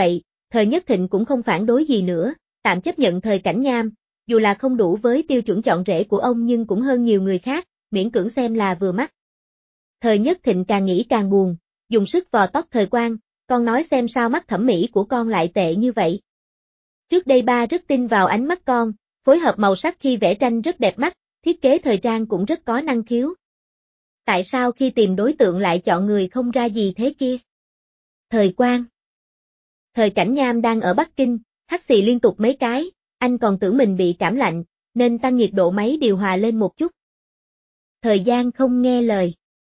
Thời Nhất Thịnh cũng không phản đối gì nữa, tạm chấp nhận Thời Cảnh Nham, dù là không đủ với tiêu chuẩn chọn rể của ông nhưng cũng hơn nhiều người khác, miễn cưỡng xem là vừa mắt. Thời Nhất Thịnh càng nghĩ càng buồn, dùng sức vò tóc Thời Quang, con nói xem sao mắt thẩm mỹ của con lại tệ như vậy. Trước đây ba rất tin vào ánh mắt con, phối hợp màu sắc khi vẽ tranh rất đẹp mắt, thiết kế thời trang cũng rất có năng khiếu. Tại sao khi tìm đối tượng lại chọn người không ra gì thế kia? Thời Quang. Thời Cảnh Nham đang ở Bắc Kinh, hắt xì liên tục mấy cái, anh còn tưởng mình bị cảm lạnh, nên tăng nhiệt độ máy điều hòa lên một chút. Thời gian không nghe lời.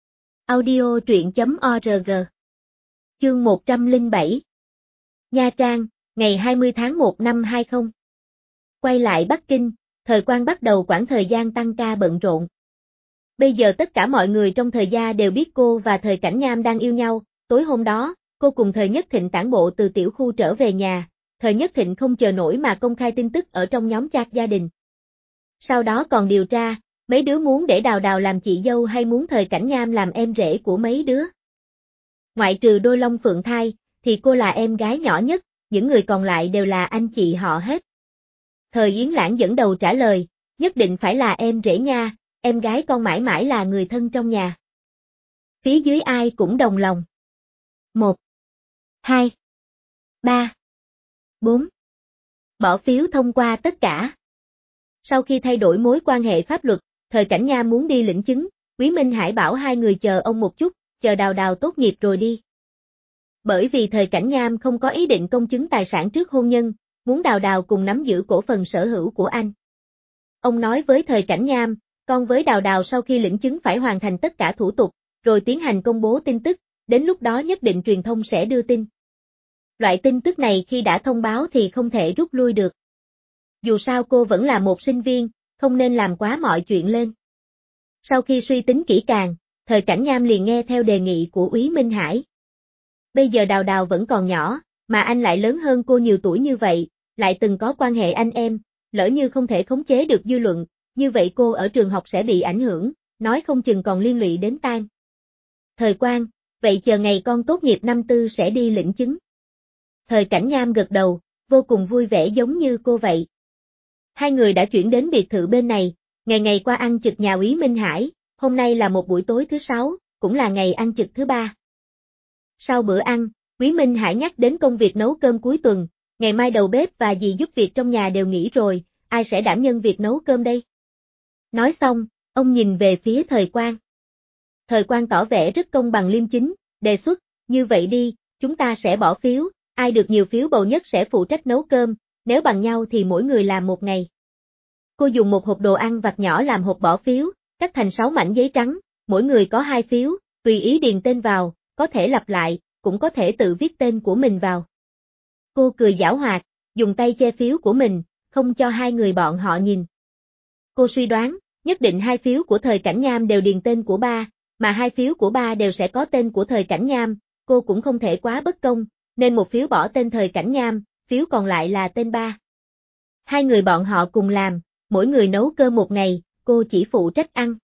Audio truyện chấm org. Chương một trăm lẻ bảy. Nha Trang, ngày hai mươi tháng một năm hai không. Quay lại Bắc Kinh, Thời Quang bắt đầu quãng thời gian tăng ca bận rộn. Bây giờ tất cả mọi người trong Thời gia đều biết cô và Thời Cảnh Nham đang yêu nhau, tối hôm đó, cô cùng Thời Nhất Thịnh tản bộ từ tiểu khu trở về nhà, Thời Nhất Thịnh không chờ nổi mà công khai tin tức ở trong nhóm chat gia đình. Sau đó còn điều tra, mấy đứa muốn để Đào Đào làm chị dâu hay muốn Thời Cảnh Nham làm em rể của mấy đứa. Ngoại trừ đôi Long Phượng Thai, thì cô là em gái nhỏ nhất, những người còn lại đều là anh chị họ hết. Thời Yến Lãng dẫn đầu trả lời, nhất định phải là em rể nha, em gái con mãi mãi là người thân trong nhà. Phía dưới ai cũng đồng lòng. Một, hai, ba, bốn. Bỏ phiếu thông qua tất cả. Sau khi thay đổi mối quan hệ pháp luật, Thời Cảnh Nham muốn đi lĩnh chứng, Quý Minh Hải bảo hai người chờ ông một chút, chờ Đào Đào tốt nghiệp rồi đi. Bởi vì Thời Cảnh Nham không có ý định công chứng tài sản trước hôn nhân, muốn Đào Đào cùng nắm giữ cổ phần sở hữu của anh. Ông nói với Thời Cảnh Nham, con với Đào Đào sau khi lĩnh chứng phải hoàn thành tất cả thủ tục, rồi tiến hành công bố tin tức, đến lúc đó nhất định truyền thông sẽ đưa tin. Loại tin tức này khi đã thông báo thì không thể rút lui được. Dù sao cô vẫn là một sinh viên, không nên làm quá mọi chuyện lên. Sau khi suy tính kỹ càng, Thời Cảnh Nham liền nghe theo đề nghị của Úy Minh Hải. Bây giờ Đào Đào vẫn còn nhỏ, mà anh lại lớn hơn cô nhiều tuổi như vậy, lại từng có quan hệ anh em, lỡ như không thể khống chế được dư luận, như vậy cô ở trường học sẽ bị ảnh hưởng, nói không chừng còn liên lụy đến tai. Thời Quang, vậy chờ ngày con tốt nghiệp năm tư sẽ đi lĩnh chứng. Thời Cảnh Nham gật đầu, vô cùng vui vẻ giống như cô vậy. Hai người đã chuyển đến biệt thự bên này, ngày ngày qua ăn trực nhà Úy Minh Hải, hôm nay là một buổi tối thứ sáu, cũng là ngày ăn trực thứ ba. Sau bữa ăn, Úy Minh Hải nhắc đến công việc nấu cơm cuối tuần, ngày mai đầu bếp và dì giúp việc trong nhà đều nghỉ rồi, ai sẽ đảm nhân việc nấu cơm đây? Nói xong, ông nhìn về phía Thời Quang. Thời Quang tỏ vẻ rất công bằng liêm chính, đề xuất, như vậy đi, chúng ta sẽ bỏ phiếu, ai được nhiều phiếu bầu nhất sẽ phụ trách nấu cơm, nếu bằng nhau thì mỗi người làm một ngày. Cô dùng một hộp đồ ăn vặt nhỏ làm hộp bỏ phiếu, cắt thành sáu mảnh giấy trắng, mỗi người có hai phiếu, tùy ý điền tên vào, có thể lặp lại, cũng có thể tự viết tên của mình vào. Cô cười giảo hoạt, dùng tay che phiếu của mình, không cho hai người bọn họ nhìn. Cô suy đoán, nhất định hai phiếu của Thời Cảnh Nham đều điền tên của ba, mà hai phiếu của ba đều sẽ có tên của Thời Cảnh Nham, cô cũng không thể quá bất công, nên một phiếu bỏ tên Thời Cảnh Nham, phiếu còn lại là tên ba. Hai người bọn họ cùng làm, mỗi người nấu cơm một ngày, cô chỉ phụ trách ăn.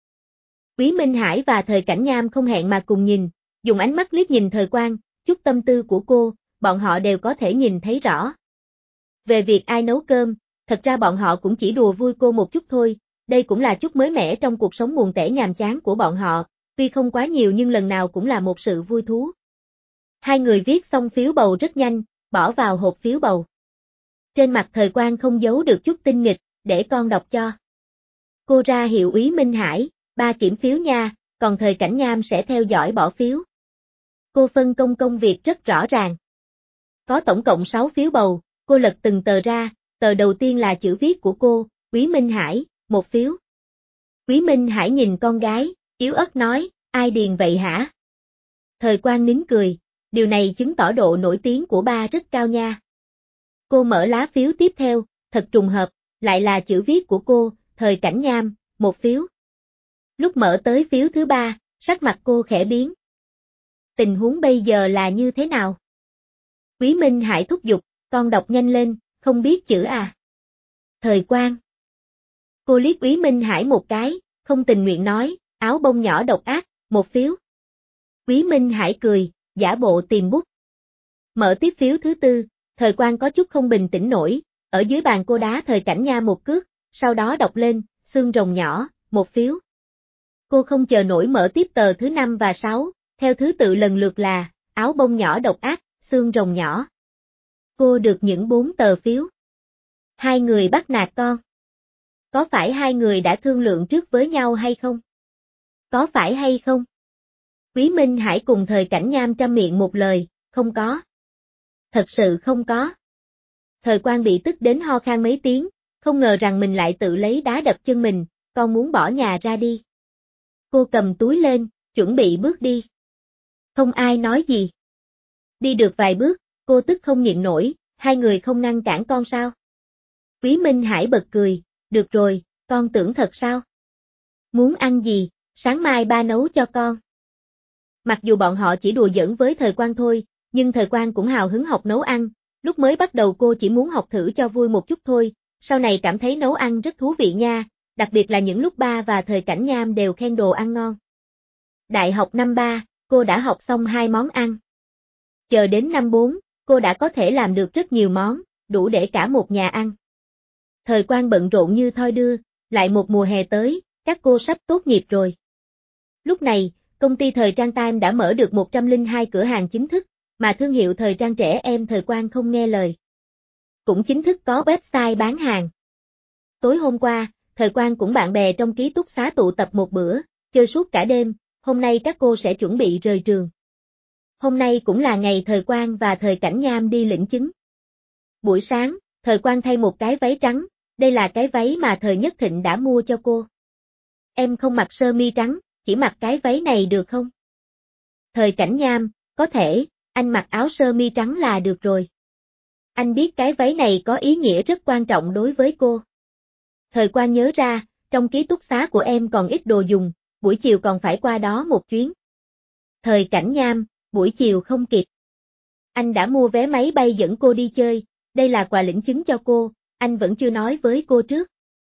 Úy Minh Hải và Thời Cảnh Nham không hẹn mà cùng nhìn, dùng ánh mắt liếc nhìn Thời Quang, chút tâm tư của cô, bọn họ đều có thể nhìn thấy rõ. Về việc ai nấu cơm, thật ra bọn họ cũng chỉ đùa vui cô một chút thôi, đây cũng là chút mới mẻ trong cuộc sống buồn tẻ nhàm chán của bọn họ, tuy không quá nhiều nhưng lần nào cũng là một sự vui thú. Hai người viết xong phiếu bầu rất nhanh, bỏ vào hộp phiếu bầu. Trên mặt Thời Quang không giấu được chút tinh nghịch, để con đọc cho. Cô ra hiệu Úy Minh Hải, ba kiểm phiếu nha, còn Thời Cảnh Nham sẽ theo dõi bỏ phiếu. Cô phân công công việc rất rõ ràng. Có tổng cộng sáu phiếu bầu, cô lật từng tờ ra, tờ đầu tiên là chữ viết của cô, Úy Minh Hải, một phiếu. Úy Minh Hải nhìn con gái, yếu ớt nói, ai điền vậy hả? Thời Quang nín cười, điều này chứng tỏ độ nổi tiếng của ba rất cao nha. Cô mở lá phiếu tiếp theo, thật trùng hợp, lại là chữ viết của cô, Thời Cảnh Nham, một phiếu. Lúc mở tới phiếu thứ ba, sắc mặt cô khẽ biến. Tình huống bây giờ là như thế nào? Úy Minh Hải thúc giục, con đọc nhanh lên, không biết chữ à? Thời Quang. Cô liếc Úy Minh Hải một cái, không tình nguyện nói, áo bông nhỏ độc ác, một phiếu. Úy Minh Hải cười, giả bộ tìm bút. Mở tiếp phiếu thứ tư, Thời Quang có chút không bình tĩnh nổi, ở dưới bàn cô đá Thời Cảnh Nha một cước, sau đó đọc lên, xương rồng nhỏ, một phiếu. Cô không chờ nổi mở tiếp tờ thứ năm và sáu, theo thứ tự lần lượt là, áo bông nhỏ độc ác, xương rồng nhỏ. Cô được những bốn tờ phiếu. Hai người bắt nạt con. Có phải hai người đã thương lượng trước với nhau hay không? Có phải hay không? Quý Minh Hải cùng Thời Cảnh Nham trăm miệng một lời, không có. Thật sự không có. Thời Quang bị tức đến ho khan mấy tiếng, không ngờ rằng mình lại tự lấy đá đập chân mình, con muốn bỏ nhà ra đi. Cô cầm túi lên, chuẩn bị bước đi. Không ai nói gì. Đi được vài bước, cô tức không nhịn nổi, hai người không ngăn cản con sao? Quý Minh Hải bật cười, được rồi, con tưởng thật sao? Muốn ăn gì, sáng mai ba nấu cho con. Mặc dù bọn họ chỉ đùa giỡn với Thời Quang thôi, nhưng Thời Quang cũng hào hứng học nấu ăn, lúc mới bắt đầu cô chỉ muốn học thử cho vui một chút thôi, sau này cảm thấy nấu ăn rất thú vị nha, đặc biệt là những lúc ba và Thời Cảnh Nham đều khen đồ ăn ngon. Đại học năm ba, cô đã học xong hai món ăn. Chờ đến năm bốn, cô đã có thể làm được rất nhiều món, đủ để cả một nhà ăn. Thời Quang bận rộn như thoi đưa, lại một mùa hè tới, các cô sắp tốt nghiệp rồi. Lúc này, công ty Thời Trang Time đã mở được một trăm lẻ hai cửa hàng chính thức, mà thương hiệu thời trang trẻ em Thời Quang không nghe lời. Cũng chính thức có website bán hàng. Tối hôm qua, Thời Quang cùng bạn bè trong ký túc xá tụ tập một bữa, chơi suốt cả đêm, hôm nay các cô sẽ chuẩn bị rời trường. Hôm nay cũng là ngày Thời Quang và Thời Cảnh Nham đi lĩnh chứng. Buổi sáng, Thời Quang thay một cái váy trắng, đây là cái váy mà Thời Nhất Thịnh đã mua cho cô. Em không mặc sơ mi trắng, chỉ mặc cái váy này được không? Thời Cảnh Nham, có thể, anh mặc áo sơ mi trắng là được rồi. Anh biết cái váy này có ý nghĩa rất quan trọng đối với cô. Thời Quang nhớ ra, trong ký túc xá của em còn ít đồ dùng, buổi chiều còn phải qua đó một chuyến. Thời Cảnh Nham, buổi chiều không kịp. Anh đã mua vé máy bay dẫn cô đi chơi, đây là quà lĩnh chứng cho cô, anh vẫn chưa nói với cô trước.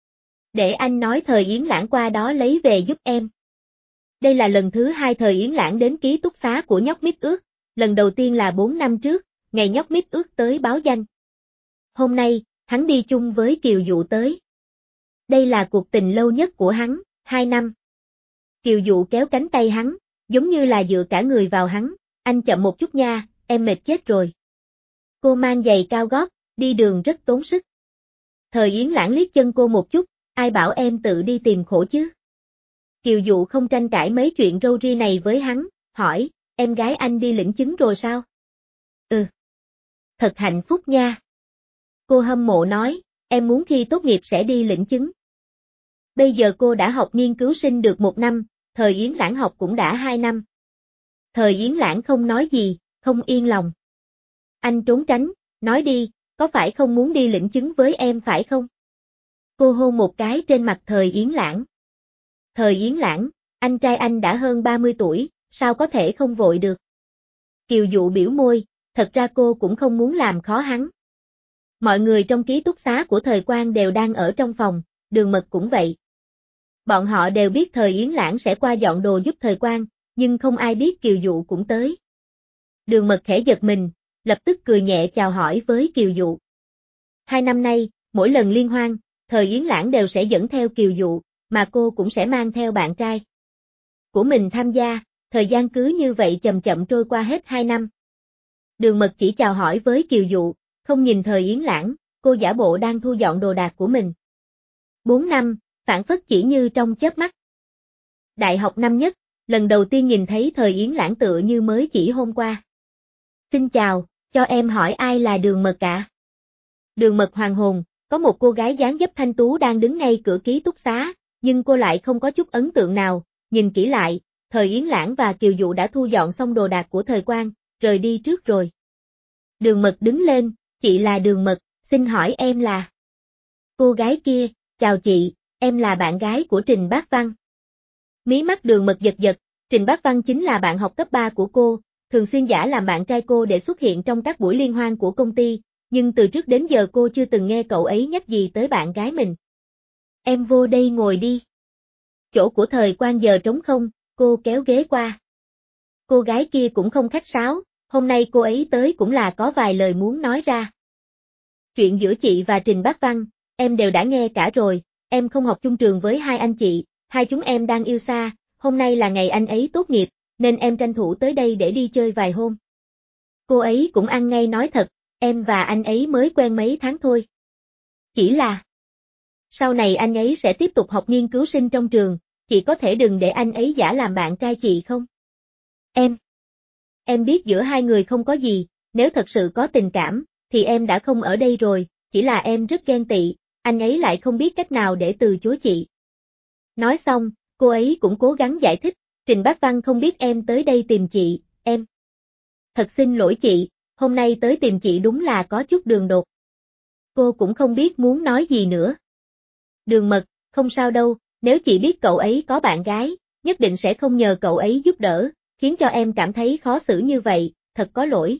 Để anh nói Thời Yến Lãng qua đó lấy về giúp em. Đây là lần thứ hai Thời Yến Lãng đến ký túc xá của nhóc Mít Ước, lần đầu tiên là bốn năm trước, ngày nhóc Mít Ước tới báo danh. Hôm nay, hắn đi chung với Kiều Dụ tới. Đây là cuộc tình lâu nhất của hắn, hai năm. Kiều Dụ kéo cánh tay hắn, giống như là dựa cả người vào hắn, anh chậm một chút nha, em mệt chết rồi. Cô mang giày cao gót, đi đường rất tốn sức. Thời Yến Lãng liếc chân cô một chút, ai bảo em tự đi tìm khổ chứ. Kiều Dụ không tranh cãi mấy chuyện râu ria này với hắn, hỏi, em gái anh đi lĩnh chứng rồi sao? Ừ. Thật hạnh phúc nha. Cô hâm mộ nói, em muốn khi tốt nghiệp sẽ đi lĩnh chứng. Bây giờ cô đã học nghiên cứu sinh được một năm, Thời Yến Lãng học cũng đã hai năm. Thời Yến Lãng không nói gì, không yên lòng. Anh trốn tránh, nói đi, có phải không muốn đi lĩnh chứng với em phải không? Cô hôn một cái trên mặt Thời Yến Lãng. Thời Yến Lãng, anh trai anh đã hơn ba mươi tuổi, sao có thể không vội được? Kiều Dụ biểu môi, thật ra cô cũng không muốn làm khó hắn. Mọi người trong ký túc xá của Thời Quang đều đang ở trong phòng, Đường Mật cũng vậy. Bọn họ đều biết Thời Yến Lãng sẽ qua dọn đồ giúp Thời Quang, nhưng không ai biết Kiều Dụ cũng tới. Đường Mật khẽ giật mình, lập tức cười nhẹ chào hỏi với Kiều Dụ. Hai năm nay, mỗi lần liên hoan, Thời Yến Lãng đều sẽ dẫn theo Kiều Dụ, mà cô cũng sẽ mang theo bạn trai của mình tham gia, thời gian cứ như vậy chậm chậm trôi qua hết hai năm. Đường Mật chỉ chào hỏi với Kiều Dụ, không nhìn Thời Yến Lãng, cô giả bộ đang thu dọn đồ đạc của mình. Bốn năm, phảng phất chỉ như trong chớp mắt. Đại học năm nhất, lần đầu tiên nhìn thấy Thời Yến Lãng tựa như mới chỉ hôm qua. Xin chào, cho em hỏi ai là Đường Mật ạ? Đường Mật hoàng hồn, có một cô gái dáng dấp thanh tú đang đứng ngay cửa ký túc xá, nhưng cô lại không có chút ấn tượng nào, nhìn kỹ lại, Thời Yến Lãng và Kiều Dụ đã thu dọn xong đồ đạc của Thời Quang, rời đi trước rồi. Đường Mật đứng lên, chị là Đường Mật, xin hỏi em là... Cô gái kia, chào chị, em là bạn gái của Trình Bác Văn. Mí mắt Đường Mật giật giật, Trình Bác Văn chính là bạn học cấp ba của cô, thường xuyên giả làm bạn trai cô để xuất hiện trong các buổi liên hoan của công ty, nhưng từ trước đến giờ cô chưa từng nghe cậu ấy nhắc gì tới bạn gái mình. Em vô đây ngồi đi. Chỗ của Thời Quang giờ trống không, cô kéo ghế qua. Cô gái kia cũng không khách sáo, hôm nay cô ấy tới cũng là có vài lời muốn nói ra. Chuyện giữa chị và Trình Bác Văn, em đều đã nghe cả rồi, em không học chung trường với hai anh chị, hai chúng em đang yêu xa, hôm nay là ngày anh ấy tốt nghiệp, nên em tranh thủ tới đây để đi chơi vài hôm. Cô ấy cũng ăn ngay nói thật, em và anh ấy mới quen mấy tháng thôi. Chỉ là sau này anh ấy sẽ tiếp tục học nghiên cứu sinh trong trường, chị có thể đừng để anh ấy giả làm bạn trai chị không? Em Em biết giữa hai người không có gì, nếu thật sự có tình cảm, thì em đã không ở đây rồi, chỉ là em rất ghen tị, anh ấy lại không biết cách nào để từ chối chị. Nói xong, cô ấy cũng cố gắng giải thích, Trình Bác Văn không biết em tới đây tìm chị, em. Thật xin lỗi chị, hôm nay tới tìm chị đúng là có chút đường đột. Cô cũng không biết muốn nói gì nữa. Đường Mật, không sao đâu, nếu chị biết cậu ấy có bạn gái, nhất định sẽ không nhờ cậu ấy giúp đỡ, khiến cho em cảm thấy khó xử như vậy, thật có lỗi.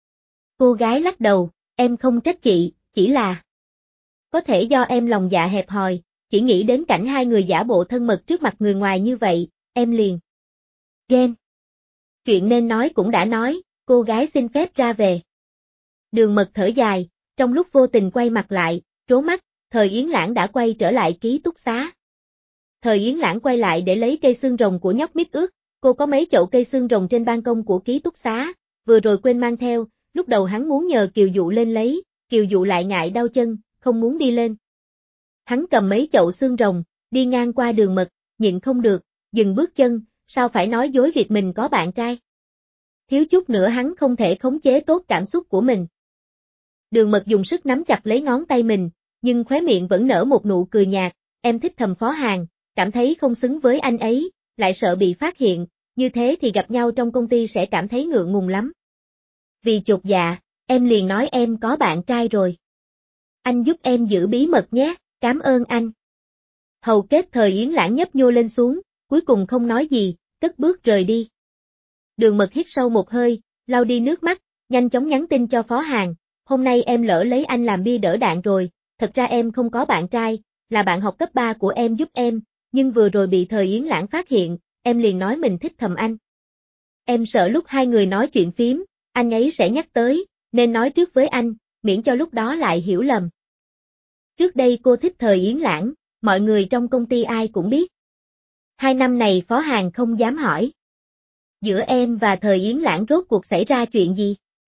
Cô gái lắc đầu, em không trách chị, chỉ là có thể do em lòng dạ hẹp hòi, chỉ nghĩ đến cảnh hai người giả bộ thân mật trước mặt người ngoài như vậy, em liền ghen. Chuyện nên nói cũng đã nói, cô gái xin phép ra về. Đường Mật thở dài, trong lúc vô tình quay mặt lại, trố mắt, Thời Yến Lãng đã quay trở lại ký túc xá. Thời Yến Lãng quay lại để lấy cây xương rồng của nhóc mít ướt, cô có mấy chậu cây xương rồng trên ban công của ký túc xá, vừa rồi quên mang theo, lúc đầu hắn muốn nhờ Kiều Dụ lên lấy, Kiều Dụ lại ngại đau chân, không muốn đi lên. Hắn cầm mấy chậu xương rồng, đi ngang qua Đường Mật, nhịn không được, dừng bước chân, sao phải nói dối việc mình có bạn trai. Thiếu chút nữa hắn không thể khống chế tốt cảm xúc của mình. Đường Mật dùng sức nắm chặt lấy ngón tay mình, nhưng khóe miệng vẫn nở một nụ cười nhạt, em thích Thầm Phó Hàn, cảm thấy không xứng với anh ấy, lại sợ bị phát hiện, như thế thì gặp nhau trong công ty sẽ cảm thấy ngượng ngùng lắm. Vì chột dạ, em liền nói em có bạn trai rồi. Anh giúp em giữ bí mật nhé, cảm ơn anh. Hầu kết Thời Yến Lãng nhấp nhô lên xuống, cuối cùng không nói gì, cất bước rời đi. Đường Mật hít sâu một hơi, lau đi nước mắt, nhanh chóng nhắn tin cho Phó Hàn, hôm nay em lỡ lấy anh làm bia đỡ đạn rồi, thật ra em không có bạn trai, là bạn học cấp ba của em giúp em, nhưng vừa rồi bị Thời Yến Lãng phát hiện, em liền nói mình thích Thầm anh. Em sợ lúc hai người nói chuyện phím, anh ấy sẽ nhắc tới, nên nói trước với anh, miễn cho lúc đó lại hiểu lầm. Trước đây cô thích Thời Yến Lãng, mọi người trong công ty ai cũng biết. Hai năm này Phó Hàn không dám hỏi. Giữa em và Thời Yến Lãng rốt cuộc xảy ra chuyện gì?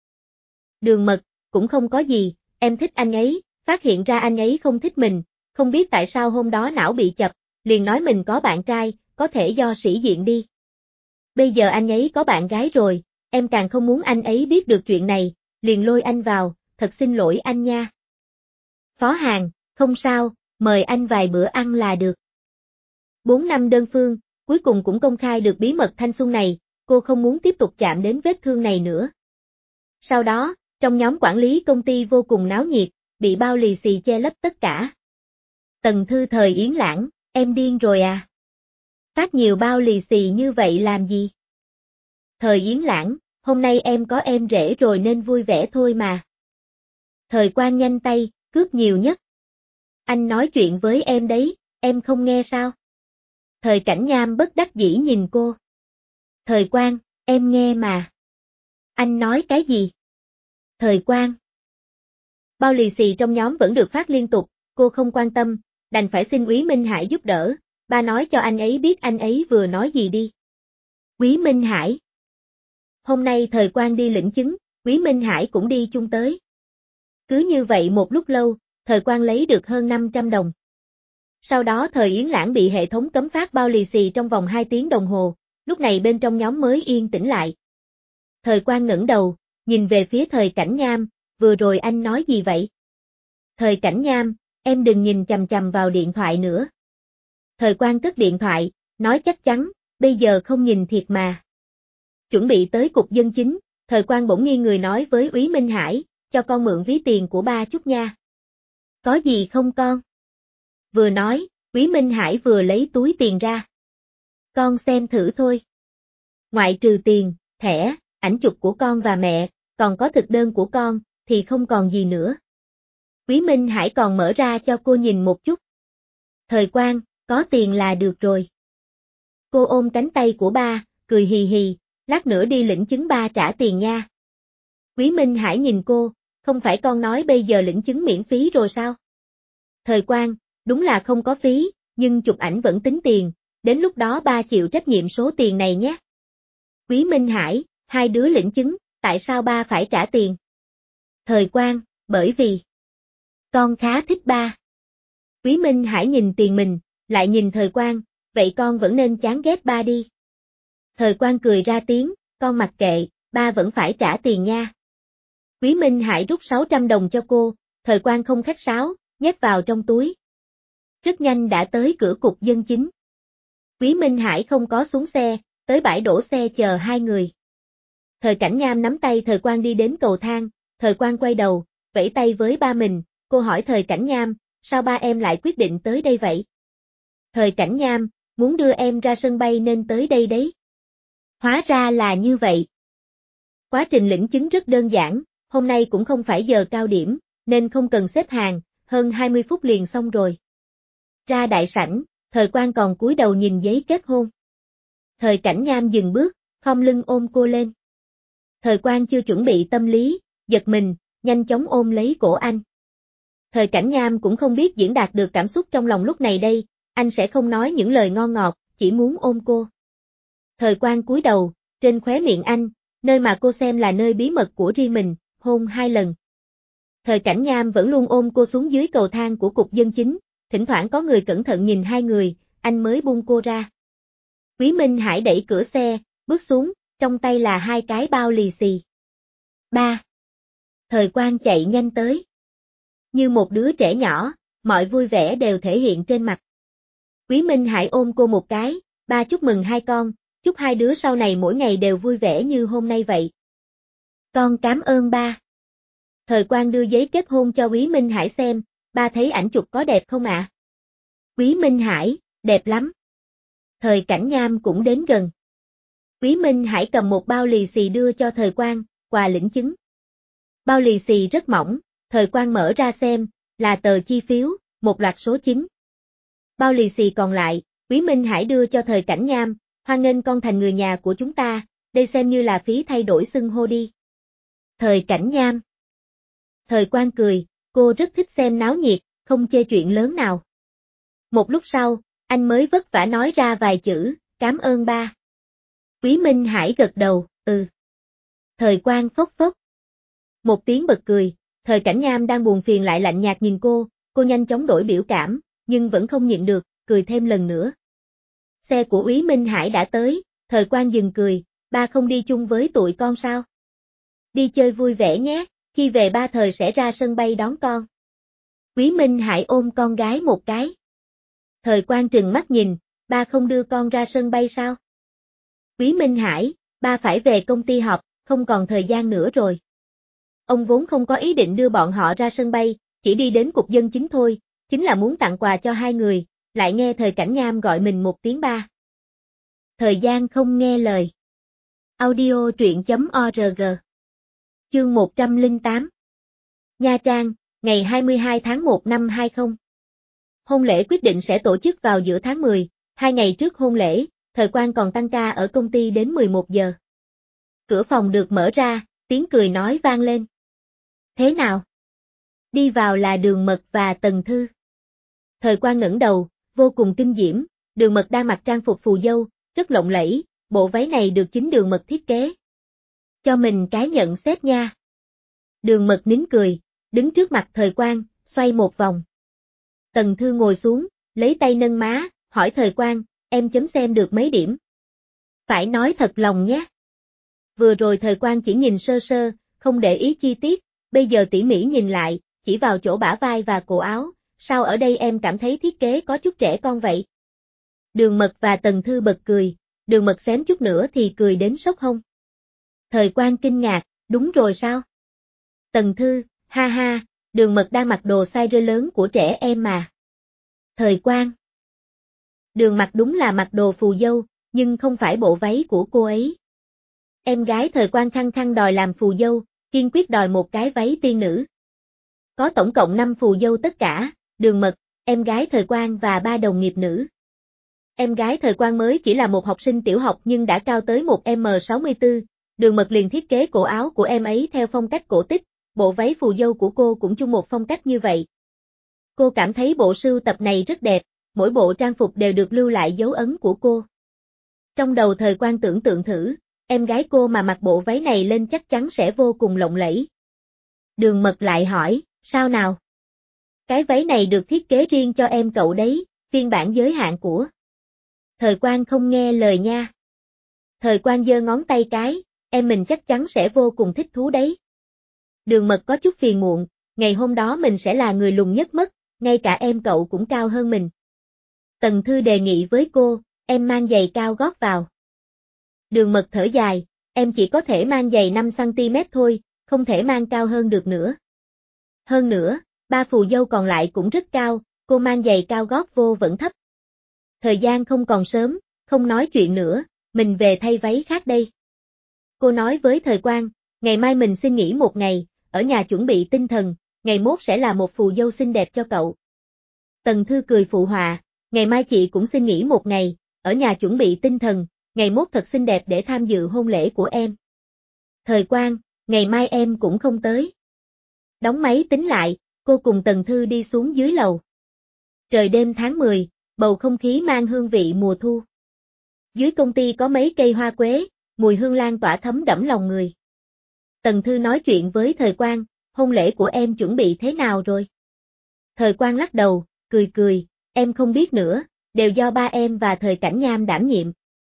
Đường Mật, cũng không có gì, em thích anh ấy, phát hiện ra anh ấy không thích mình, không biết tại sao hôm đó não bị chập, liền nói mình có bạn trai, có thể do sĩ diện đi. Bây giờ anh ấy có bạn gái rồi, em càng không muốn anh ấy biết được chuyện này, liền lôi anh vào, thật xin lỗi anh nha. Phó Hàn, không sao, mời anh vài bữa ăn là được. Bốn năm đơn phương, cuối cùng cũng công khai được bí mật thanh xuân này, cô không muốn tiếp tục chạm đến vết thương này nữa. Sau đó, trong nhóm quản lý công ty vô cùng náo nhiệt, bị bao lì xì che lấp tất cả. Tần Thư Thời Yến Lãng, em điên rồi à? Phát nhiều bao lì xì như vậy làm gì? Thời Yến Lãng, hôm nay em có em rể rồi nên vui vẻ thôi mà. Thời Quang nhanh tay, cướp nhiều nhất. Anh nói chuyện với em đấy, em không nghe sao? Thời Cảnh Nham bất đắc dĩ nhìn cô. Thời Quang, em nghe mà. Anh nói cái gì? Thời Quang. Bao lì xì trong nhóm vẫn được phát liên tục, cô không quan tâm, đành phải xin Úy Minh Hải giúp đỡ, ba nói cho anh ấy biết anh ấy vừa nói gì đi. Úy Minh Hải. Hôm nay Thời Quang đi lĩnh chứng, Úy Minh Hải cũng đi chung tới. Cứ như vậy một lúc lâu, Thời Quang lấy được hơn năm trăm đồng. Sau đó Thời Yến Lãng bị hệ thống cấm phát bao lì xì trong vòng hai tiếng đồng hồ, lúc này bên trong nhóm mới yên tĩnh lại. Thời Quang ngẩng đầu, nhìn về phía Thời Cảnh Nham, vừa rồi anh nói gì vậy? Thời Cảnh Nham, em đừng nhìn chằm chằm vào điện thoại nữa. Thời Quang cất điện thoại, nói chắc chắn, bây giờ không nhìn thiệt mà. Chuẩn bị tới cục dân chính, Thời Quang bỗng nghiêng người nói với Úy Minh Hải, cho con mượn ví tiền của ba chút nha. Có gì không con? Vừa nói, Úy Minh Hải vừa lấy túi tiền ra. Con xem thử thôi. Ngoại trừ tiền, thẻ, ảnh chụp của con và mẹ, còn có thực đơn của con, thì không còn gì nữa. Úy Minh Hải còn mở ra cho cô nhìn một chút. Thời Quang, có tiền là được rồi. Cô ôm cánh tay của ba, cười hì hì, lát nữa đi lĩnh chứng ba trả tiền nha. Úy Minh Hải nhìn cô, không phải con nói bây giờ lĩnh chứng miễn phí rồi sao? Thời Quang, đúng là không có phí, nhưng chụp ảnh vẫn tính tiền, đến lúc đó ba chịu trách nhiệm số tiền này nhé. Quý Minh Hải, hai đứa lĩnh chứng, tại sao ba phải trả tiền? Thời Quang, bởi vì con khá thích ba. Quý Minh Hải nhìn tiền mình, lại nhìn Thời Quang, vậy con vẫn nên chán ghét ba đi. Thời Quang cười ra tiếng, con mặc kệ, ba vẫn phải trả tiền nha. Quý Minh Hải rút sáu trăm đồng cho cô, Thời Quang không khách sáo, nhét vào trong túi. Rất nhanh đã tới cửa cục dân chính. Quý Minh Hải không có xuống xe, tới bãi đổ xe chờ hai người. Thời Cảnh Nham nắm tay Thời Quang đi đến cầu thang, Thời Quang quay đầu, vẫy tay với ba mình, cô hỏi Thời Cảnh Nham, sao ba em lại quyết định tới đây vậy? Thời Cảnh Nham, muốn đưa em ra sân bay nên tới đây đấy. Hóa ra là như vậy. Quá trình lĩnh chứng rất đơn giản, hôm nay cũng không phải giờ cao điểm, nên không cần xếp hàng, hơn hai mươi phút liền xong rồi. Ra đại sảnh, Thời Quang còn cúi đầu nhìn giấy kết hôn. Thời Cảnh Nham dừng bước, khom lưng ôm cô lên. Thời Quang chưa chuẩn bị tâm lý, giật mình, nhanh chóng ôm lấy cổ anh. Thời Cảnh Nham cũng không biết diễn đạt được cảm xúc trong lòng lúc này đây, anh sẽ không nói những lời ngon ngọt, chỉ muốn ôm cô. Thời Quang cúi đầu, trên khóe miệng anh, nơi mà cô xem là nơi bí mật của riêng mình, hôn hai lần. Thời Cảnh Nham vẫn luôn ôm cô xuống dưới cầu thang của cục dân chính, thỉnh thoảng có người cẩn thận nhìn hai người, anh mới buông cô ra. Quý Minh Hải đẩy cửa xe, bước xuống, trong tay là hai cái bao lì xì. Ba. Thời Quang chạy nhanh tới. Như một đứa trẻ nhỏ, mọi vui vẻ đều thể hiện trên mặt. Quý Minh Hải ôm cô một cái, ba chúc mừng hai con, chúc hai đứa sau này mỗi ngày đều vui vẻ như hôm nay vậy. Con cảm ơn ba. Thời Quang đưa giấy kết hôn cho Quý Minh Hải xem, ba thấy ảnh chụp có đẹp không ạ? À? Quý Minh Hải, đẹp lắm. Thời Cảnh Nham cũng đến gần. Quý Minh Hải cầm một bao lì xì đưa cho Thời Quang, quà lĩnh chứng. Bao lì xì rất mỏng, Thời Quang mở ra xem, là tờ chi phiếu, một loạt số chín. Bao lì xì còn lại, Quý Minh Hải đưa cho Thời Cảnh Nham, hoan nghênh con thành người nhà của chúng ta, đây xem như là phí thay đổi xưng hô đi. Thời Cảnh Nham. Thời Quang cười, cô rất thích xem náo nhiệt, không chê chuyện lớn nào. Một lúc sau, anh mới vất vả nói ra vài chữ, cảm ơn ba. Quý Minh Hải gật đầu, ừ. Thời Quang phốc phốc. Một tiếng bật cười, Thời Cảnh Nham đang buồn phiền lại lạnh nhạt nhìn cô, cô nhanh chóng đổi biểu cảm, nhưng vẫn không nhịn được, cười thêm lần nữa. Xe của Quý Minh Hải đã tới, Thời Quang dừng cười, ba không đi chung với tụi con sao? Đi chơi vui vẻ nhé, khi về ba Thời sẽ ra sân bay đón con. Quý Minh Hải ôm con gái một cái. Thời Quang trừng mắt nhìn, ba không đưa con ra sân bay sao? Quý Minh Hải, ba phải về công ty họp, không còn thời gian nữa rồi. Ông vốn không có ý định đưa bọn họ ra sân bay, chỉ đi đến cục dân chính thôi, chính là muốn tặng quà cho hai người, lại nghe Thời Cảnh Nham gọi mình một tiếng ba. Thời gian không nghe lời. Audio truyện chấm org. Chương một trăm lẻ tám. Nha Trang, ngày hai mươi hai tháng một năm hai không. Hôn lễ quyết định sẽ tổ chức vào giữa tháng mười, hai ngày trước hôn lễ, Thời Quang còn tăng ca ở công ty đến mười một giờ. Cửa phòng được mở ra, tiếng cười nói vang lên. Thế nào? Đi vào là Đường Mật và Tần Thư. Thời Quang ngẩng đầu, vô cùng kinh diễm, Đường Mật đang mặc trang phục phù dâu, rất lộng lẫy, bộ váy này được chính Đường Mật thiết kế. Cho mình cái nhận xét nha. Đường Mật nín cười, đứng trước mặt Thời Quang, xoay một vòng. Tần Thư ngồi xuống, lấy tay nâng má, hỏi Thời Quang, em chấm xem được mấy điểm? Phải nói thật lòng nhé. Vừa rồi Thời Quang chỉ nhìn sơ sơ, không để ý chi tiết, bây giờ tỉ mỉ nhìn lại, chỉ vào chỗ bả vai và cổ áo, sao ở đây em cảm thấy thiết kế có chút trẻ con vậy? Đường Mật và Tần Thư bật cười, Đường Mật xém chút nữa thì cười đến sốc hông. Thời Quang kinh ngạc, đúng rồi sao? Tần Thư, ha ha, Đường Mật đang mặc đồ size lớn của trẻ em mà. Thời Quang. Đường Mặc đúng là mặc đồ phù dâu, nhưng không phải bộ váy của cô ấy. Em gái Thời Quang khăng khăng đòi làm phù dâu, kiên quyết đòi một cái váy tiên nữ. Có tổng cộng năm phù dâu tất cả, Đường Mật, em gái Thời Quang và ba đồng nghiệp nữ. Em gái Thời Quang mới chỉ là một học sinh tiểu học nhưng đã cao tới một mét sáu mươi tư, Đường Mật liền thiết kế cổ áo của em ấy theo phong cách cổ tích, bộ váy phù dâu của cô cũng chung một phong cách như vậy. Cô cảm thấy bộ sưu tập này rất đẹp, mỗi bộ trang phục đều được lưu lại dấu ấn của cô. Trong đầu Thời Quang tưởng tượng thử, em gái cô mà mặc bộ váy này lên chắc chắn sẽ vô cùng lộng lẫy. Đường Mật lại hỏi, sao nào? Cái váy này được thiết kế riêng cho em cậu đấy, phiên bản giới hạn của. Thời Quang không nghe lời nha. Thời Quang giơ ngón tay cái, em mình chắc chắn sẽ vô cùng thích thú đấy. Đường Mật có chút phiền muộn, ngày hôm đó mình sẽ là người lùn nhất mất, ngay cả em cậu cũng cao hơn mình. Tần Thư đề nghị với cô, em mang giày cao gót vào. Đường Mật thở dài, em chỉ có thể mang giày năm xăng ti mét thôi, không thể mang cao hơn được nữa. Hơn nữa, ba phù dâu còn lại cũng rất cao, cô mang giày cao gót vô vẫn thấp. Thời gian không còn sớm, không nói chuyện nữa, mình về thay váy khác đây. Cô nói với Thời Quang, ngày mai mình xin nghỉ một ngày, ở nhà chuẩn bị tinh thần, ngày mốt sẽ là một phù dâu xinh đẹp cho cậu. Tần Thư cười phụ họa, ngày mai chị cũng xin nghỉ một ngày, ở nhà chuẩn bị tinh thần, ngày mốt thật xinh đẹp để tham dự hôn lễ của em. Thời Quang, ngày mai em cũng không tới. Đóng máy tính lại, cô cùng Tần Thư đi xuống dưới lầu. Trời đêm tháng mười, bầu không khí mang hương vị mùa thu. Dưới công ty có mấy cây hoa quế, mùi hương lan tỏa thấm đẫm lòng người. Tần Thư nói chuyện với Thời Quang, hôn lễ của em chuẩn bị thế nào rồi? Thời Quang lắc đầu, cười cười, em không biết nữa, đều do ba em và Thời Cảnh Nham đảm nhiệm.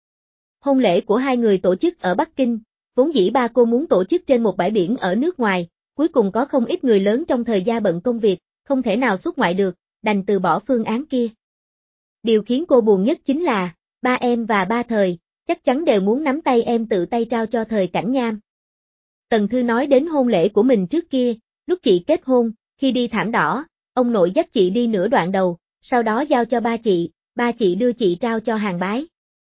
Hôn lễ của hai người tổ chức ở Bắc Kinh, vốn dĩ ba cô muốn tổ chức trên một bãi biển ở nước ngoài, cuối cùng có không ít người lớn trong thời gian bận công việc, không thể nào xuất ngoại được, đành từ bỏ phương án kia. Điều khiến cô buồn nhất chính là, ba em và ba Thời, chắc chắn đều muốn nắm tay em tự tay trao cho Thời Cảnh Nham. Tần Thư nói đến hôn lễ của mình trước kia, lúc chị kết hôn, khi đi thảm đỏ, ông nội dắt chị đi nửa đoạn đầu, sau đó giao cho ba chị, ba chị đưa chị trao cho hàng bái.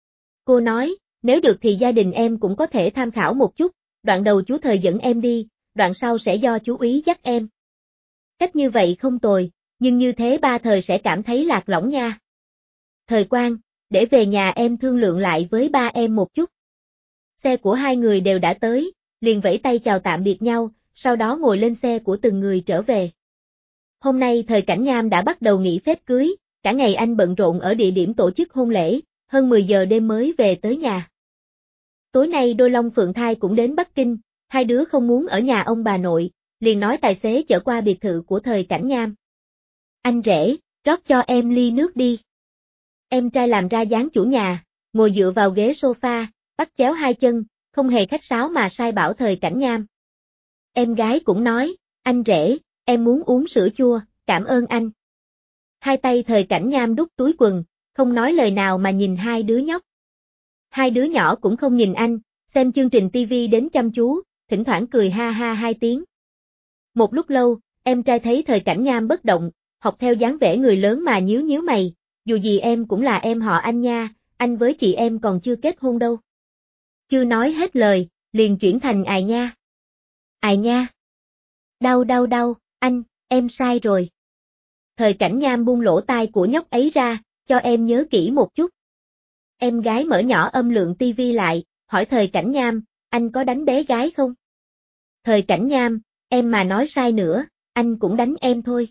Cô nói, nếu được thì gia đình em cũng có thể tham khảo một chút, đoạn đầu chú Thời dẫn em đi, đoạn sau sẽ do chú Úy dắt em. Cách như vậy không tồi, nhưng như thế ba Thời sẽ cảm thấy lạc lõng nha. Thời Quang, để về nhà em thương lượng lại với ba em một chút. Xe của hai người đều đã tới, liền vẫy tay chào tạm biệt nhau, sau đó ngồi lên xe của từng người trở về. Hôm nay Thời Cảnh Nham đã bắt đầu nghỉ phép cưới, cả ngày anh bận rộn ở địa điểm tổ chức hôn lễ, hơn mười giờ đêm mới về tới nhà. Tối nay đôi Long Phượng Thai cũng đến Bắc Kinh, hai đứa không muốn ở nhà ông bà nội, liền nói tài xế chở qua biệt thự của Thời Cảnh Nham. Anh rể, rót cho em ly nước đi. Em trai làm ra dáng chủ nhà, ngồi dựa vào ghế sofa, bắt chéo hai chân, không hề khách sáo mà sai bảo Thời Cảnh Nham. Em gái cũng nói, anh rể, em muốn uống sữa chua, cảm ơn anh. Hai tay Thời Cảnh Nham đút túi quần, không nói lời nào mà nhìn hai đứa nhóc. Hai đứa nhỏ cũng không nhìn anh, xem chương trình ti vi đến chăm chú, thỉnh thoảng cười ha ha hai tiếng. Một lúc lâu, em trai thấy Thời Cảnh Nham bất động, học theo dáng vẻ người lớn mà nhíu nhíu mày, dù gì em cũng là em họ anh nha, anh với chị em còn chưa kết hôn đâu. Chưa nói hết lời, liền chuyển thành Ài nha. Ài nha. Đau đau đau, anh, em sai rồi. Thời Cảnh Nham buông lỗ tai của nhóc ấy ra, cho em nhớ kỹ một chút. Em gái mở nhỏ âm lượng ti vi lại, hỏi Thời Cảnh Nham, anh có đánh bé gái không? Thời Cảnh Nham, em mà nói sai nữa, anh cũng đánh em thôi.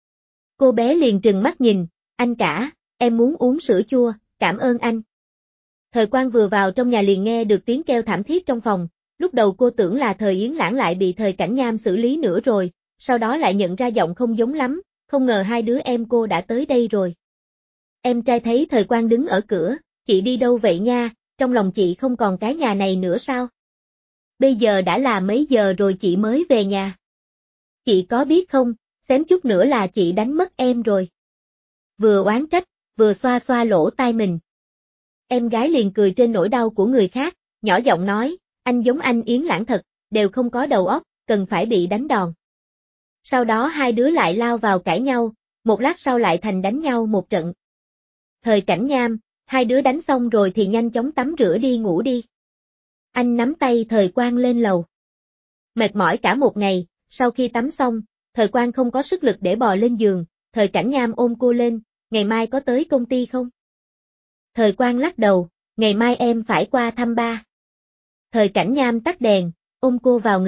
Cô bé liền trừng mắt nhìn, anh cả, em muốn uống sữa chua, cảm ơn anh. Thời Quang vừa vào trong nhà liền nghe được tiếng kêu thảm thiết trong phòng, lúc đầu cô tưởng là Thời Yến Lãng lại bị Thời Cảnh Nham xử lý nữa rồi, sau đó lại nhận ra giọng không giống lắm, không ngờ hai đứa em cô đã tới đây rồi. Em trai thấy Thời Quang đứng ở cửa, chị đi đâu vậy nha, trong lòng chị không còn cái nhà này nữa sao? Bây giờ đã là mấy giờ rồi chị mới về nhà. Chị có biết không, xém chút nữa là chị đánh mất em rồi. Vừa oán trách, vừa xoa xoa lỗ tai mình. Em gái liền cười trên nỗi đau của người khác, nhỏ giọng nói, anh giống anh Yến Lãng thật, đều không có đầu óc, cần phải bị đánh đòn. Sau đó hai đứa lại lao vào cãi nhau, một lát sau lại thành đánh nhau một trận. Thời Cảnh Nham, hai đứa đánh xong rồi thì nhanh chóng tắm rửa đi ngủ đi. Anh nắm tay Thời Quang lên lầu. Mệt mỏi cả một ngày, sau khi tắm xong, Thời Quang không có sức lực để bò lên giường, Thời Cảnh Nham ôm cô lên, ngày mai có tới công ty không? Thời Quang lắc đầu, ngày mai em phải qua thăm ba. Thời Cảnh Nham tắt đèn, ôm cô vào ngực,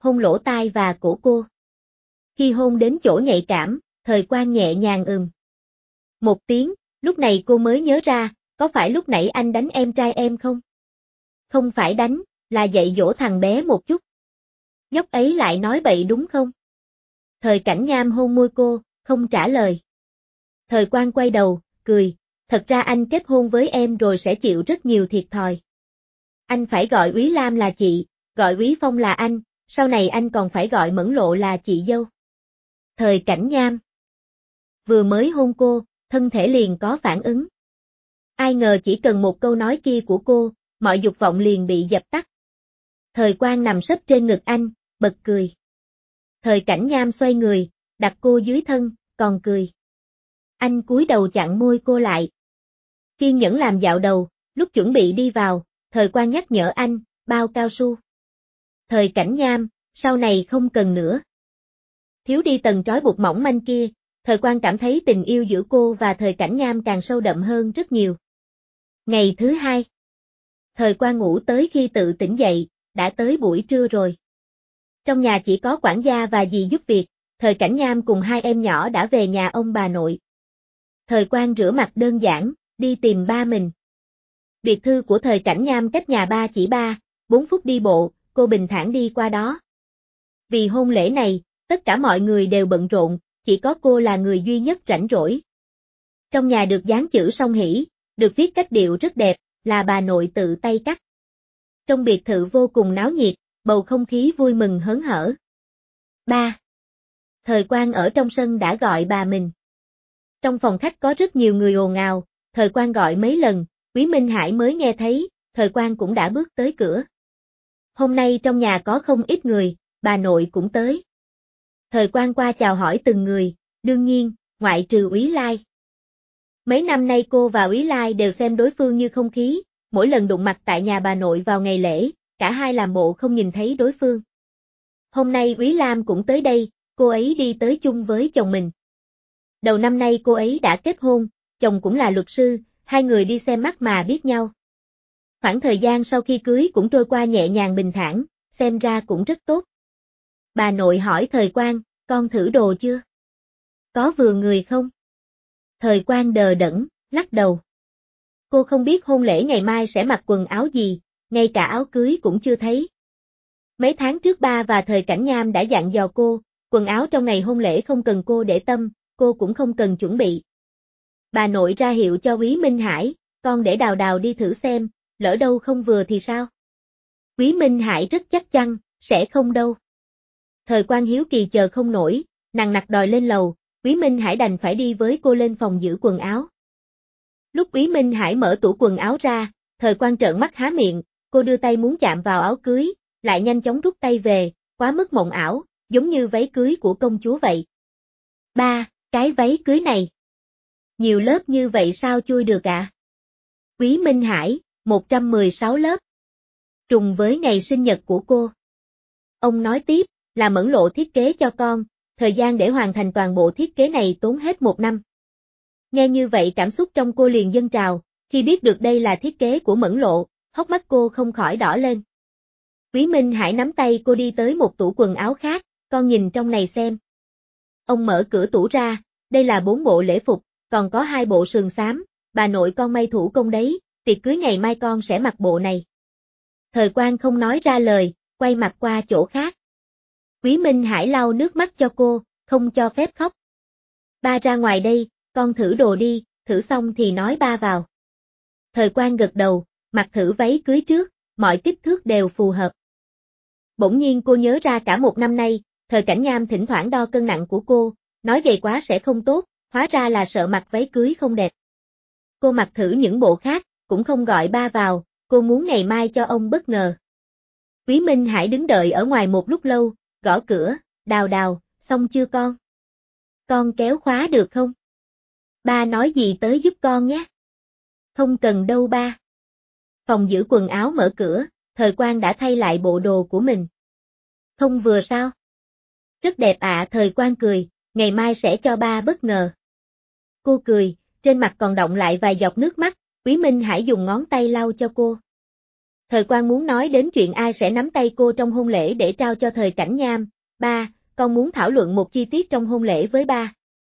hôn lỗ tai và cổ cô. Khi hôn đến chỗ nhạy cảm, Thời Quang nhẹ nhàng ừm một tiếng, lúc này cô mới nhớ ra, có phải lúc nãy anh đánh em trai em không? Không phải đánh, là dạy dỗ thằng bé một chút. Nhóc ấy lại nói bậy đúng không? Thời Cảnh Nham hôn môi cô, không trả lời. Thời Quang quay đầu, cười, thật ra anh kết hôn với em rồi sẽ chịu rất nhiều thiệt thòi. Anh phải gọi Úy Lam là chị, gọi Úy Phong là anh, sau này anh còn phải gọi Mẫn Lộ là chị dâu. Thời Cảnh Nham vừa mới hôn cô, thân thể liền có phản ứng. Ai ngờ chỉ cần một câu nói kia của cô, mọi dục vọng liền bị dập tắt. Thời Quang nằm sấp trên ngực anh, bật cười. Thời Cảnh Nham xoay người, đặt cô dưới thân, còn cười. Anh cúi đầu chặn môi cô lại. Kiên nhẫn làm dạo đầu, lúc chuẩn bị đi vào, Thời Quang nhắc nhở anh, bao cao su. Thời Cảnh Nham, sau này không cần nữa. Thiếu đi tầng trói buộc mỏng manh kia, Thời Quang cảm thấy tình yêu giữa cô và Thời Cảnh Nham càng sâu đậm hơn rất nhiều. Ngày thứ hai, Thời Quang ngủ tới khi tự tỉnh dậy, đã tới buổi trưa rồi. Trong nhà chỉ có quản gia và dì giúp việc, Thời Cảnh Nham cùng hai em nhỏ đã về nhà ông bà nội. Thời Quang rửa mặt đơn giản, đi tìm ba mình. Biệt thư của Thời Cảnh Nham cách nhà ba chỉ ba, bốn phút đi bộ, cô bình thản đi qua đó. Vì hôn lễ này, tất cả mọi người đều bận rộn, chỉ có cô là người duy nhất rảnh rỗi. Trong nhà được dán chữ song hỷ, được viết cách điệu rất đẹp, là bà nội tự tay cắt. Trong biệt thự vô cùng náo nhiệt, bầu không khí vui mừng hớn hở. ba. Thời Quang ở trong sân đã gọi bà mình. Trong phòng khách có rất nhiều người ồn ào, Thời Quang gọi mấy lần, Quý Minh Hải mới nghe thấy, Thời Quang cũng đã bước tới cửa. Hôm nay trong nhà có không ít người, bà nội cũng tới. Thời Quang qua chào hỏi từng người, đương nhiên, ngoại trừ Úy Lai. Mấy năm nay cô và Úy Lai đều xem đối phương như không khí, mỗi lần đụng mặt tại nhà bà nội vào ngày lễ, cả hai làm bộ không nhìn thấy đối phương. Hôm nay Úy Lam cũng tới đây, cô ấy đi tới chung với chồng mình. Đầu năm nay cô ấy đã kết hôn, chồng cũng là luật sư, hai người đi xem mắt mà biết nhau. Khoảng thời gian sau khi cưới cũng trôi qua nhẹ nhàng bình thản, xem ra cũng rất tốt. Bà nội hỏi Thời Quang, con thử đồ chưa? Có vừa người không? Thời Quang đờ đẫn, lắc đầu. Cô không biết hôn lễ ngày mai sẽ mặc quần áo gì, ngay cả áo cưới cũng chưa thấy. Mấy tháng trước ba và Thời Cảnh Nham đã dặn dò cô, quần áo trong ngày hôn lễ không cần cô để tâm, cô cũng không cần chuẩn bị. Bà nội ra hiệu cho Quý Minh Hải, con để Đào Đào đi thử xem, lỡ đâu không vừa thì sao? Quý Minh Hải rất chắc chắn, sẽ không đâu. Thời Quang hiếu kỳ chờ không nổi, nằng nặc đòi lên lầu, Quý Minh Hải đành phải đi với cô lên phòng giữ quần áo. Lúc Quý Minh Hải mở tủ quần áo ra, Thời Quang trợn mắt há miệng, cô đưa tay muốn chạm vào áo cưới, lại nhanh chóng rút tay về, quá mức mộng ảo, giống như váy cưới của công chúa vậy. Ba, cái váy cưới này. Nhiều lớp như vậy sao chui được ạ? À? Quý Minh Hải, một trăm mười sáu lớp. Trùng với ngày sinh nhật của cô. Ông nói tiếp, là Mẫn Lộ thiết kế cho con, thời gian để hoàn thành toàn bộ thiết kế này tốn hết một năm. Nghe như vậy cảm xúc trong cô liền dâng trào, khi biết được đây là thiết kế của Mẫn Lộ, hốc mắt cô không khỏi đỏ lên. Quý Minh Hải nắm tay cô đi tới một tủ quần áo khác, con nhìn trong này xem. Ông mở cửa tủ ra, đây là bốn bộ lễ phục, còn có hai bộ sườn xám, bà nội con may thủ công đấy, tiệc cưới ngày mai con sẽ mặc bộ này. Thời Quang không nói ra lời, quay mặt qua chỗ khác. Quý Minh Hải lau nước mắt cho cô, không cho phép khóc. Ba ra ngoài đây, con thử đồ đi, thử xong thì nói ba vào. Thời Quang gật đầu, mặc thử váy cưới trước, mọi kích thước đều phù hợp. Bỗng nhiên cô nhớ ra cả một năm nay, Thời Cảnh Nham thỉnh thoảng đo cân nặng của cô, nói gầy quá sẽ không tốt, hóa ra là sợ mặc váy cưới không đẹp. Cô mặc thử những bộ khác, cũng không gọi ba vào, cô muốn ngày mai cho ông bất ngờ. Quý Minh Hải đứng đợi ở ngoài một lúc lâu, gõ cửa, Đào Đào, xong chưa con? Con kéo khóa được không? Ba nói gì tới giúp con nhé. Không cần đâu ba. Phòng giữ quần áo mở cửa, Thời Quang đã thay lại bộ đồ của mình. Không vừa sao? Rất đẹp ạ. À, Thời Quang cười, ngày mai sẽ cho ba bất ngờ. Cô cười, trên mặt còn đọng lại vài giọt nước mắt, Quý Minh Hải dùng ngón tay lau cho cô. Thời Quang muốn nói đến chuyện ai sẽ nắm tay cô trong hôn lễ để trao cho Thời Cảnh Nham. Ba, con muốn thảo luận một chi tiết trong hôn lễ với ba.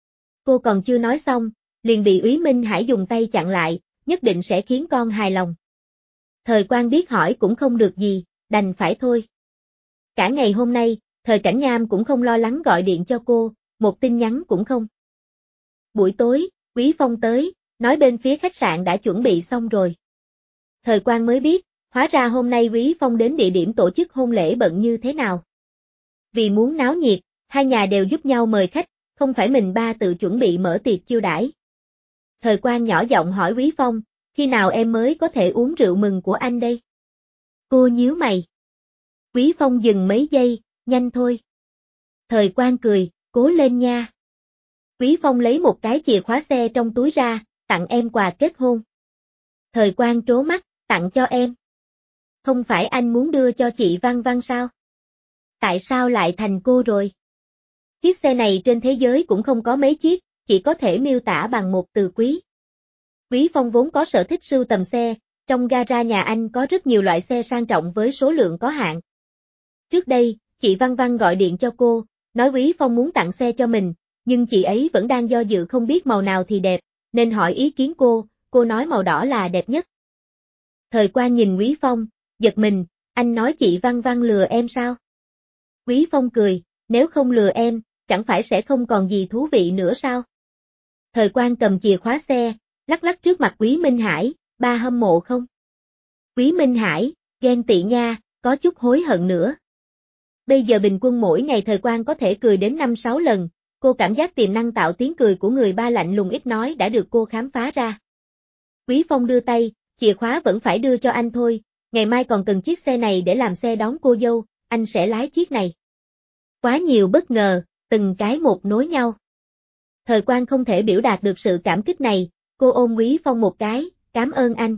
Cô còn chưa nói xong, liền bị Úy Minh Hải dùng tay chặn lại, nhất định sẽ khiến con hài lòng. Thời Quang biết hỏi cũng không được gì, đành phải thôi. Cả ngày hôm nay, Thời Cảnh Nham cũng không lo lắng gọi điện cho cô, một tin nhắn cũng không. Buổi tối, Quý Phong tới, nói bên phía khách sạn đã chuẩn bị xong rồi. Thời Quang mới biết, hóa ra hôm nay Quý Phong đến địa điểm tổ chức hôn lễ bận như thế nào. Vì muốn náo nhiệt, hai nhà đều giúp nhau mời khách, không phải mình ba tự chuẩn bị mở tiệc chiêu đãi. Thời Quang nhỏ giọng hỏi Quý Phong, khi nào em mới có thể uống rượu mừng của anh đây? Cô nhíu mày. Quý Phong dừng mấy giây, nhanh thôi. Thời Quang cười, cố lên nha. Quý Phong lấy một cái chìa khóa xe trong túi ra, tặng em quà kết hôn. Thời Quang trố mắt, tặng cho em. Không phải anh muốn đưa cho chị Văn Văn sao? Tại sao lại thành cô rồi? Chiếc xe này trên thế giới cũng không có mấy chiếc, chỉ có thể miêu tả bằng một từ quý. Quý Phong vốn có sở thích sưu tầm xe, trong gara nhà anh có rất nhiều loại xe sang trọng với số lượng có hạn. Trước đây, chị Văn Văn gọi điện cho cô, nói Quý Phong muốn tặng xe cho mình, nhưng chị ấy vẫn đang do dự không biết màu nào thì đẹp, nên hỏi ý kiến cô, cô nói màu đỏ là đẹp nhất. Thời Quang nhìn Quý Phong, giật mình, anh nói chị Văn Văn lừa em sao? Quý Phong cười, nếu không lừa em, chẳng phải sẽ không còn gì thú vị nữa sao? Thời Quang cầm chìa khóa xe, lắc lắc trước mặt Quý Minh Hải, ba hâm mộ không? Quý Minh Hải, ghen tị nha, có chút hối hận nữa. Bây giờ bình quân mỗi ngày Thời Quang có thể cười đến năm sáu lần, cô cảm giác tiềm năng tạo tiếng cười của người ba lạnh lùng ít nói đã được cô khám phá ra. Quý Phong đưa tay, chìa khóa vẫn phải đưa cho anh thôi, ngày mai còn cần chiếc xe này để làm xe đón cô dâu, anh sẽ lái chiếc này. Quá nhiều bất ngờ, từng cái một nối nhau. Thời Quang không thể biểu đạt được sự cảm kích này, cô ôm Quý Phong một cái, cảm ơn anh.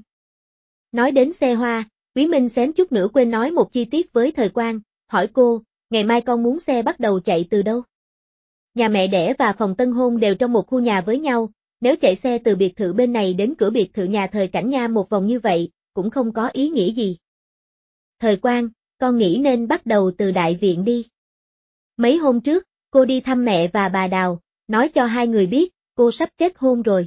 Nói đến xe hoa, Quý Minh xém chút nữa quên nói một chi tiết với Thời Quang, hỏi cô, ngày mai con muốn xe bắt đầu chạy từ đâu? Nhà mẹ đẻ và phòng tân hôn đều trong một khu nhà với nhau, nếu chạy xe từ biệt thự bên này đến cửa biệt thự nhà Thời Cảnh Nham một vòng như vậy, cũng không có ý nghĩa gì. Thời Quang, con nghĩ nên bắt đầu từ đại viện đi. Mấy hôm trước, cô đi thăm mẹ và bà Đào, nói cho hai người biết, cô sắp kết hôn rồi.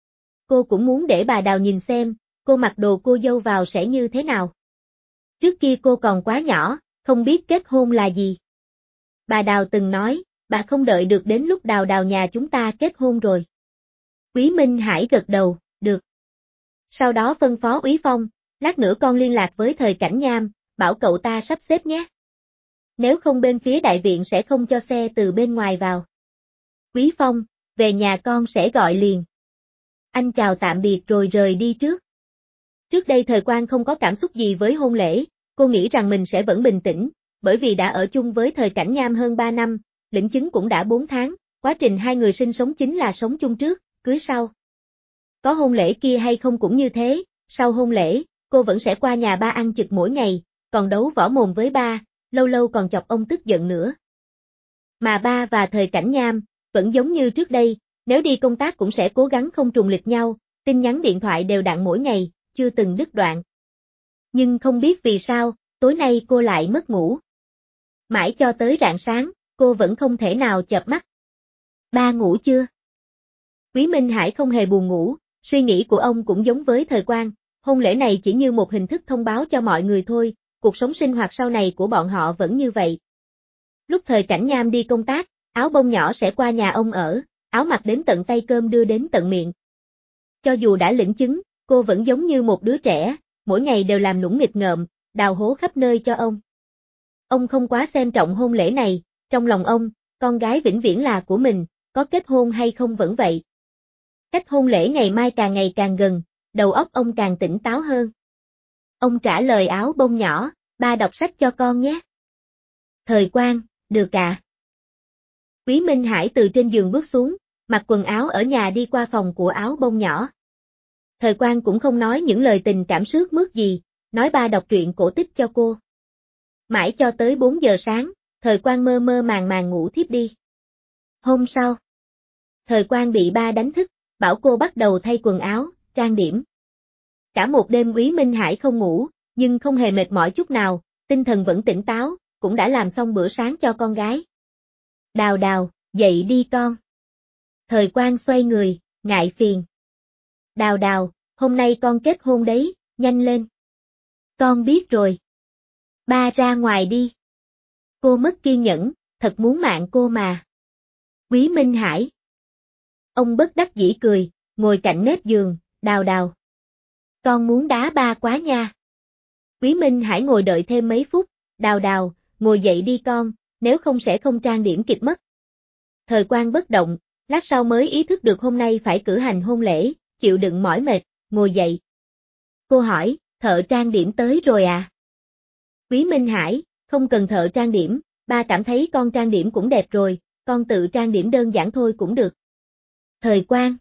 Cô cũng muốn để bà Đào nhìn xem, cô mặc đồ cô dâu vào sẽ như thế nào. Trước kia cô còn quá nhỏ, không biết kết hôn là gì. Bà Đào từng nói, bà không đợi được đến lúc Đào Đào nhà chúng ta kết hôn rồi. Quý Minh Hải gật đầu, được. Sau đó phân phó Úy Phong, lát nữa con liên lạc với Thời Cảnh Nham, bảo cậu ta sắp xếp nhé. Nếu không bên phía đại viện sẽ không cho xe từ bên ngoài vào. Quý Phong, về nhà con sẽ gọi liền. Anh chào tạm biệt rồi rời đi trước. Trước đây Thời Quang không có cảm xúc gì với hôn lễ, cô nghĩ rằng mình sẽ vẫn bình tĩnh, bởi vì đã ở chung với Thời Cảnh Nham hơn ba năm, lĩnh chứng cũng đã bốn tháng, quá trình hai người sinh sống chính là sống chung trước, cưới sau. Có hôn lễ kia hay không cũng như thế, sau hôn lễ, cô vẫn sẽ qua nhà ba ăn trực mỗi ngày, còn đấu võ mồm với ba, lâu lâu còn chọc ông tức giận nữa. Mà ba và Thời Cảnh Nham, vẫn giống như trước đây, nếu đi công tác cũng sẽ cố gắng không trùng lịch nhau, tin nhắn điện thoại đều đặn mỗi ngày, chưa từng đứt đoạn. Nhưng không biết vì sao, tối nay cô lại mất ngủ. Mãi cho tới rạng sáng, cô vẫn không thể nào chợp mắt. Ba ngủ chưa? Quý Minh Hải không hề buồn ngủ, suy nghĩ của ông cũng giống với Thời Quang, hôn lễ này chỉ như một hình thức thông báo cho mọi người thôi, cuộc sống sinh hoạt sau này của bọn họ vẫn như vậy. Lúc Thời Cảnh Nham đi công tác, áo bông nhỏ sẽ qua nhà ông ở, áo mặc đến tận tay cơm đưa đến tận miệng. Cho dù đã lĩnh chứng, cô vẫn giống như một đứa trẻ, mỗi ngày đều làm nũng nghịch ngợm, đào hố khắp nơi cho ông. Ông không quá xem trọng hôn lễ này, trong lòng ông, con gái vĩnh viễn là của mình, có kết hôn hay không vẫn vậy. Cách hôn lễ ngày mai càng ngày càng gần, đầu óc ông càng tỉnh táo hơn. Ông trả lời áo bông nhỏ, ba đọc sách cho con nhé. Thời Quang, được ạ. Quý Minh Hải từ trên giường bước xuống, mặc quần áo ở nhà đi qua phòng của áo bông nhỏ. Thời Quang cũng không nói những lời tình cảm sướt mướt gì, nói ba đọc truyện cổ tích cho cô. Mãi cho tới bốn giờ sáng, Thời Quang mơ mơ màng màng ngủ thiếp đi. Hôm sau, Thời Quang bị ba đánh thức, bảo cô bắt đầu thay quần áo, trang điểm. Cả một đêm Quý Minh Hải không ngủ, nhưng không hề mệt mỏi chút nào, tinh thần vẫn tỉnh táo, cũng đã làm xong bữa sáng cho con gái. Đào Đào, dậy đi con. Thời Quang xoay người, ngại phiền. Đào Đào, hôm nay con kết hôn đấy, nhanh lên. Con biết rồi. Ba ra ngoài đi. Cô mất kiên nhẫn, thật muốn mạng cô mà. Quý Minh Hải. Ông bất đắc dĩ cười, ngồi cạnh mép giường, Đào Đào. Con muốn đá ba quá nha. Quý Minh Hải ngồi đợi thêm mấy phút, Đào Đào, ngồi dậy đi con, nếu không sẽ không trang điểm kịp mất. Thời Quang bất động, lát sau mới ý thức được hôm nay phải cử hành hôn lễ, chịu đựng mỏi mệt, ngồi dậy. Cô hỏi, thợ trang điểm tới rồi à? Quý Minh Hải, không cần thợ trang điểm, ba cảm thấy con trang điểm cũng đẹp rồi, con tự trang điểm đơn giản thôi cũng được. Thời Quang.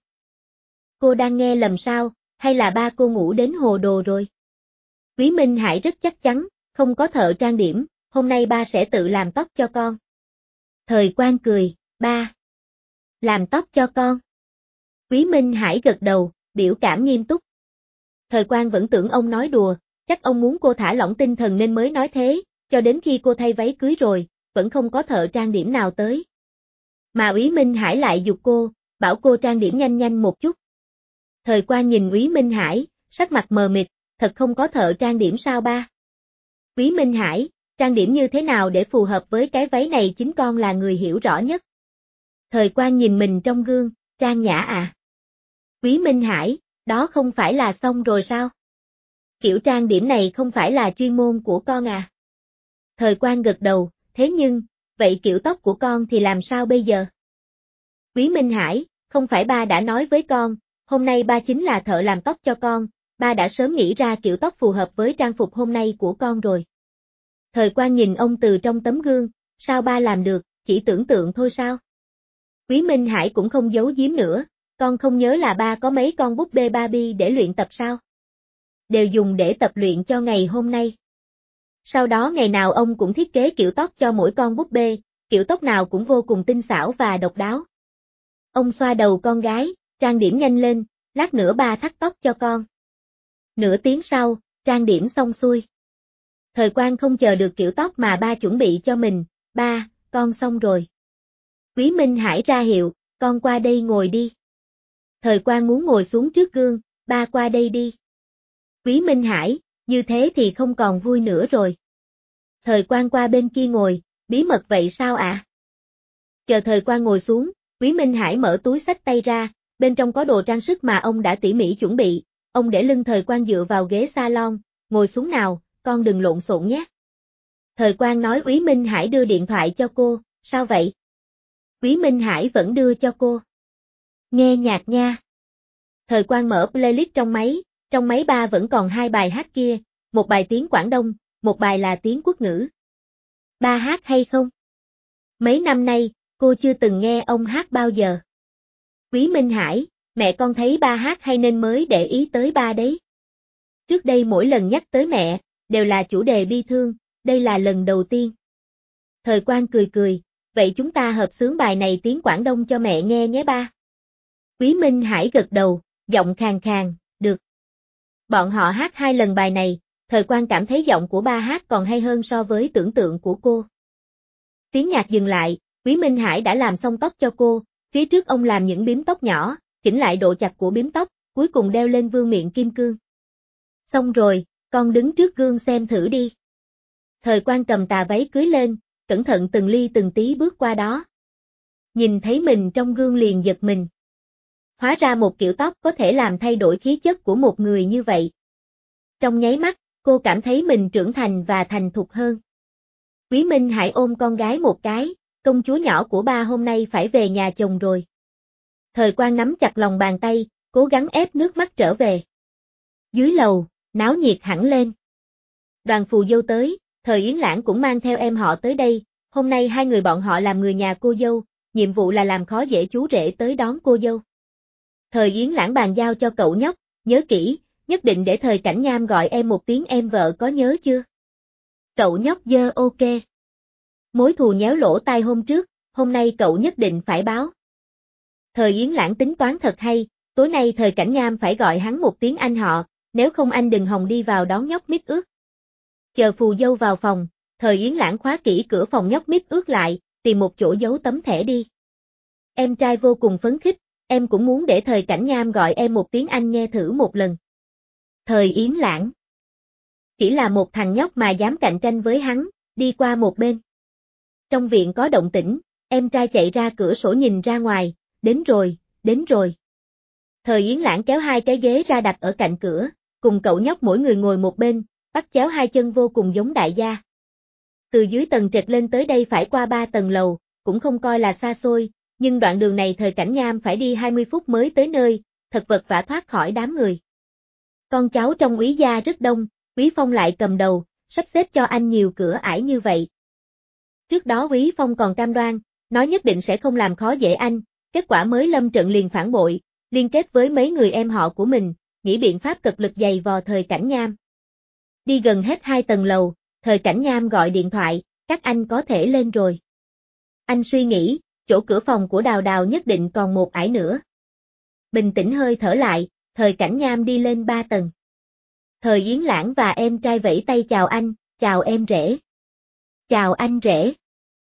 Cô đang nghe lầm sao, hay là ba cô ngủ đến hồ đồ rồi? Quý Minh Hải rất chắc chắn, không có thợ trang điểm, hôm nay ba sẽ tự làm tóc cho con. Thời Quang cười, ba. Làm tóc cho con. Quý Minh Hải gật đầu, biểu cảm nghiêm túc. Thời Quang vẫn tưởng ông nói đùa, chắc ông muốn cô thả lỏng tinh thần nên mới nói thế, cho đến khi cô thay váy cưới rồi, vẫn không có thợ trang điểm nào tới. Mà Úy Minh Hải lại giục cô, bảo cô trang điểm nhanh nhanh một chút. Thời Quang nhìn Úy Minh Hải, sắc mặt mờ mịt, thật không có thợ trang điểm sao ba? Úy Minh Hải, trang điểm như thế nào để phù hợp với cái váy này chính con là người hiểu rõ nhất. Thời Quang nhìn mình trong gương, trang nhã à? Úy Minh Hải, đó không phải là xong rồi sao? Kiểu trang điểm này không phải là chuyên môn của con à? Thời Quang gật đầu, thế nhưng, vậy kiểu tóc của con thì làm sao bây giờ? Úy Minh Hải, không phải ba đã nói với con, hôm nay ba chính là thợ làm tóc cho con, ba đã sớm nghĩ ra kiểu tóc phù hợp với trang phục hôm nay của con rồi. Thời Quang nhìn ông từ trong tấm gương, sao ba làm được, chỉ tưởng tượng thôi sao? Úy Minh Hải cũng không giấu giếm nữa, con không nhớ là ba có mấy con búp bê Barbie để luyện tập sao? Đều dùng để tập luyện cho ngày hôm nay. Sau đó ngày nào ông cũng thiết kế kiểu tóc cho mỗi con búp bê, kiểu tóc nào cũng vô cùng tinh xảo và độc đáo. Ông xoa đầu con gái, trang điểm nhanh lên, lát nữa ba thắt tóc cho con. Nửa tiếng sau, trang điểm xong xuôi. Thời Quang không chờ được kiểu tóc mà ba chuẩn bị cho mình, ba, con xong rồi. Quý Minh Hải ra hiệu, con qua đây ngồi đi. Thời Quang muốn ngồi xuống trước gương, ba qua đây đi. Quý Minh Hải, như thế thì không còn vui nữa rồi. Thời Quang qua bên kia ngồi, bí mật vậy sao ạ? À? Chờ Thời Quang ngồi xuống, Quý Minh Hải mở túi xách tay ra, bên trong có đồ trang sức mà ông đã tỉ mỉ chuẩn bị, ông để lưng Thời Quang dựa vào ghế salon, ngồi xuống nào, con đừng lộn xộn nhé. Thời Quang nói Quý Minh Hải đưa điện thoại cho cô, sao vậy? Quý Minh Hải vẫn đưa cho cô. Nghe nhạc nha. Thời Quang mở playlist trong máy, trong máy ba vẫn còn hai bài hát kia, một bài tiếng Quảng Đông, một bài là tiếng quốc ngữ. Ba hát hay không? Mấy năm nay, cô chưa từng nghe ông hát bao giờ. Quý Minh Hải, mẹ con thấy ba hát hay nên mới để ý tới ba đấy. Trước đây mỗi lần nhắc tới mẹ, đều là chủ đề bi thương, đây là lần đầu tiên. Thời Quang cười cười, vậy chúng ta hợp xướng bài này tiếng Quảng Đông cho mẹ nghe nhé ba. Quý Minh Hải gật đầu, giọng khàn khàn, được. Bọn họ hát hai lần bài này, Thời Quang cảm thấy giọng của ba hát còn hay hơn so với tưởng tượng của cô. Tiếng nhạc dừng lại, Quý Minh Hải đã làm xong tóc cho cô, phía trước ông làm những bím tóc nhỏ, chỉnh lại độ chặt của bím tóc, cuối cùng đeo lên vương miện kim cương. Xong rồi, con đứng trước gương xem thử đi. Thời Quang cầm tà váy cưới lên, cẩn thận từng ly từng tí bước qua đó. Nhìn thấy mình trong gương liền giật mình. Hóa ra một kiểu tóc có thể làm thay đổi khí chất của một người như vậy. Trong nháy mắt, cô cảm thấy mình trưởng thành và thành thục hơn. Quý Minh Hải ôm con gái một cái, công chúa nhỏ của ba hôm nay phải về nhà chồng rồi. Thời Quang nắm chặt lòng bàn tay, cố gắng ép nước mắt trở về. Dưới lầu, náo nhiệt hẳn lên. Đoàn phù dâu tới, Thời Yến Lãng cũng mang theo em họ tới đây, hôm nay hai người bọn họ làm người nhà cô dâu, nhiệm vụ là làm khó dễ chú rể tới đón cô dâu. Thời Yến Lãng bàn giao cho cậu nhóc, nhớ kỹ, nhất định để Thời Cảnh Nham gọi em một tiếng em vợ có nhớ chưa? Cậu nhóc dơ ok. Mối thù nhéo lỗ tai hôm trước, hôm nay cậu nhất định phải báo. Thời Yến Lãng tính toán thật hay, tối nay Thời Cảnh Nham phải gọi hắn một tiếng anh họ, nếu không anh đừng hòng đi vào đón nhóc mít ướt. Chờ phù dâu vào phòng, Thời Yến Lãng khóa kỹ cửa phòng nhóc mít ướt lại, tìm một chỗ giấu tấm thẻ đi. Em trai vô cùng phấn khích, em cũng muốn để Thời Cảnh Nham gọi em một tiếng anh nghe thử một lần. Thời Yến Lãng. Chỉ là một thằng nhóc mà dám cạnh tranh với hắn, đi qua một bên. Trong viện có động tĩnh, em trai chạy ra cửa sổ nhìn ra ngoài, đến rồi, đến rồi. Thời Yến Lãng kéo hai cái ghế ra đặt ở cạnh cửa, cùng cậu nhóc mỗi người ngồi một bên, bắt chéo hai chân vô cùng giống đại gia. Từ dưới tầng trệt lên tới đây phải qua ba tầng lầu, cũng không coi là xa xôi, nhưng đoạn đường này Thời Cảnh Nham phải đi hai mươi phút mới tới nơi, thật vật vã thoát khỏi đám người. Con cháu trong úy gia rất đông, Úy Phong lại cầm đầu, sắp xếp cho anh nhiều cửa ải như vậy. Trước đó Úy Phong còn cam đoan, nói nhất định sẽ không làm khó dễ anh, kết quả mới lâm trận liền phản bội, liên kết với mấy người em họ của mình, nghĩ biện pháp cực lực giày vò Thời Cảnh Nham. Đi gần hết hai tầng lầu, Thời Cảnh Nham gọi điện thoại, các anh có thể lên rồi. Anh suy nghĩ, chỗ cửa phòng của Đào Đào nhất định còn một ải nữa. Bình tĩnh hơi thở lại, Thời Cảnh Nham đi lên ba tầng. Thời Yến Lãng và em trai vẫy tay chào anh, chào em rể. Chào anh rể.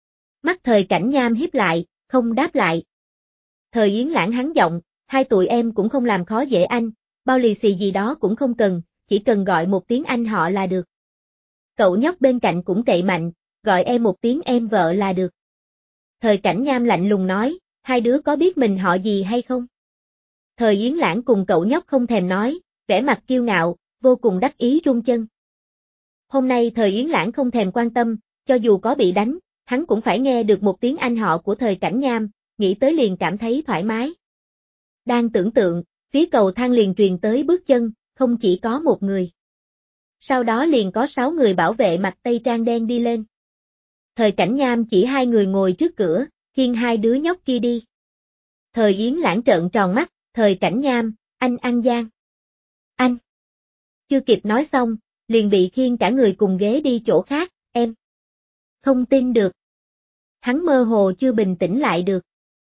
Mắt Thời Cảnh Nham híp lại, không đáp lại. Thời Yến Lãng hắn giọng, hai tụi em cũng không làm khó dễ anh, bao lì xì gì đó cũng không cần, chỉ cần gọi một tiếng anh họ là được. Cậu nhóc bên cạnh cũng cậy mạnh, gọi em một tiếng em vợ là được. Thời Cảnh Nham lạnh lùng nói, hai đứa có biết mình họ gì hay không? Thời Yến Lãng cùng cậu nhóc không thèm nói, vẻ mặt kiêu ngạo, vô cùng đắc ý rung chân. Hôm nay Thời Yến Lãng không thèm quan tâm, cho dù có bị đánh, hắn cũng phải nghe được một tiếng anh họ của Thời Cảnh Nham, nghĩ tới liền cảm thấy thoải mái. Đang tưởng tượng, phía cầu thang liền truyền tới bước chân, không chỉ có một người. Sau đó liền có sáu người bảo vệ mặc tây trang đen đi lên. Thời Cảnh Nham chỉ hai người ngồi trước cửa, khiêng hai đứa nhóc kia đi. Thời Yến Lãng trợn tròn mắt, Thời Cảnh Nham, anh ăn gian. Anh. Chưa kịp nói xong, liền bị khiêng cả người cùng ghế đi chỗ khác, em. Không tin được. Hắn mơ hồ chưa bình tĩnh lại được.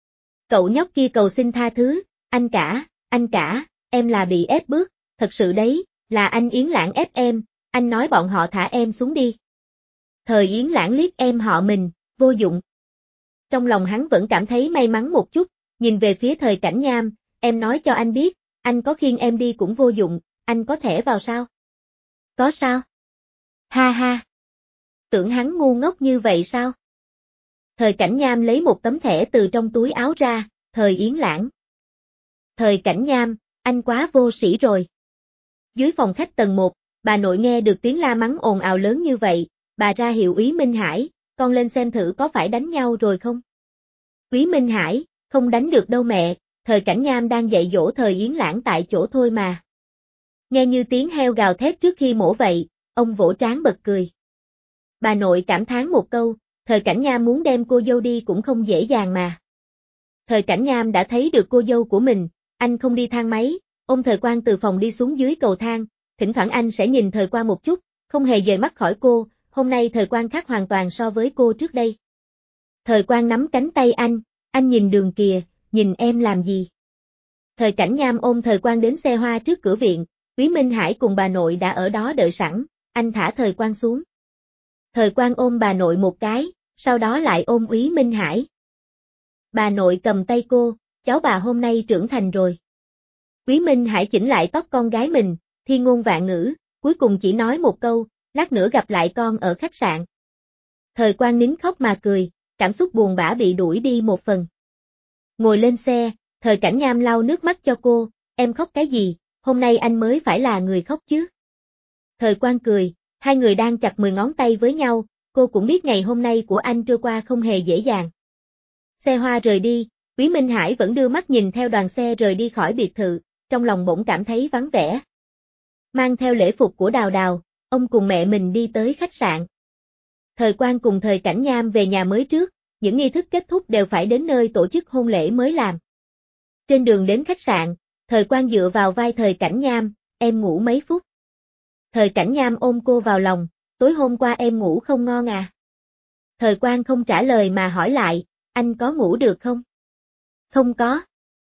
Cậu nhóc kia cầu xin tha thứ, anh cả, anh cả, em là bị ép bước, thật sự đấy, là anh Yến Lãng ép em, anh nói bọn họ thả em xuống đi. Thời Yến Lãng liếc em họ mình, vô dụng. Trong lòng hắn vẫn cảm thấy may mắn một chút, nhìn về phía Thời Cảnh Nham, em nói cho anh biết, anh có khiêng em đi cũng vô dụng, anh có thể vào sao? Có sao? Ha ha. Tưởng hắn ngu ngốc như vậy sao? Thời Cảnh Nham lấy một tấm thẻ từ trong túi áo ra, Thời Yến Lãng. Thời Cảnh Nham, anh quá vô sĩ rồi. Dưới phòng khách tầng một, bà nội nghe được tiếng la mắng ồn ào lớn như vậy, bà ra hiệu Úy Minh Hải, con lên xem thử có phải đánh nhau rồi không? Úy Minh Hải, không đánh được đâu mẹ, Thời Cảnh Nham đang dạy dỗ Thời Yến Lãng tại chỗ thôi mà. Nghe như tiếng heo gào thét trước khi mổ vậy, ông vỗ trán bật cười. Bà nội cảm thán một câu, Thời Cảnh Nham muốn đem cô dâu đi cũng không dễ dàng mà. Thời Cảnh Nham đã thấy được cô dâu của mình, anh không đi thang máy, ôm Thời Quang từ phòng đi xuống dưới cầu thang, thỉnh thoảng anh sẽ nhìn Thời Quang một chút, không hề rời mắt khỏi cô, hôm nay Thời Quang khác hoàn toàn so với cô trước đây. Thời Quang nắm cánh tay anh, anh nhìn đường kìa, nhìn em làm gì? Thời Cảnh Nham ôm Thời Quang đến xe hoa trước cửa viện, Úy Minh Hải cùng bà nội đã ở đó đợi sẵn, anh thả Thời Quang xuống. Thời Quang ôm bà nội một cái, sau đó lại ôm Úy Minh Hải. Bà nội cầm tay cô, cháu bà hôm nay trưởng thành rồi. Úy Minh Hải chỉnh lại tóc con gái mình, thiên ngôn vạn ngữ, cuối cùng chỉ nói một câu, lát nữa gặp lại con ở khách sạn. Thời Quang nín khóc mà cười, cảm xúc buồn bã bị đuổi đi một phần. Ngồi lên xe, Thời Cảnh Nham lau nước mắt cho cô, em khóc cái gì, hôm nay anh mới phải là người khóc chứ. Thời Quang cười, hai người đang chặt mười ngón tay với nhau, cô cũng biết ngày hôm nay của anh trôi qua không hề dễ dàng. Xe hoa rời đi, Úy Minh Hải vẫn đưa mắt nhìn theo đoàn xe rời đi khỏi biệt thự, trong lòng bỗng cảm thấy vắng vẻ. Mang theo lễ phục của Đào Đào, ông cùng mẹ mình đi tới khách sạn. Thời Quang cùng Thời Cảnh Nham về nhà mới trước, những nghi thức kết thúc đều phải đến nơi tổ chức hôn lễ mới làm. Trên đường đến khách sạn, Thời Quang dựa vào vai Thời Cảnh Nham, em ngủ mấy phút. Thời Cảnh Nham ôm cô vào lòng, tối hôm qua em ngủ không ngon à? Thời Quang không trả lời mà hỏi lại, anh có ngủ được không? Không có.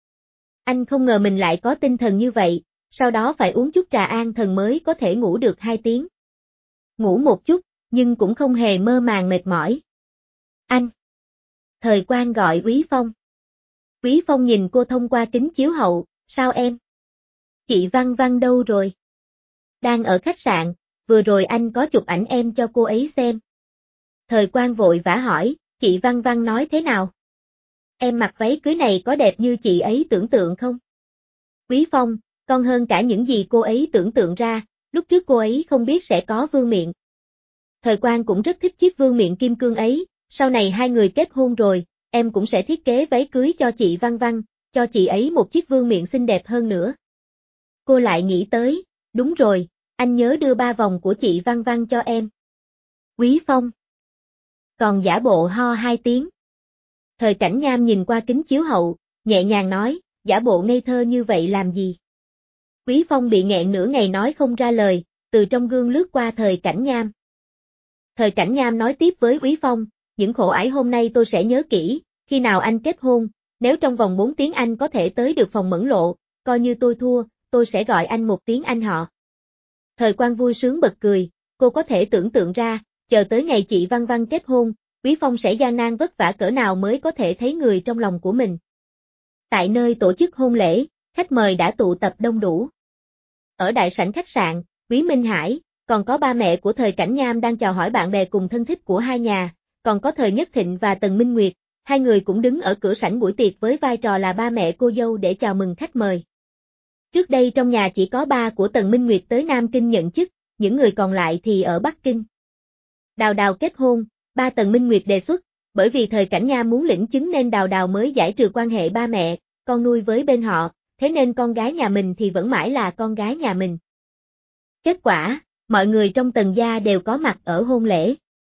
Anh không ngờ mình lại có tinh thần như vậy, sau đó phải uống chút trà an thần mới có thể ngủ được hai tiếng. ngủ một chút, nhưng cũng không hề mơ màng mệt mỏi. Anh! Thời Quang gọi Úy Phong. Úy Phong nhìn cô thông qua kính chiếu hậu, sao em? Chị Văn Văn đâu rồi? Đang ở khách sạn, vừa rồi anh có chụp ảnh em cho cô ấy xem. Thời Quang vội vã hỏi, chị Văn Văn nói thế nào? Em mặc váy cưới này có đẹp như chị ấy tưởng tượng không? Úy Phong, còn hơn cả những gì cô ấy tưởng tượng ra, lúc trước cô ấy không biết sẽ có vương miện. Thời Quang cũng rất thích chiếc vương miện kim cương ấy, sau này hai người kết hôn rồi, em cũng sẽ thiết kế váy cưới cho chị Văn Văn, cho chị ấy một chiếc vương miện xinh đẹp hơn nữa. Cô lại nghĩ tới, đúng rồi, anh nhớ đưa ba vòng của chị Văn Văn cho em. Úy Phong. Còn giả bộ ho hai tiếng. Thời Cảnh Nham nhìn qua kính chiếu hậu, nhẹ nhàng nói, giả bộ ngây thơ như vậy làm gì? Úy Phong bị nghẹn nửa ngày nói không ra lời, từ trong gương lướt qua Thời Cảnh Nham. Thời Cảnh Nham nói tiếp với Úy Phong, những khổ ải hôm nay tôi sẽ nhớ kỹ, khi nào anh kết hôn, nếu trong vòng bốn tiếng anh có thể tới được phòng Mẫn Lộ, coi như tôi thua, tôi sẽ gọi anh một tiếng anh họ. Thời Quang vui sướng bật cười, cô có thể tưởng tượng ra, chờ tới ngày chị Văn Văn kết hôn, Úy Phong sẽ gian nan vất vả cỡ nào mới có thể thấy người trong lòng của mình. Tại nơi tổ chức hôn lễ, khách mời đã tụ tập đông đủ. Ở đại sảnh khách sạn, Úy Minh Hải, còn có ba mẹ của Thời Cảnh Nham đang chào hỏi bạn bè cùng thân thích của hai nhà, còn có Thời Nhất Thịnh và Tần Minh Nguyệt, hai người cũng đứng ở cửa sảnh buổi tiệc với vai trò là ba mẹ cô dâu để chào mừng khách mời. Trước đây trong nhà chỉ có ba của Tần Minh Nguyệt tới Nam Kinh nhận chức, những người còn lại thì ở Bắc Kinh. Đào Đào kết hôn, ba Tần Minh Nguyệt đề xuất, bởi vì Thời Cảnh Nham muốn lĩnh chứng nên Đào Đào mới giải trừ quan hệ ba mẹ, con nuôi với bên họ, thế nên con gái nhà mình thì vẫn mãi là con gái nhà mình. Kết quả, mọi người trong Tần gia đều có mặt ở hôn lễ.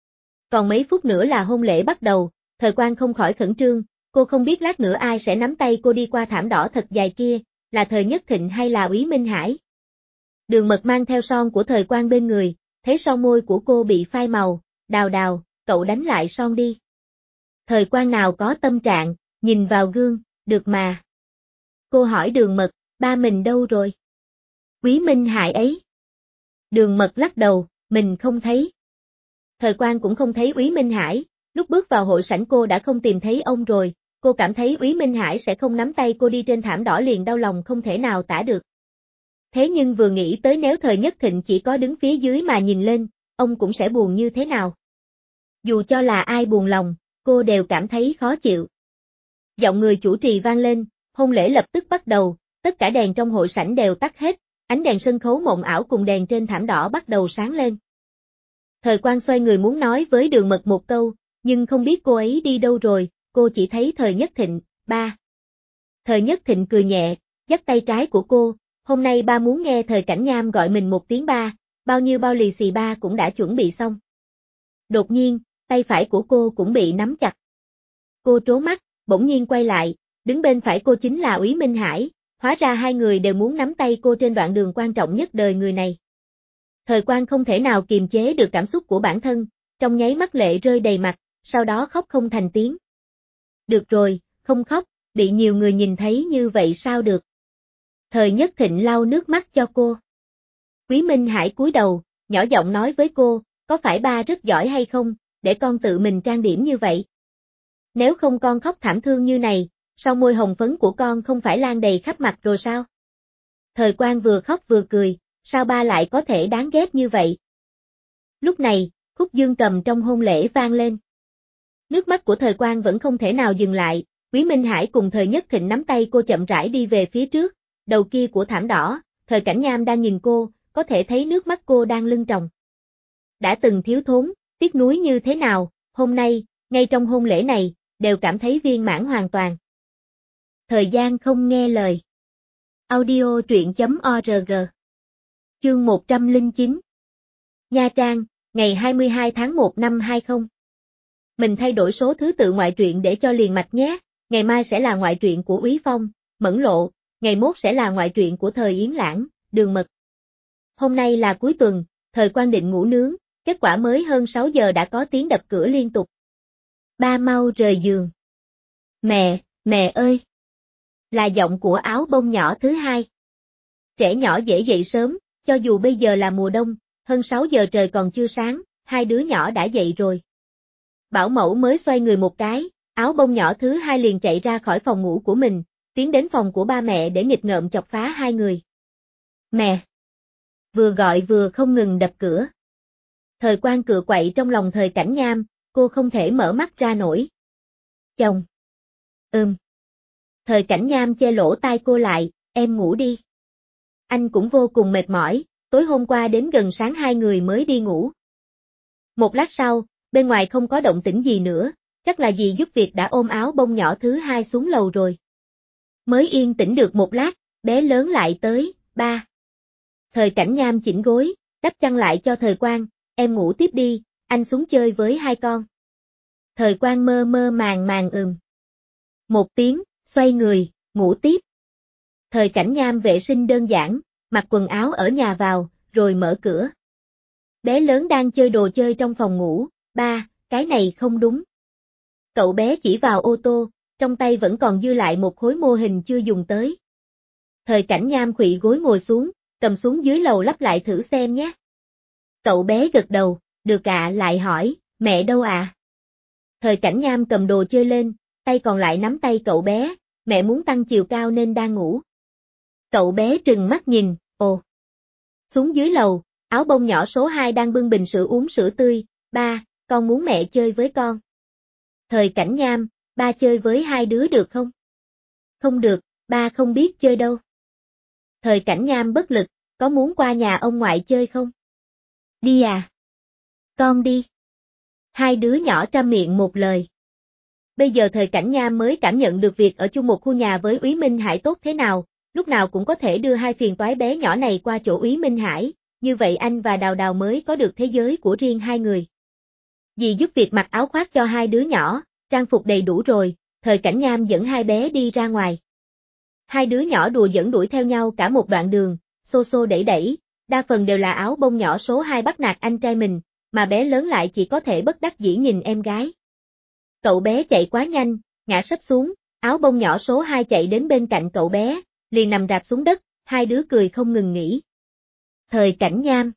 Còn mấy phút nữa là hôn lễ bắt đầu, Thời Quang không khỏi khẩn trương, cô không biết lát nữa ai sẽ nắm tay cô đi qua thảm đỏ thật dài kia, là Thời Nhất Thịnh hay là Úy Minh Hải. Đường Mật mang theo son của Thời Quang bên người, thấy son môi của cô bị phai màu, Đào Đào, cậu đánh lại son đi. Thời Quang nào có tâm trạng, nhìn vào gương, được mà. Cô hỏi Đường Mật, ba mình đâu rồi? Úy Minh Hải ấy. Đường Mật lắc đầu, mình không thấy. Thời Quang cũng không thấy Úy Minh Hải, lúc bước vào hội sảnh cô đã không tìm thấy ông rồi, cô cảm thấy Úy Minh Hải sẽ không nắm tay cô đi trên thảm đỏ liền đau lòng không thể nào tả được. Thế nhưng vừa nghĩ tới nếu Thời Nhất Thịnh chỉ có đứng phía dưới mà nhìn lên, ông cũng sẽ buồn như thế nào. Dù cho là ai buồn lòng, cô đều cảm thấy khó chịu. Giọng người chủ trì vang lên, hôn lễ lập tức bắt đầu, tất cả đèn trong hội sảnh đều tắt hết, ánh đèn sân khấu mộng ảo cùng đèn trên thảm đỏ bắt đầu sáng lên. Thời Quang xoay người muốn nói với Đường Mật một câu, nhưng không biết cô ấy đi đâu rồi, cô chỉ thấy Thời Nhất Thịnh, ba. Thời Nhất Thịnh cười nhẹ, dắt tay trái của cô, hôm nay ba muốn nghe Thời Cảnh Nham gọi mình một tiếng ba, bao nhiêu bao lì xì ba cũng đã chuẩn bị xong. Đột nhiên, tay phải của cô cũng bị nắm chặt. Cô trố mắt, bỗng nhiên quay lại, đứng bên phải cô chính là Úy Minh Hải, hóa ra hai người đều muốn nắm tay cô trên đoạn đường quan trọng nhất đời người này. Thời Quang không thể nào kiềm chế được cảm xúc của bản thân, trong nháy mắt lệ rơi đầy mặt, sau đó khóc không thành tiếng. Được rồi, không khóc, bị nhiều người nhìn thấy như vậy sao được. Thời Nhất Thịnh lau nước mắt cho cô. Úy Minh Hải cúi đầu, nhỏ giọng nói với cô, có phải ba rất giỏi hay không, để con tự mình trang điểm như vậy. Nếu không con khóc thảm thương như này, sau môi hồng phấn của con không phải lan đầy khắp mặt rồi sao? Thời Quang vừa khóc vừa cười, sao ba lại có thể đáng ghét như vậy? Lúc này, khúc dương cầm trong hôn lễ vang lên. Nước mắt của Thời Quang vẫn không thể nào dừng lại, Úy Minh Hải cùng Thời Nhất Thịnh nắm tay cô chậm rãi đi về phía trước, đầu kia của thảm đỏ, Thời Cảnh Nham đang nhìn cô, có thể thấy nước mắt cô đang lưng tròng. Đã từng thiếu thốn, tiếc nuối như thế nào, hôm nay, ngay trong hôn lễ này, đều cảm thấy viên mãn hoàn toàn. Thời gian không nghe lời. Audio truyện chấm org. Chương một trăm lẻ chín. Nha Trang, ngày hai mươi hai tháng một năm hai không. Mình thay đổi số thứ tự ngoại truyện để cho liền mạch nhé, ngày mai sẽ là ngoại truyện của Úy Phong, Mẫn Lộ, ngày mốt sẽ là ngoại truyện của Thời Yến Lãng, Đường Mật. Hôm nay là cuối tuần, Thời Quang định ngủ nướng, kết quả mới hơn sáu giờ đã có tiếng đập cửa liên tục. Ba mau rời giường. Mẹ, mẹ ơi! Là giọng của áo bông nhỏ thứ hai. Trẻ nhỏ dễ dậy sớm, cho dù bây giờ là mùa đông, Hơn sáu giờ trời còn chưa sáng, hai đứa nhỏ đã dậy rồi. Bảo mẫu mới xoay người một cái, áo bông nhỏ thứ hai liền chạy ra khỏi phòng ngủ của mình, tiến đến phòng của ba mẹ để nghịch ngợm chọc phá hai người. Mẹ! Vừa gọi vừa không ngừng đập cửa. Thời Quan cựa quậy trong lòng Thời Cảnh Nham, cô không thể mở mắt ra nổi. Chồng! Ừm. Thời Cảnh Nham che lỗ tai cô lại, em ngủ đi. Anh cũng vô cùng mệt mỏi, tối hôm qua đến gần sáng hai người mới đi ngủ. Một lát sau, bên ngoài không có động tĩnh gì nữa, chắc là dì giúp việc đã ôm áo bông nhỏ thứ hai xuống lầu rồi. Mới yên tĩnh được một lát, bé lớn lại tới, ba. Thời Cảnh Nham chỉnh gối, đắp chăn lại cho Thời Quan, em ngủ tiếp đi, anh xuống chơi với hai con. Thời Quan mơ mơ màng màng ừm. Một tiếng, xoay người, ngủ tiếp. Thời Cảnh Nham vệ sinh đơn giản, mặc quần áo ở nhà vào, rồi mở cửa. Bé lớn đang chơi đồ chơi trong phòng ngủ, ba, cái này không đúng. Cậu bé chỉ vào ô tô, trong tay vẫn còn dư lại một khối mô hình chưa dùng tới. Thời Cảnh Nham khuỵu gối ngồi xuống, cầm xuống dưới lầu lắp lại thử xem nhé. Cậu bé gật đầu, được ạ, lại hỏi, mẹ đâu à? Thời Cảnh Nham cầm đồ chơi lên, tay còn lại nắm tay cậu bé, mẹ muốn tăng chiều cao nên đang ngủ. Cậu bé trừng mắt nhìn, ồ. Xuống dưới lầu, áo bông nhỏ số hai đang bưng bình sữa uống sữa tươi, ba, con muốn mẹ chơi với con. Thời Cảnh Nham, ba chơi với hai đứa được không? Không được, ba không biết chơi đâu. Thời Cảnh Nham bất lực, có muốn qua nhà ông ngoại chơi không? Đi à? Con đi. Hai đứa nhỏ trăm miệng một lời. Bây giờ Thời Cảnh Nham mới cảm nhận được việc ở chung một khu nhà với Úy Minh Hải tốt thế nào, lúc nào cũng có thể đưa hai phiền toái bé nhỏ này qua chỗ Úy Minh Hải, như vậy anh và Đào Đào mới có được thế giới của riêng hai người. Dì giúp việc mặc áo khoác cho hai đứa nhỏ, trang phục đầy đủ rồi, Thời Cảnh Nham dẫn hai bé đi ra ngoài. Hai đứa nhỏ đùa giỡn đuổi theo nhau cả một đoạn đường, xô xô đẩy đẩy, đa phần đều là áo bông nhỏ số hai bắt nạt anh trai mình, mà bé lớn lại chỉ có thể bất đắc dĩ nhìn em gái. Cậu bé chạy quá nhanh, ngã sấp xuống, áo bông nhỏ số hai chạy đến bên cạnh cậu bé, liền nằm rạp xuống đất, hai đứa cười không ngừng nghỉ. Thời Cảnh Nham.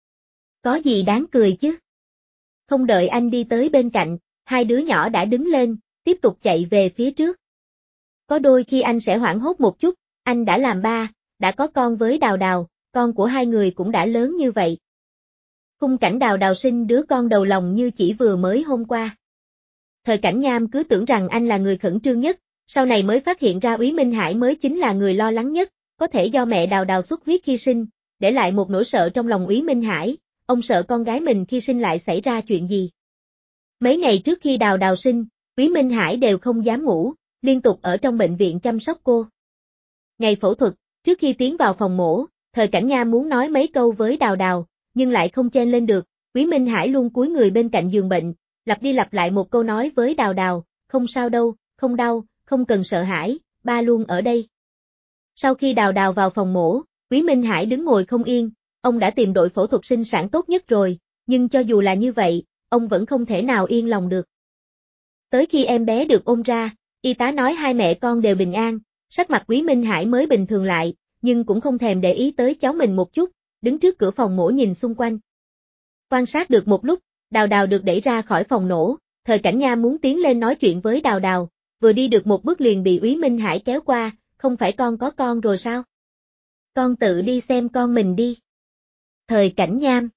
Có gì đáng cười chứ? Không đợi anh đi tới bên cạnh, hai đứa nhỏ đã đứng lên, tiếp tục chạy về phía trước. Có đôi khi anh sẽ hoảng hốt một chút, anh đã làm ba, đã có con với Đào Đào, con của hai người cũng đã lớn như vậy. Khung cảnh Đào Đào sinh đứa con đầu lòng như chỉ vừa mới hôm qua. Thời Cảnh Nham cứ tưởng rằng anh là người khẩn trương nhất, sau này mới phát hiện ra Úy Minh Hải mới chính là người lo lắng nhất, có thể do mẹ Đào Đào xuất huyết khi sinh, để lại một nỗi sợ trong lòng Úy Minh Hải, ông sợ con gái mình khi sinh lại xảy ra chuyện gì. Mấy ngày trước khi Đào Đào sinh, Úy Minh Hải đều không dám ngủ, liên tục ở trong bệnh viện chăm sóc cô. Ngày phẫu thuật, trước khi tiến vào phòng mổ, Thời Cảnh Nham muốn nói mấy câu với Đào Đào, nhưng lại không chen lên được, Úy Minh Hải luôn cúi người bên cạnh giường bệnh, lặp đi lặp lại một câu nói với Đào Đào, không sao đâu, không đau, không cần sợ hãi, ba luôn ở đây. Sau khi Đào Đào vào phòng mổ, Úy Minh Hải đứng ngồi không yên, ông đã tìm đội phẫu thuật sinh sản tốt nhất rồi, nhưng cho dù là như vậy, ông vẫn không thể nào yên lòng được. Tới khi em bé được ôm ra, y tá nói hai mẹ con đều bình an, sắc mặt Úy Minh Hải mới bình thường lại, nhưng cũng không thèm để ý tới cháu mình một chút, đứng trước cửa phòng mổ nhìn xung quanh. Quan sát được một lúc, Đào Đào được đẩy ra khỏi phòng nổ, Thời Cảnh Nham muốn tiến lên nói chuyện với Đào Đào, vừa đi được một bước liền bị Úy Minh Hải kéo qua, không phải con có con rồi sao? Con tự đi xem con mình đi. Thời Cảnh Nham.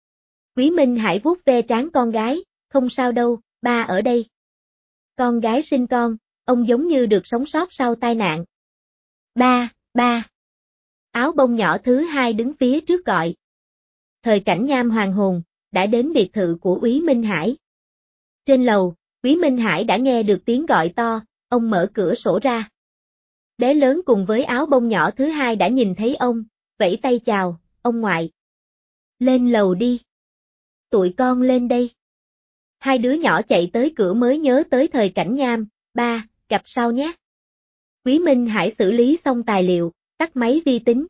Úy Minh Hải vuốt ve trán con gái, không sao đâu, ba ở đây. Con gái sinh con, ông giống như được sống sót sau tai nạn. Ba, ba. Áo bông nhỏ thứ hai đứng phía trước gọi. Thời Cảnh Nham hoàng hồn, đã đến biệt thự của Úy Minh Hải. Trên lầu, Úy Minh Hải đã nghe được tiếng gọi to, ông mở cửa sổ ra. Bé lớn cùng với áo bông nhỏ thứ hai đã nhìn thấy ông, vẫy tay chào, ông ngoại. Lên lầu đi. Tụi con lên đây. Hai đứa nhỏ chạy tới cửa mới nhớ tới Thời Cảnh Nham, ba, gặp sau nhé. Úy Minh Hải xử lý xong tài liệu, tắt máy vi tính.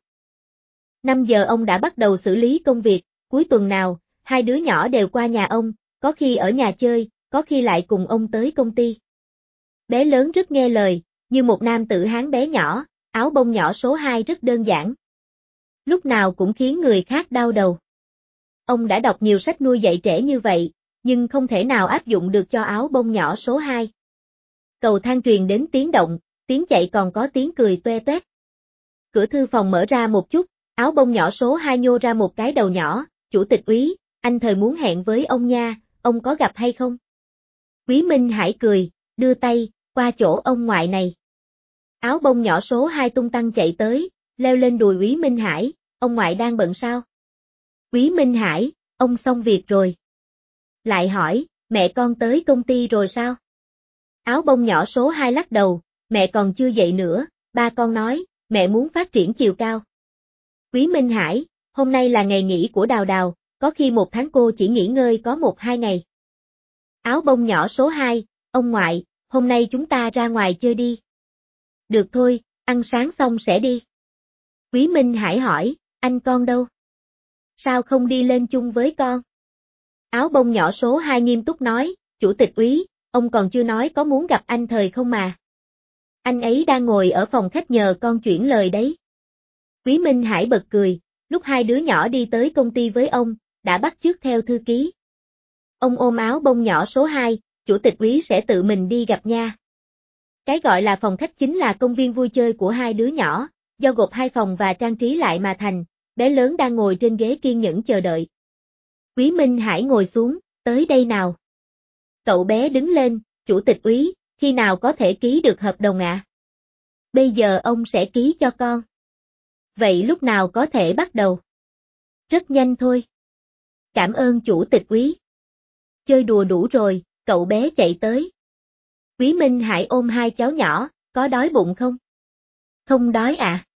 năm giờ ông đã bắt đầu xử lý công việc, cuối tuần nào, hai đứa nhỏ đều qua nhà ông, có khi ở nhà chơi, có khi lại cùng ông tới công ty. Bé lớn rất nghe lời, như một nam tử Hán bé nhỏ, áo bông nhỏ số hai rất đơn giản. Lúc nào cũng khiến người khác đau đầu. ông đã đọc nhiều sách nuôi dạy trẻ như vậy, nhưng không thể nào áp dụng được cho áo bông nhỏ số hai. Cầu thang truyền đến tiếng động, tiếng chạy còn có tiếng cười toe toét. Cửa thư phòng mở ra một chút, áo bông nhỏ số hai nhô ra một cái đầu nhỏ, chủ tịch úy, anh thời muốn hẹn với ông nha, ông có gặp hay không? Quý Minh Hải cười, đưa tay, qua chỗ ông ngoại này. Áo bông nhỏ số hai tung tăng chạy tới, leo lên đùi Quý Minh Hải, ông ngoại đang bận sao? Quý Minh Hải, ông xong việc rồi. Lại hỏi, mẹ con tới công ty rồi sao? Áo bông nhỏ số hai lắc đầu, mẹ còn chưa dậy nữa, ba con nói, mẹ muốn phát triển chiều cao. Quý Minh Hải, hôm nay là ngày nghỉ của Đào Đào, có khi một tháng cô chỉ nghỉ ngơi có một hai ngày. Áo bông nhỏ số hai, ông ngoại, hôm nay chúng ta ra ngoài chơi đi. Được thôi, ăn sáng xong sẽ đi. Quý Minh Hải hỏi, anh con đâu? Sao không đi lên chung với con? Áo bông nhỏ số hai nghiêm túc nói, chủ tịch úy, ông còn chưa nói có muốn gặp anh thời không mà. Anh ấy đang ngồi ở phòng khách nhờ con chuyển lời đấy. Quý Minh Hải bật cười, lúc hai đứa nhỏ đi tới công ty với ông, đã bắt chước theo thư ký. Ông ôm áo bông nhỏ số hai, chủ tịch úy sẽ tự mình đi gặp nha. Cái gọi là phòng khách chính là công viên vui chơi của hai đứa nhỏ, do gộp hai phòng và trang trí lại mà thành, bé lớn đang ngồi trên ghế kiên nhẫn chờ đợi. Quý Minh Hải ngồi xuống, tới đây nào. Cậu bé đứng lên, chủ tịch úy, khi nào có thể ký được hợp đồng ạ? À? Bây giờ ông sẽ ký cho con. Vậy lúc nào có thể bắt đầu? Rất nhanh thôi. Cảm ơn chủ tịch úy. Chơi đùa đủ rồi, cậu bé chạy tới. Quý Minh Hải ôm hai cháu nhỏ, có đói bụng không? Không đói ạ. À?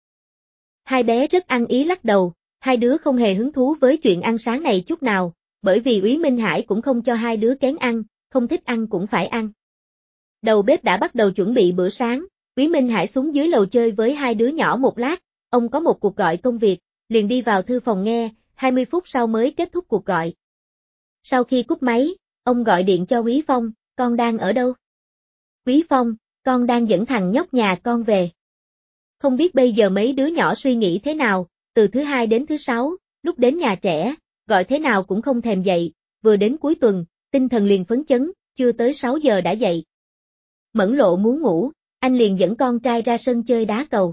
Hai bé rất ăn ý lắc đầu, hai đứa không hề hứng thú với chuyện ăn sáng này chút nào, bởi vì Quý Minh Hải cũng không cho hai đứa kén ăn, không thích ăn cũng phải ăn. Đầu bếp đã bắt đầu chuẩn bị bữa sáng, Quý Minh Hải xuống dưới lầu chơi với hai đứa nhỏ một lát, ông có một cuộc gọi công việc, liền đi vào thư phòng nghe, hai mươi phút sau mới kết thúc cuộc gọi. Sau khi cúp máy, ông gọi điện cho Quý Phong, con đang ở đâu? Quý Phong, con đang dẫn thằng nhóc nhà con về. Không biết bây giờ mấy đứa nhỏ suy nghĩ thế nào, từ thứ hai đến thứ sáu, lúc đến nhà trẻ, gọi thế nào cũng không thèm dậy, vừa đến cuối tuần, tinh thần liền phấn chấn, chưa tới sáu giờ đã dậy. Mẫn Lộ muốn ngủ, anh liền dẫn con trai ra sân chơi đá cầu.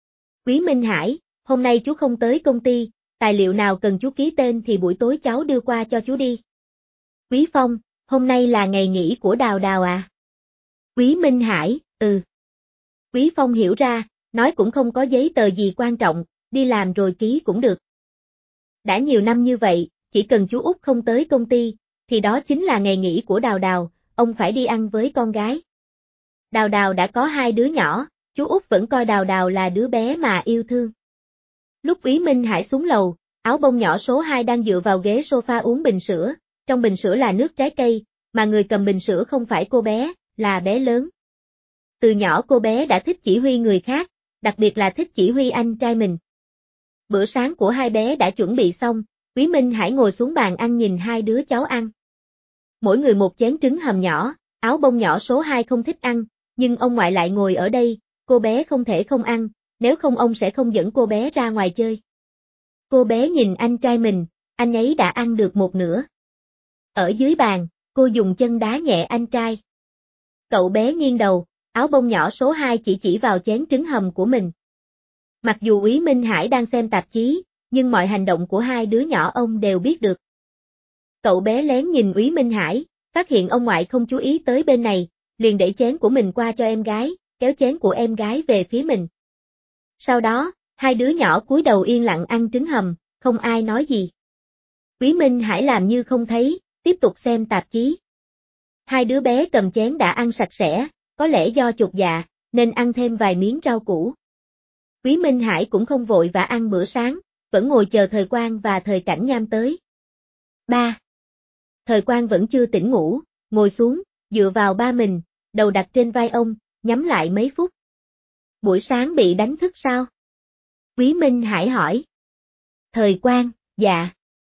Quý Minh Hải, hôm nay chú không tới công ty, tài liệu nào cần chú ký tên thì buổi tối cháu đưa qua cho chú đi. Quý Phong, hôm nay là ngày nghỉ của Đào Đào à? Quý Minh Hải, ừ. Quý Phong hiểu ra, nói cũng không có giấy tờ gì quan trọng, đi làm rồi ký cũng được. Đã nhiều năm như vậy, chỉ cần chú Út không tới công ty, thì đó chính là ngày nghỉ của Đào Đào, ông phải đi ăn với con gái. Đào Đào đã có hai đứa nhỏ, chú Út vẫn coi Đào Đào là đứa bé mà yêu thương. Lúc Quý Minh Hải xuống lầu, áo bông nhỏ số hai đang dựa vào ghế sofa uống bình sữa, trong bình sữa là nước trái cây, mà người cầm bình sữa không phải cô bé, là bé lớn. Từ nhỏ cô bé đã thích chỉ huy người khác, đặc biệt là thích chỉ huy anh trai mình. Bữa sáng của hai bé đã chuẩn bị xong, Quý Minh Hải ngồi xuống bàn ăn nhìn hai đứa cháu ăn. Mỗi người một chén trứng hầm nhỏ, áo bông nhỏ số hai không thích ăn, nhưng ông ngoại lại ngồi ở đây, cô bé không thể không ăn, nếu không ông sẽ không dẫn cô bé ra ngoài chơi. Cô bé nhìn anh trai mình, anh ấy đã ăn được một nửa. Ở dưới bàn, cô dùng chân đá nhẹ anh trai. Cậu bé nghiêng đầu, áo bông nhỏ số hai chỉ chỉ vào chén trứng hầm của mình. Mặc dù Quý Minh Hải đang xem tạp chí, nhưng mọi hành động của hai đứa nhỏ ông đều biết được. Cậu bé lén nhìn Quý Minh Hải, phát hiện ông ngoại không chú ý tới bên này, liền đẩy chén của mình qua cho em gái, kéo chén của em gái về phía mình. Sau đó, hai đứa nhỏ cúi đầu yên lặng ăn trứng hầm, không ai nói gì. Quý Minh Hải làm như không thấy, tiếp tục xem tạp chí. Hai đứa bé cầm chén đã ăn sạch sẽ, có lẽ do chột dạ, nên ăn thêm vài miếng rau củ. Quý Minh Hải cũng không vội vã ăn bữa sáng, vẫn ngồi chờ Thời Quang và Thời Cảnh Nham tới. Ba. Thời Quang vẫn chưa tỉnh ngủ, ngồi xuống, dựa vào ba mình, đầu đặt trên vai ông, nhắm lại mấy phút. Buổi sáng bị đánh thức sao? Quý Minh Hải hỏi. Thời Quang, dạ.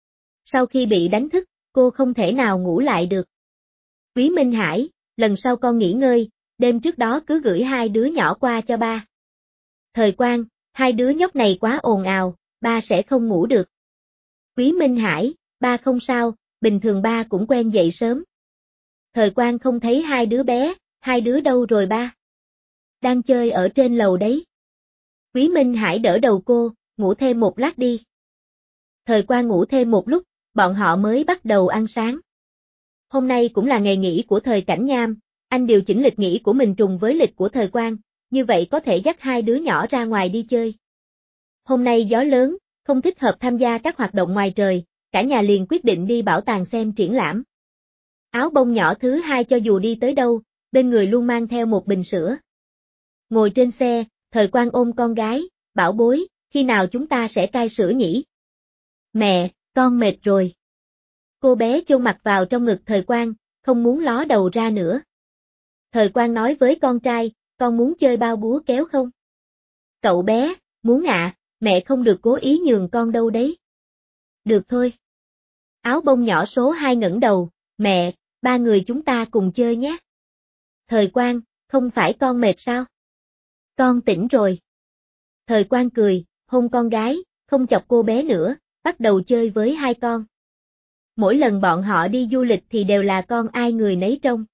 Sau khi bị đánh thức, cô không thể nào ngủ lại được. Quý Minh Hải, lần sau con nghỉ ngơi, đêm trước đó cứ gửi hai đứa nhỏ qua cho ba. Thời Quang, hai đứa nhóc này quá ồn ào, ba sẽ không ngủ được. Quý Minh Hải, ba không sao, bình thường ba cũng quen dậy sớm. Thời Quang không thấy hai đứa bé, hai đứa đâu rồi ba? Đang chơi ở trên lầu đấy. Quý Minh Hải đỡ đầu cô, ngủ thêm một lát đi. Thời Quang ngủ thêm một lúc, bọn họ mới bắt đầu ăn sáng. Hôm nay cũng là ngày nghỉ của Thời Cảnh Nham, anh điều chỉnh lịch nghỉ của mình trùng với lịch của Thời Quang, như vậy có thể dắt hai đứa nhỏ ra ngoài đi chơi. Hôm nay gió lớn, không thích hợp tham gia các hoạt động ngoài trời, cả nhà liền quyết định đi bảo tàng xem triển lãm. Áo bông nhỏ thứ hai cho dù đi tới đâu, bên người luôn mang theo một bình sữa. Ngồi trên xe, Thời Quang ôm con gái, bảo bối, khi nào chúng ta sẽ cai sữa nhỉ? Mẹ, con mệt rồi. Cô bé chôn mặt vào trong ngực Thời Quang, không muốn ló đầu ra nữa. Thời Quang nói với con trai, con muốn chơi bao búa kéo không? Cậu bé, muốn ạ, à, mẹ không được cố ý nhường con đâu đấy. Được thôi. Áo bông nhỏ số hai ngẩng đầu, mẹ, ba người chúng ta cùng chơi nhé. Thời Quang, không phải con mệt sao? Con tỉnh rồi. Thời Quang cười, hôn con gái, không chọc cô bé nữa, bắt đầu chơi với hai con. Mỗi lần bọn họ đi du lịch thì đều là con ai người nấy trông.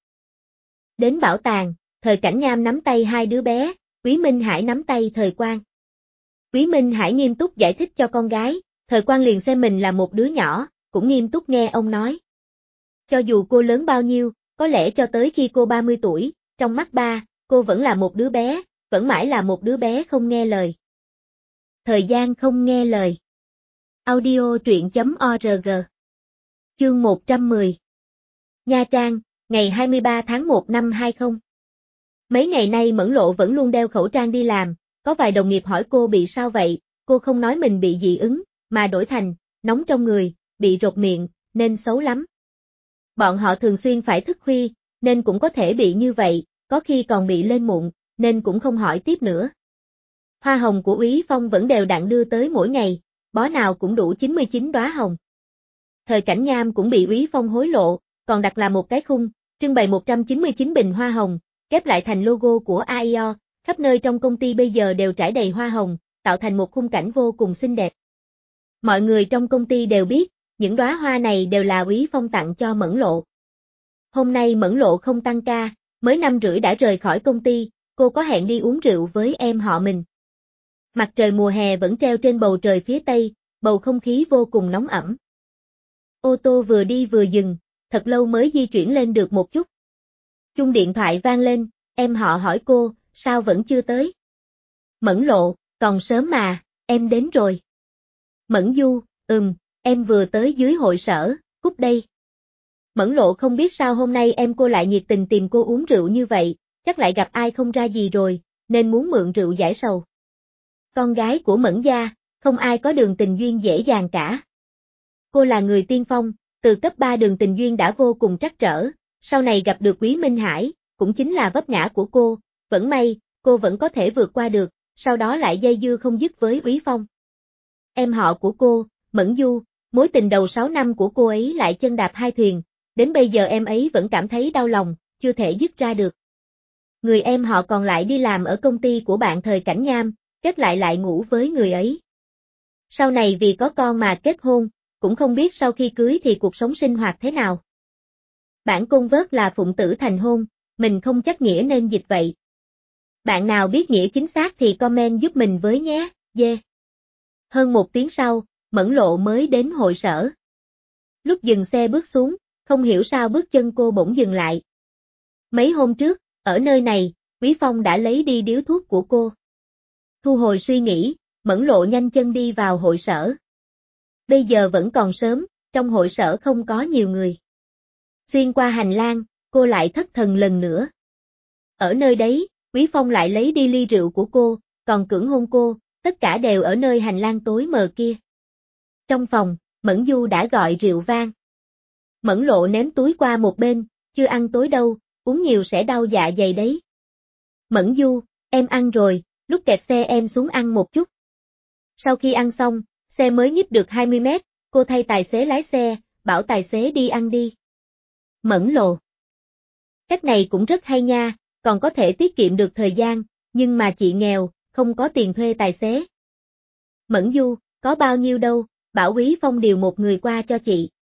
Đến bảo tàng, Thời Cảnh Nham nắm tay hai đứa bé, Quý Minh Hải nắm tay Thời Quang. Quý Minh Hải nghiêm túc giải thích cho con gái, Thời Quang liền xem mình là một đứa nhỏ, cũng nghiêm túc nghe ông nói. Cho dù cô lớn bao nhiêu, có lẽ cho tới khi cô ba mươi tuổi, trong mắt ba, cô vẫn là một đứa bé, vẫn mãi là một đứa bé không nghe lời. Thời gian không nghe lời. Audio truyện chấm org. Chương một trăm mười. Nha Trang, ngày hai mươi ba tháng một năm hai không. Mấy ngày nay Mẫn Lộ vẫn luôn đeo khẩu trang đi làm, có vài đồng nghiệp hỏi cô bị sao vậy, cô không nói mình bị dị ứng, mà đổi thành, nóng trong người, bị rột miệng, nên xấu lắm. Bọn họ thường xuyên phải thức khuya, nên cũng có thể bị như vậy, có khi còn bị lên mụn, nên cũng không hỏi tiếp nữa. Hoa hồng của Úy Phong vẫn đều đặn đưa tới mỗi ngày, bó nào cũng đủ chín mươi chín đóa hồng. Thời Cảnh Nham cũng bị Úy Phong hối lộ, còn đặt làm một cái khung, trưng bày một trăm chín mươi chín bình hoa hồng, ghép lại thành logo của a i o, khắp nơi trong công ty bây giờ đều trải đầy hoa hồng, tạo thành một khung cảnh vô cùng xinh đẹp. Mọi người trong công ty đều biết, những đóa hoa này đều là Úy Phong tặng cho Mẫn Lộ. Hôm nay Mẫn Lộ không tăng ca, mới năm rưỡi đã rời khỏi công ty, cô có hẹn đi uống rượu với em họ mình. Mặt trời mùa hè vẫn treo trên bầu trời phía tây, bầu không khí vô cùng nóng ẩm. Ô tô vừa đi vừa dừng, thật lâu mới di chuyển lên được một chút. Chuông điện thoại vang lên, em họ hỏi cô, sao vẫn chưa tới? Mẫn Lộ, còn sớm mà, em đến rồi. Mẫn Du, ừm, em vừa tới dưới hội sở, cúp đây. Mẫn Lộ không biết sao hôm nay em cô lại nhiệt tình tìm cô uống rượu như vậy, chắc lại gặp ai không ra gì rồi, nên muốn mượn rượu giải sầu. Con gái của Mẫn gia, không ai có đường tình duyên dễ dàng cả. Cô là người tiên phong, từ cấp ba đường tình duyên đã vô cùng trắc trở, sau này gặp được Quý Minh Hải, cũng chính là vấp ngã của cô, vẫn may, cô vẫn có thể vượt qua được, sau đó lại dây dưa không dứt với Úy Phong. Em họ của cô, Mẫn Du, mối tình đầu sáu năm của cô ấy lại chân đạp hai thuyền, đến bây giờ em ấy vẫn cảm thấy đau lòng, chưa thể dứt ra được. Người em họ còn lại đi làm ở công ty của bạn Thời Cảnh Nham, kết lại lại ngủ với người ấy. Sau này vì có con mà kết hôn, cũng không biết sau khi cưới thì cuộc sống sinh hoạt thế nào. Bản cung vớt là phụng tử thành hôn, mình không chắc nghĩa nên dịch vậy. Bạn nào biết nghĩa chính xác thì comment giúp mình với nhé, dê. Yeah. Hơn một tiếng sau, Mẫn Lộ mới đến hội sở. Lúc dừng xe bước xuống, không hiểu sao bước chân cô bỗng dừng lại. Mấy hôm trước, ở nơi này, Quý Phong đã lấy đi điếu thuốc của cô. Thu hồi suy nghĩ, Mẫn Lộ nhanh chân đi vào hội sở. Bây giờ vẫn còn sớm, trong hội sở không có nhiều người. Xuyên qua hành lang, cô lại thất thần lần nữa. Ở nơi đấy, Quý Phong lại lấy đi ly rượu của cô, còn cưỡng hôn cô, tất cả đều ở nơi hành lang tối mờ kia. Trong phòng, Mẫn Du đã gọi rượu vang. Mẫn Lộ ném túi qua một bên, chưa ăn tối đâu, uống nhiều sẽ đau dạ dày đấy. Mẫn Du, em ăn rồi, lúc kẹt xe em xuống ăn một chút. Sau khi ăn xong, xe mới nhích được hai mươi mét, cô thay tài xế lái xe, bảo tài xế đi ăn đi. Mẫn Lộ. Cách này cũng rất hay nha, còn có thể tiết kiệm được thời gian, nhưng mà chị nghèo, không có tiền thuê tài xế. Mẫn Du, có bao nhiêu đâu, bảo Quý Phong điều một người qua cho chị.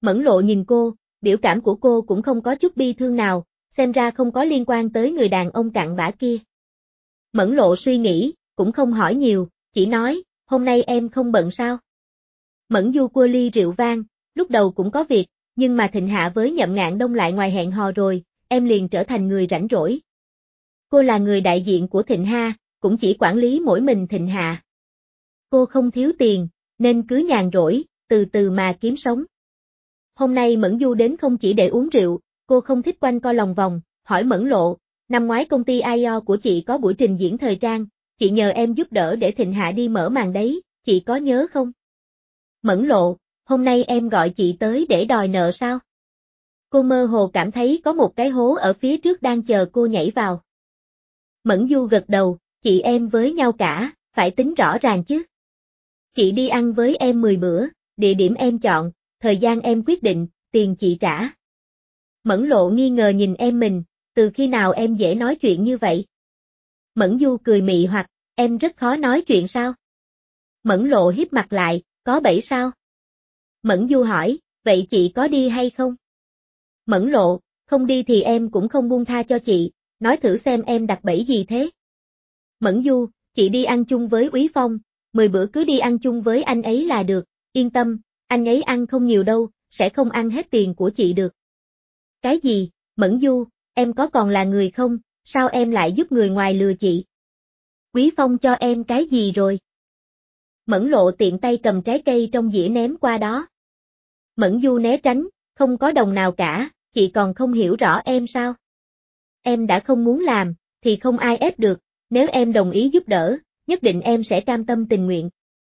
Mẫn Lộ nhìn cô, biểu cảm của cô cũng không có chút bi thương nào, xem ra không có liên quan tới người đàn ông cặn bã kia. Mẫn Lộ suy nghĩ, cũng không hỏi nhiều, chỉ nói, hôm nay em không bận sao? Mẫn Du cua ly rượu vang, lúc đầu cũng có việc, nhưng mà Thịnh Hạ với Nhậm Ngạn Đông lại ngoài hẹn hò rồi, em liền trở thành người rảnh rỗi. Cô là người đại diện của Thịnh Hà, cũng chỉ quản lý mỗi mình Thịnh Hạ. Cô không thiếu tiền, nên cứ nhàn rỗi, từ từ mà kiếm sống. Hôm nay Mẫn Du đến không chỉ để uống rượu, cô không thích quanh co lòng vòng, hỏi Mẫn Lộ, năm ngoái công ty i o của chị có buổi trình diễn thời trang, chị nhờ em giúp đỡ để Thịnh Hạ đi mở màn đấy, chị có nhớ không? Mẫn Lộ, hôm nay em gọi chị tới để đòi nợ sao? Cô mơ hồ cảm thấy có một cái hố ở phía trước đang chờ cô nhảy vào. Mẫn Du gật đầu, chị em với nhau cả, phải tính rõ ràng chứ. Chị đi ăn với em mười bữa, địa điểm em chọn, thời gian em quyết định, tiền chị trả. Mẫn Lộ nghi ngờ nhìn em mình, từ khi nào em dễ nói chuyện như vậy? Mẫn Du cười mị hoặc, em rất khó nói chuyện sao? Mẫn Lộ hiếp mặt lại, có bẫy sao? Mẫn Du hỏi, vậy chị có đi hay không? Mẫn Lộ, không đi thì em cũng không buông tha cho chị, nói thử xem em đặt bẫy gì thế? Mẫn Du, chị đi ăn chung với Úy Phong, mười bữa cứ đi ăn chung với anh ấy là được, yên tâm, anh ấy ăn không nhiều đâu, sẽ không ăn hết tiền của chị được. Cái gì, Mẫn Du, em có còn là người không, sao em lại giúp người ngoài lừa chị? Úy Phong cho em cái gì rồi? Mẫn Lộ tiện tay cầm trái cây trong dĩa ném qua đó. Mẫn Du né tránh, không có đồng nào cả, chị còn không hiểu rõ em sao? Em đã không muốn làm, thì không ai ép được, nếu em đồng ý giúp đỡ, nhất định em sẽ cam tâm tình nguyện.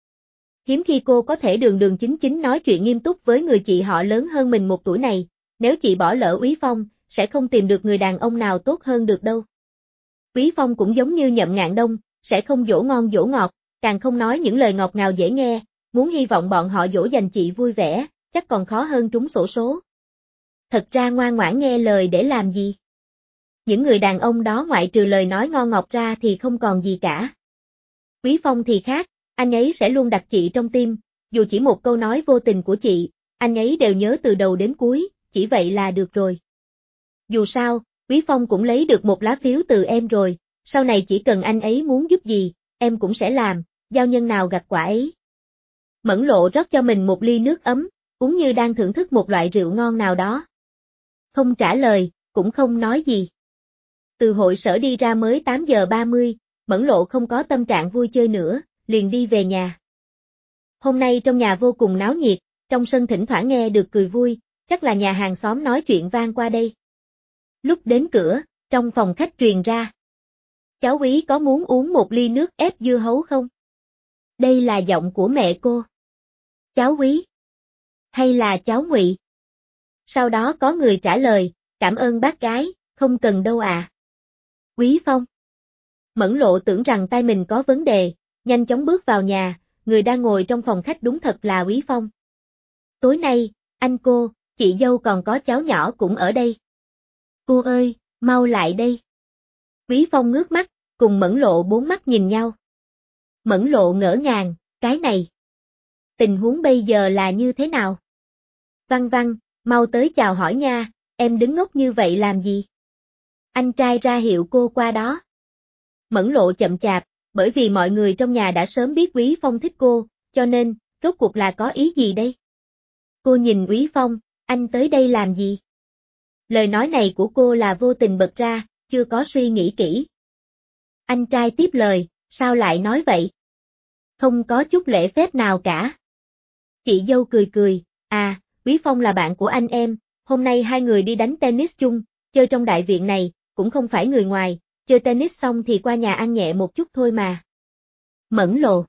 Hiếm khi cô có thể đường đường chính chính nói chuyện nghiêm túc với người chị họ lớn hơn mình một tuổi này, nếu chị bỏ lỡ Úy Phong, sẽ không tìm được người đàn ông nào tốt hơn được đâu. Úy Phong cũng giống như Nhậm Ngạn Đông, sẽ không dỗ ngon dỗ ngọt, càng không nói những lời ngọt ngào dễ nghe, muốn hy vọng bọn họ dỗ dành chị vui vẻ, chắc còn khó hơn trúng xổ số. Thật ra ngoan ngoãn nghe lời để làm gì? Những người đàn ông đó ngoại trừ lời nói ngon ngọt ra thì không còn gì cả. Úy Phong thì khác, anh ấy sẽ luôn đặt chị trong tim, dù chỉ một câu nói vô tình của chị, anh ấy đều nhớ từ đầu đến cuối, chỉ vậy là được rồi. Dù sao, Úy Phong cũng lấy được một lá phiếu từ em rồi, sau này chỉ cần anh ấy muốn giúp gì, em cũng sẽ làm, giao nhân nào gặt quả ấy. Mẫn Lộ rót cho mình một ly nước ấm, uống như đang thưởng thức một loại rượu ngon nào đó. Không trả lời, cũng không nói gì. Từ hội sở đi ra mới tám giờ ba mươi, Mẫn Lộ không có tâm trạng vui chơi nữa, liền đi về nhà. Hôm nay trong nhà vô cùng náo nhiệt, trong sân thỉnh thoảng nghe được cười vui, chắc là nhà hàng xóm nói chuyện vang qua đây. Lúc đến cửa, trong phòng khách truyền ra. Cháu Úy có muốn uống một ly nước ép dưa hấu không? Đây là giọng của mẹ cô. Cháu Úy? Hay là cháu Ngụy? Sau đó có người trả lời, cảm ơn bác gái, không cần đâu à. Úy Phong. Mẫn Lộ tưởng rằng tai mình có vấn đề, nhanh chóng bước vào nhà, người đang ngồi trong phòng khách đúng thật là Úy Phong. Tối nay, anh cô, chị dâu còn có cháu nhỏ cũng ở đây. Cô ơi, mau lại đây. Úy Phong ngước mắt, cùng Mẫn Lộ bốn mắt nhìn nhau. Mẫn Lộ ngỡ ngàng, cái này. Tình huống bây giờ là như thế nào? Văn Văn, mau tới chào hỏi nha, em đứng ngốc như vậy làm gì? Anh trai ra hiệu cô qua đó. Mẫn Lộ chậm chạp, bởi vì mọi người trong nhà đã sớm biết Úy Phong thích cô, cho nên, rốt cuộc là có ý gì đây? Cô nhìn Úy Phong, anh tới đây làm gì? Lời nói này của cô là vô tình bật ra, chưa có suy nghĩ kỹ. Anh trai tiếp lời, sao lại nói vậy? Không có chút lễ phép nào cả. Chị dâu cười cười, à, Úy Phong là bạn của anh em, hôm nay hai người đi đánh tennis chung, chơi trong đại viện này, cũng không phải người ngoài, chơi tennis xong thì qua nhà ăn nhẹ một chút thôi mà. Mẫn Lộ.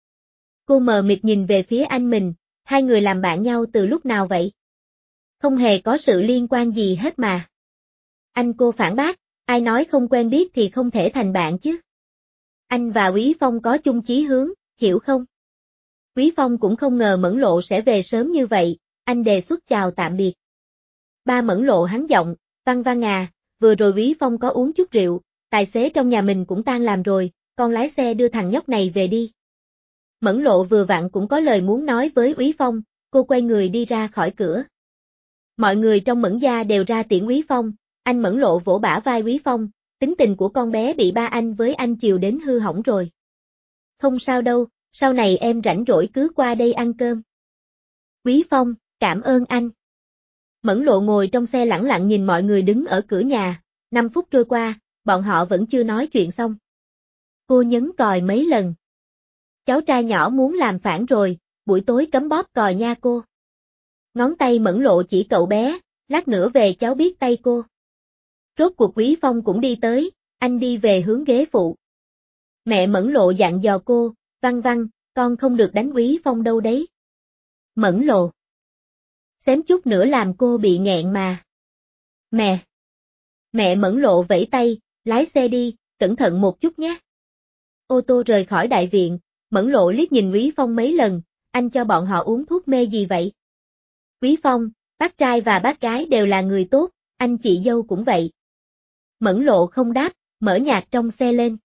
Cô mờ mịt nhìn về phía anh mình, hai người làm bạn nhau từ lúc nào vậy? Không hề có sự liên quan gì hết mà. Anh cô phản bác, ai nói không quen biết thì không thể thành bạn chứ. Anh và Úy Phong có chung chí hướng, hiểu không? Úy Phong cũng không ngờ Mẫn Lộ sẽ về sớm như vậy, anh đề xuất chào tạm biệt. Ba Mẫn Lộ hắn giọng, Văn Văn à, vừa rồi Úy Phong có uống chút rượu, tài xế trong nhà mình cũng tan làm rồi, con lái xe đưa thằng nhóc này về đi. Mẫn Lộ vừa vặn cũng có lời muốn nói với Úy Phong, cô quay người đi ra khỏi cửa. Mọi người trong Mẫn gia đều ra tiễn Quý Phong, anh Mẫn Lộ vỗ bả vai Quý Phong, tính tình của con bé bị ba anh với anh chiều đến hư hỏng rồi. Không sao đâu, sau này em rảnh rỗi cứ qua đây ăn cơm. Quý Phong, cảm ơn anh. Mẫn Lộ ngồi trong xe lẳng lặng nhìn mọi người đứng ở cửa nhà, năm phút trôi qua, bọn họ vẫn chưa nói chuyện xong. Cô nhấn còi mấy lần. Cháu trai nhỏ muốn làm phản rồi, buổi tối cấm bóp còi nha cô. Ngón tay Mẫn Lộ chỉ cậu bé, lát nữa về cháu biết tay cô. Rốt cuộc Quý Phong cũng đi tới, anh đi về hướng ghế phụ. Mẹ Mẫn Lộ dặn dò cô, Văn Văn, con không được đánh Quý Phong đâu đấy. Mẫn Lộ. Xém chút nữa làm cô bị nghẹn mà. Mẹ. Mẹ Mẫn Lộ vẫy tay, lái xe đi, cẩn thận một chút nhé. Ô tô rời khỏi đại viện, Mẫn Lộ liếc nhìn Quý Phong mấy lần, anh cho bọn họ uống thuốc mê gì vậy? Quý Phong, bác trai và bác gái đều là người tốt, anh chị dâu cũng vậy. Mẫn Lộ không đáp, mở nhạc trong xe lên.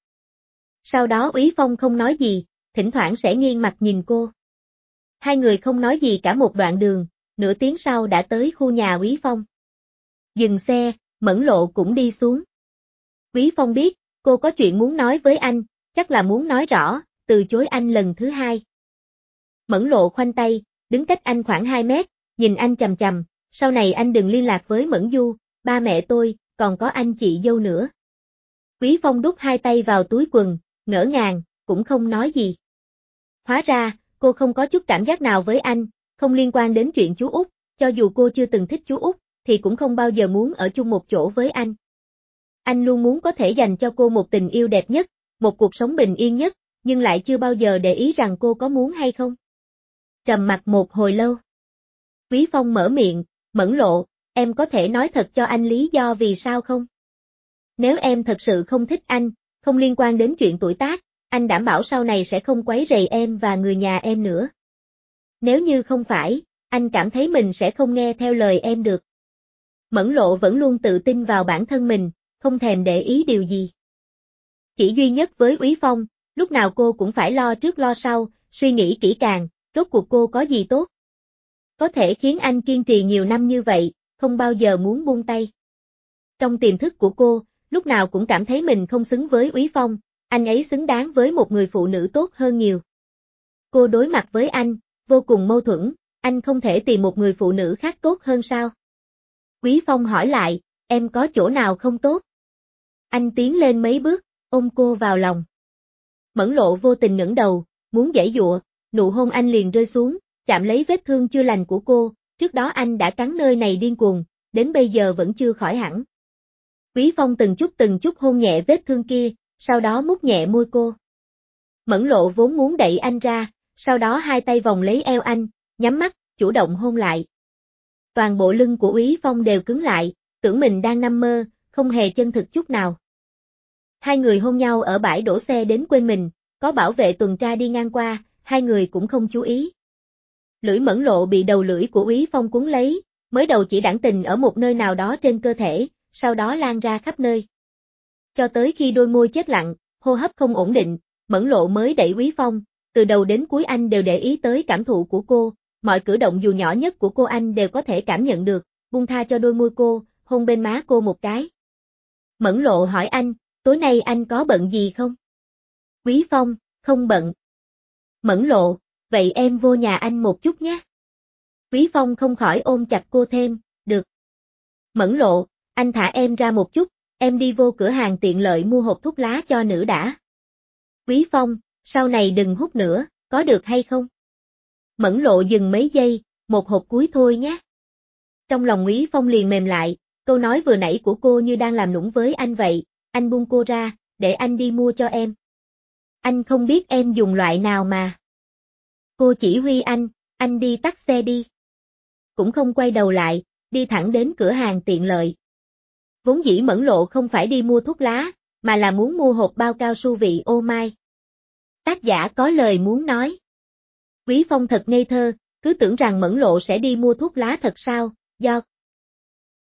Sau đó Quý Phong không nói gì, thỉnh thoảng sẽ nghiêng mặt nhìn cô. Hai người không nói gì cả một đoạn đường, nửa tiếng sau đã tới khu nhà Quý Phong. Dừng xe, Mẫn Lộ cũng đi xuống. Quý Phong biết, cô có chuyện muốn nói với anh, chắc là muốn nói rõ, từ chối anh lần thứ hai. Mẫn Lộ khoanh tay, đứng cách anh khoảng hai mét, nhìn anh chằm chằm, sau này anh đừng liên lạc với Mẫn Du, ba mẹ tôi, còn có anh chị dâu nữa. Quý Phong đút hai tay vào túi quần, ngỡ ngàng, cũng không nói gì. Hóa ra, cô không có chút cảm giác nào với anh, không liên quan đến chuyện chú Út, cho dù cô chưa từng thích chú Út, thì cũng không bao giờ muốn ở chung một chỗ với anh. Anh luôn muốn có thể dành cho cô một tình yêu đẹp nhất, một cuộc sống bình yên nhất, nhưng lại chưa bao giờ để ý rằng cô có muốn hay không. Trầm mặc một hồi lâu. Quý Phong mở miệng, Mẫn Lộ, em có thể nói thật cho anh lý do vì sao không? Nếu em thật sự không thích anh, không liên quan đến chuyện tuổi tác, anh đảm bảo sau này sẽ không quấy rầy em và người nhà em nữa. Nếu như không phải, anh cảm thấy mình sẽ không nghe theo lời em được. Mẫn Lộ vẫn luôn tự tin vào bản thân mình, không thèm để ý điều gì. Chỉ duy nhất với Quý Phong, lúc nào cô cũng phải lo trước lo sau, suy nghĩ kỹ càng, rốt cuộc cô có gì tốt. Có thể khiến anh kiên trì nhiều năm như vậy, không bao giờ muốn buông tay. Trong tiềm thức của cô, lúc nào cũng cảm thấy mình không xứng với Quý Phong, anh ấy xứng đáng với một người phụ nữ tốt hơn nhiều. Cô đối mặt với anh, vô cùng mâu thuẫn, anh không thể tìm một người phụ nữ khác tốt hơn sao? Quý Phong hỏi lại, em có chỗ nào không tốt? Anh tiến lên mấy bước, ôm cô vào lòng. Mẫn Lộ vô tình ngẩng đầu, muốn giãy giụa, nụ hôn anh liền rơi xuống, chạm lấy vết thương chưa lành của cô, trước đó anh đã cắn nơi này điên cuồng, đến bây giờ vẫn chưa khỏi hẳn. Quý Phong từng chút từng chút hôn nhẹ vết thương kia, sau đó mút nhẹ môi cô. Mẫn Lộ vốn muốn đẩy anh ra, sau đó hai tay vòng lấy eo anh, nhắm mắt, chủ động hôn lại. Toàn bộ lưng của Quý Phong đều cứng lại, tưởng mình đang nằm mơ, không hề chân thực chút nào. Hai người hôn nhau ở bãi đổ xe đến quên mình, có bảo vệ tuần tra đi ngang qua, hai người cũng không chú ý. Lưỡi Mẫn Lộ bị đầu lưỡi của Quý Phong cuốn lấy, mới đầu chỉ đãng tình ở một nơi nào đó trên cơ thể, sau đó lan ra khắp nơi. Cho tới khi đôi môi chết lặng, hô hấp không ổn định, Mẫn Lộ mới đẩy Quý Phong, từ đầu đến cuối anh đều để ý tới cảm thụ của cô, mọi cử động dù nhỏ nhất của cô anh đều có thể cảm nhận được, buông tha cho đôi môi cô, hôn bên má cô một cái. Mẫn Lộ hỏi anh, tối nay anh có bận gì không? Quý Phong, không bận. Mẫn Lộ, vậy em vô nhà anh một chút nhé. Quý Phong không khỏi ôm chặt cô thêm, được. Mẫn Lộ, anh thả em ra một chút, em đi vô cửa hàng tiện lợi mua hộp thuốc lá cho nữ đã. Quý Phong, sau này đừng hút nữa, có được hay không? Mẫn Lộ dừng mấy giây, một hộp cuối thôi nhé. Trong lòng Quý Phong liền mềm lại, câu nói vừa nãy của cô như đang làm nũng với anh vậy, anh buông cô ra, để anh đi mua cho em. Anh không biết em dùng loại nào mà. Cô chỉ huy anh, anh đi tắt xe đi. Cũng không quay đầu lại, đi thẳng đến cửa hàng tiện lợi. Vốn dĩ Mẫn Lộ không phải đi mua thuốc lá, mà là muốn mua hộp bao cao su vị ô mai. Tác giả có lời muốn nói. Quý Phong thật ngây thơ, cứ tưởng rằng Mẫn Lộ sẽ đi mua thuốc lá thật sao, do